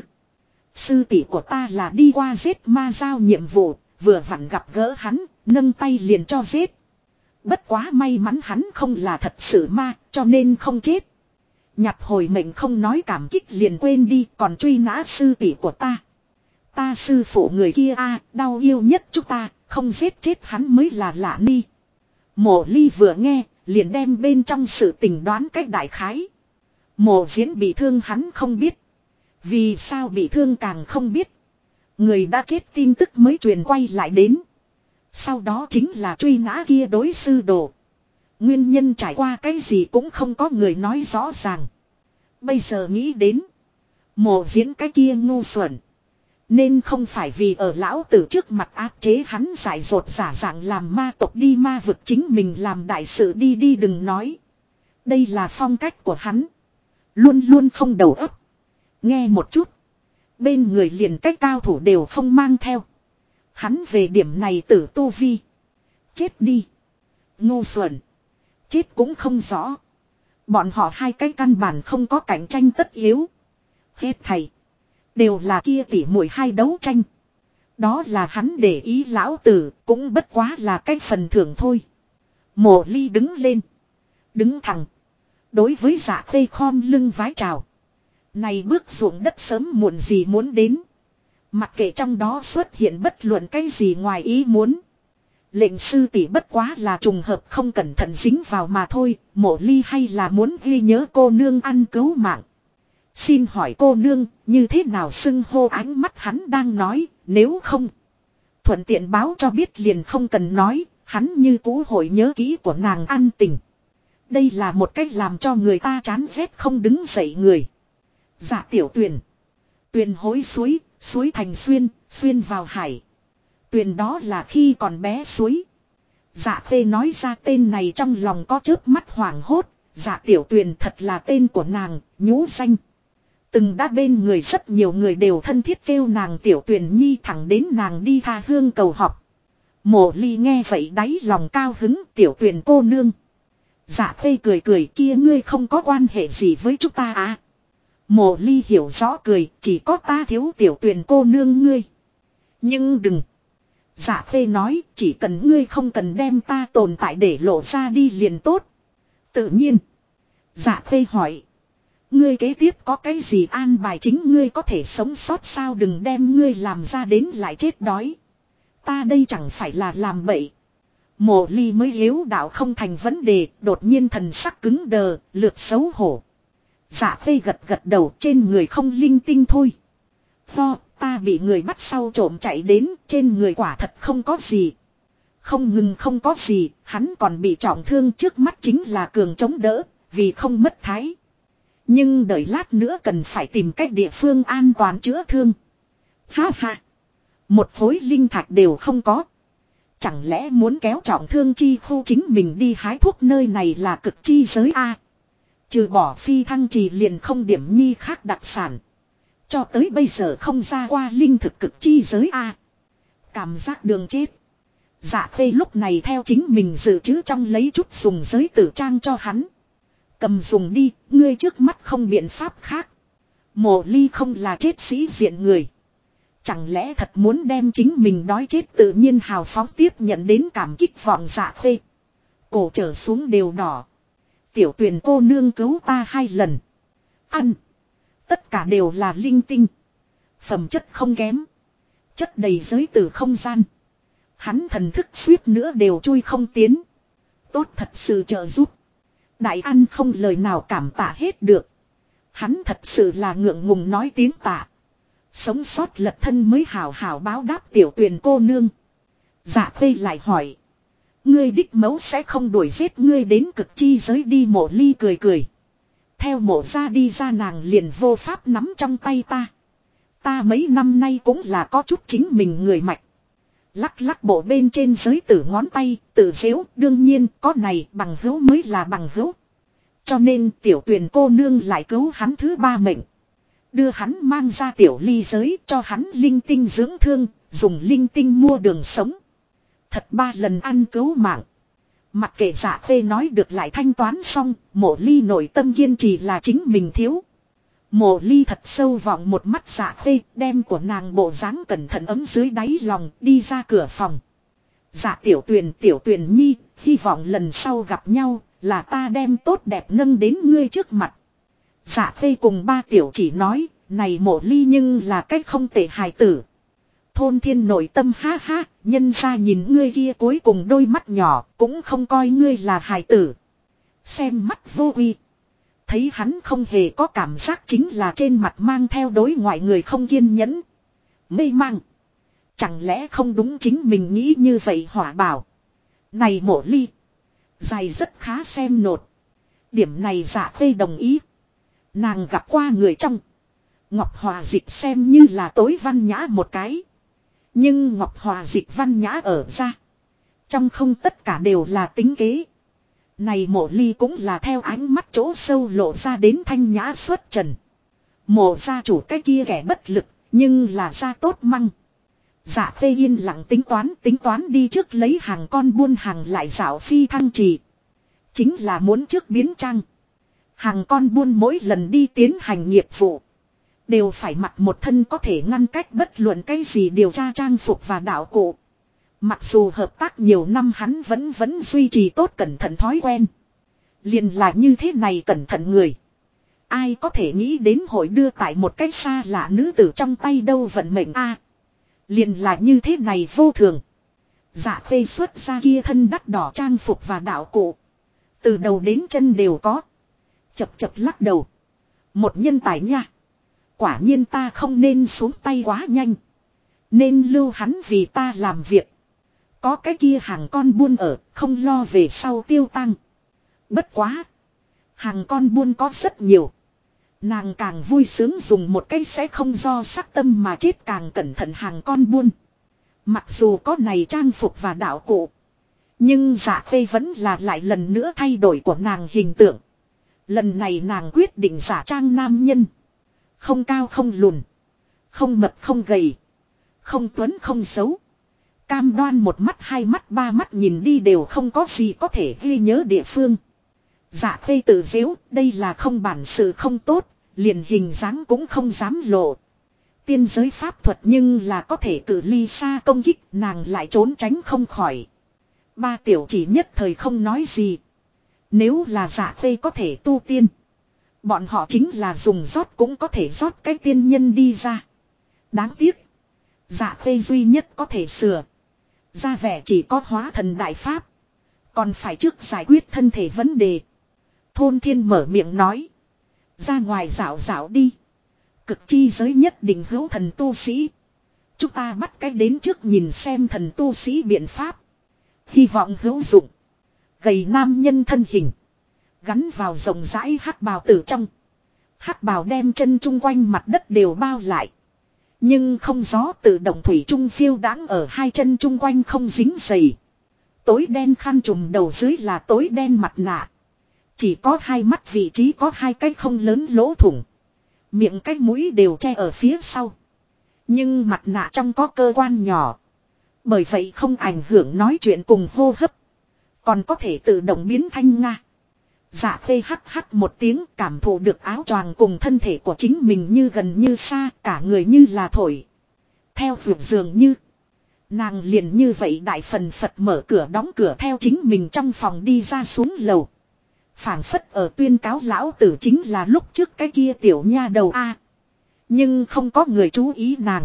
Sư tỷ của ta là đi qua giết ma giao nhiệm vụ, vừa vặn gặp gỡ hắn, nâng tay liền cho giết. Bất quá may mắn hắn không là thật sự ma, cho nên không chết. Nhặt hồi mệnh không nói cảm kích liền quên đi, còn truy nã sư tỷ của ta. Ta sư phụ người kia đau yêu nhất chúng ta, không giết chết hắn mới là lạ ni. Mộ Ly vừa nghe, liền đem bên trong sự tình đoán cách đại khái. Mộ Diễn bị thương hắn không biết. Vì sao bị thương càng không biết. Người đã chết tin tức mới truyền quay lại đến. Sau đó chính là truy nã kia đối sư đồ. Nguyên nhân trải qua cái gì cũng không có người nói rõ ràng. Bây giờ nghĩ đến. Mộ Diễn cái kia ngu xuẩn. Nên không phải vì ở lão tử trước mặt áp chế hắn dại dột giả dạng làm ma tộc đi ma vực chính mình làm đại sự đi đừng nói. Đây là phong cách của hắn. Luôn luôn không đầu óc. Nghe một chút. Bên người liền cách cao thủ đều không mang theo. Hắn về điểm này tử tu vi. Chết đi. Ngu xuẩn. Chết cũng không rõ. Bọn họ hai cái căn bản không có cạnh tranh tất yếu. Hết thầy. Đều là kia tỉ muội hai đấu tranh. Đó là hắn để ý lão tử, cũng bất quá là cái phần thưởng thôi. Mộ Ly đứng lên. Đứng thẳng. Đối với Dạ Khê khom lưng vái chào. Này bước ruộng đất sớm muộn gì muốn đến. Mặc kệ trong đó xuất hiện bất luận cái gì ngoài ý muốn. Lệnh sư tỷ bất quá là trùng hợp không cẩn thận dính vào mà thôi. Mộ Ly hay là muốn ghi nhớ cô nương ăn cứu mạng. Xin hỏi cô nương, như thế nào xưng hô ánh mắt hắn đang nói, nếu không. Thuận tiện báo cho biết liền không cần nói, hắn như cũ hội nhớ kỹ của nàng ăn tình. Đây là một cách làm cho người ta chán ghét không đứng dậy người. Dạ Tiểu Tuyền. Tuyền hối suối, suối thành xuyên, xuyên vào hải. Tuyền đó là khi còn bé suối. Dạ Khê nói ra tên này trong lòng có chớp mắt hoảng hốt. Dạ Tiểu Tuyền thật là tên của nàng, nhũ danh. Từng đã bên người rất nhiều người đều thân thiết kêu nàng Tiểu Tuyền Nhi thẳng đến nàng đi tha hương cầu học. Mộ Ly nghe vậy đáy lòng cao hứng Tiểu Tuyền cô nương. Dạ Khê cười cười kia ngươi không có quan hệ gì với chúng ta à. Mộ Ly hiểu rõ cười chỉ có ta thiếu Tiểu Tuyền cô nương ngươi. Nhưng đừng. Dạ Khê nói chỉ cần ngươi không cần đem ta tồn tại để lộ ra đi liền tốt. Tự nhiên. Dạ Khê hỏi. Ngươi kế tiếp có cái gì an bài chính ngươi có thể sống sót sao đừng đem ngươi làm ra đến lại chết đói. Ta đây chẳng phải là làm bậy. Mộ Ly mới yếu đạo không thành vấn đề, đột nhiên thần sắc cứng đờ, lược xấu hổ. Dạ Khê gật gật đầu trên người không linh tinh thôi. Ta bị người bắt sau trộm chạy đến, trên người quả thật không có gì. Không ngừng không có gì, hắn còn bị trọng thương trước mắt chính là cường chống đỡ, vì không mất thái. Nhưng đợi lát nữa cần phải tìm cách địa phương an toàn chữa thương. Ha ha. Một khối linh thạch đều không có. Chẳng lẽ muốn kéo trọng thương chi khu chính mình đi hái thuốc nơi này là cực chi giới A. Trừ bỏ phi thăng trì liền không điểm nhi khác đặc sản. Cho tới bây giờ không ra qua linh thực cực chi giới A. Cảm giác đường chết. Dạ Khê lúc này theo chính mình dự trữ trong lấy chút dùng giới tử trang cho hắn. Cầm dùng đi, ngươi trước mắt không biện pháp khác. Mộ Ly không là chết sĩ diện người. Chẳng lẽ thật muốn đem chính mình đói chết tự nhiên hào phóng tiếp nhận đến cảm kích vọng Dạ Khê. Cổ trở xuống đều đỏ. Tiểu Tuyền cô nương cứu ta 2 lần. Ăn. Tất cả đều là linh tinh. Phẩm chất không kém. Chất đầy giới tử không gian. Hắn thần thức suýt nữa đều chui không tiến. Tốt thật sự trợ giúp. Đại ăn không lời nào cảm tạ hết được. Hắn thật sự là ngượng ngùng nói tiếng tạ. Sống sót lật thân mới hào hào báo đáp Tiểu Tuyền cô nương. Dạ Khê lại hỏi. Ngươi đích mẫu sẽ không đuổi giết ngươi đến cực chi giới đi. Mộ ly cười cười. Theo mộ ra đi ra nàng liền vô pháp nắm trong tay ta. Ta mấy năm nay cũng là có chút chính mình người mạch. Lắc lắc bộ bên trên giới tử ngón tay, tự dễu, đương nhiên có này bằng hữu mới là bằng hữu. Cho nên tiểu Tuyền cô nương lại cứu hắn thứ 3 mệnh. Đưa hắn mang ra tiểu ly giới cho hắn linh tinh dưỡng thương, dùng linh tinh mua đường sống. Thật 3 lần ăn cứu mạng. Mặc kệ Dạ Khê nói được lại thanh toán xong, Mộ ly nội tâm kiên trì là chính mình thiếu. Mộ ly thật sâu vọng một mắt Dạ Khê, đem của nàng bộ dáng cẩn thận ấm dưới đáy lòng, đi ra cửa phòng. Dạ tiểu Tuyền nhi, hy vọng lần sau gặp nhau, là ta đem tốt đẹp nâng đến ngươi trước mặt. Dạ Khê cùng 3 tiểu chỉ nói, này Mộ ly nhưng là cách không tệ hài tử. Thôn Thiên nội tâm ha ha, nhân ra nhìn ngươi kia cuối cùng đôi mắt nhỏ, cũng không coi ngươi là hài tử. Xem mắt vô uy. Thấy hắn không hề có cảm giác chính là trên mặt mang theo đối ngoại người không kiên nhẫn. Mê mang. Chẳng lẽ không đúng chính mình nghĩ như vậy hỏa bảo. Này Mộ ly. Dài rất khá xem nột. Điểm này Dạ Khê đồng ý. Nàng gặp qua người trong. Ngọc Hòa Dịch xem như là tối văn nhã một cái. Nhưng Ngọc Hòa Dịch văn nhã ở ra. Trong không tất cả đều là tính kế. Này Mộ ly cũng là theo ánh mắt chỗ sâu lộ ra đến thanh nhã xuất trần. Mộ gia chủ cái kia kẻ bất lực, nhưng là gia tốt măng. Dạ Khê yên lặng tính toán đi trước lấy hàng con buôn hàng lại dạo phi thăng trì. Chính là muốn trước biến trang. Hàng con buôn mỗi lần đi tiến hành nghiệp vụ. Đều phải mặc một thân có thể ngăn cách bất luận cái gì điều tra trang phục và đạo cụ. Mặc dù hợp tác nhiều năm hắn vẫn duy trì tốt cẩn thận thói quen. Liền là như thế này cẩn thận người. Ai có thể nghĩ đến hội đưa tại một cái xa lạ nữ tử trong tay đâu vận mệnh a. Liền là như thế này vô thường. Dạ Khê xuất ra kia thân đắt đỏ trang phục và đạo cụ. Từ đầu đến chân đều có. Chập lắc đầu. Một nhân tài nha. Quả nhiên ta không nên xuống tay quá nhanh. Nên lưu hắn vì ta làm việc. Có cái kia hàng con buôn ở, không lo về sau tiêu tăng. Bất quá. Hàng con buôn có rất nhiều. Nàng càng vui sướng dùng một cái sẽ không do sắc tâm mà chết càng cẩn thận hàng con buôn. Mặc dù có này trang phục và đạo cụ. Nhưng Dạ Khê vẫn là lại lần nữa thay đổi của nàng hình tượng. Lần này nàng quyết định giả trang nam nhân. Không cao không lùn. Không mập không gầy. Không tuấn không xấu. Cam đoan một mắt 2 mắt 3 mắt nhìn đi đều không có gì có thể ghi nhớ địa phương. Dạ Khê tự giễu, đây là không bản sự không tốt, liền hình dáng cũng không dám lộ. Tiên giới pháp thuật nhưng là có thể cự ly xa công kích, nàng lại trốn tránh không khỏi. 3 tiểu chỉ nhất thời không nói gì. Nếu là Dạ Khê có thể tu tiên, bọn họ chính là dùng rót cũng có thể rót cái tiên nhân đi ra. Đáng tiếc, Dạ Khê duy nhất có thể sửa ra vẻ chỉ có hóa thần đại pháp. Còn phải trước giải quyết thân thể vấn đề. Thôn Thiên mở miệng nói. Ra ngoài dạo dạo đi. Cực chi giới nhất định hữu thần tu sĩ. Chúng ta bắt cái đến trước nhìn xem thần tu sĩ biện pháp. Hy vọng hữu dụng. Gầy nam nhân thân hình. Gắn vào rộng rãi hắc bào tử trong. Hắc bào đem chân chung quanh mặt đất đều bao lại. Nhưng không gió tự động thủy trung phiêu đãng ở 2 chân chung quanh không dính dày. Tối đen khăn trùm đầu dưới là tối đen mặt nạ. Chỉ có 2 mắt vị trí có 2 cái không lớn lỗ thủng. Miệng cái mũi đều che ở phía sau. Nhưng mặt nạ trong có cơ quan nhỏ. Bởi vậy không ảnh hưởng nói chuyện cùng hô hấp. Còn có thể tự động biến thanh nga. Dạ Khê hắc hắc một tiếng cảm thụ được áo choàng cùng thân thể của chính mình như gần như xa, cả người như là thổi. Theo vượt dường như. Nàng liền như vậy đại phần Phật mở cửa đóng cửa theo chính mình trong phòng đi ra xuống lầu. Phảng phất ở tuyên cáo lão tử chính là lúc trước cái kia tiểu nha đầu a. Nhưng không có người chú ý nàng.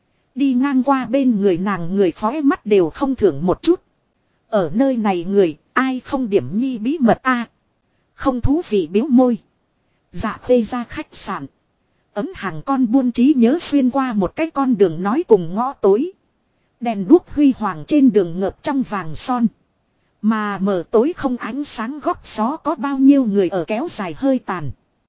Đi ngang qua bên người nàng người khói mắt đều không thưởng một chút. Ở nơi này người, ai không điểm nhi bí mật a. Không thú vị biếu môi. Dạ Khê ra khách sạn. Ấm hàng con buôn trí nhớ xuyên qua một cái con đường nói cùng ngõ tối. Đèn đuốc huy hoàng trên đường ngợp trong vàng son. Mà mờ tối không ánh sáng góc gió có bao nhiêu người ở kéo dài hơi tàn.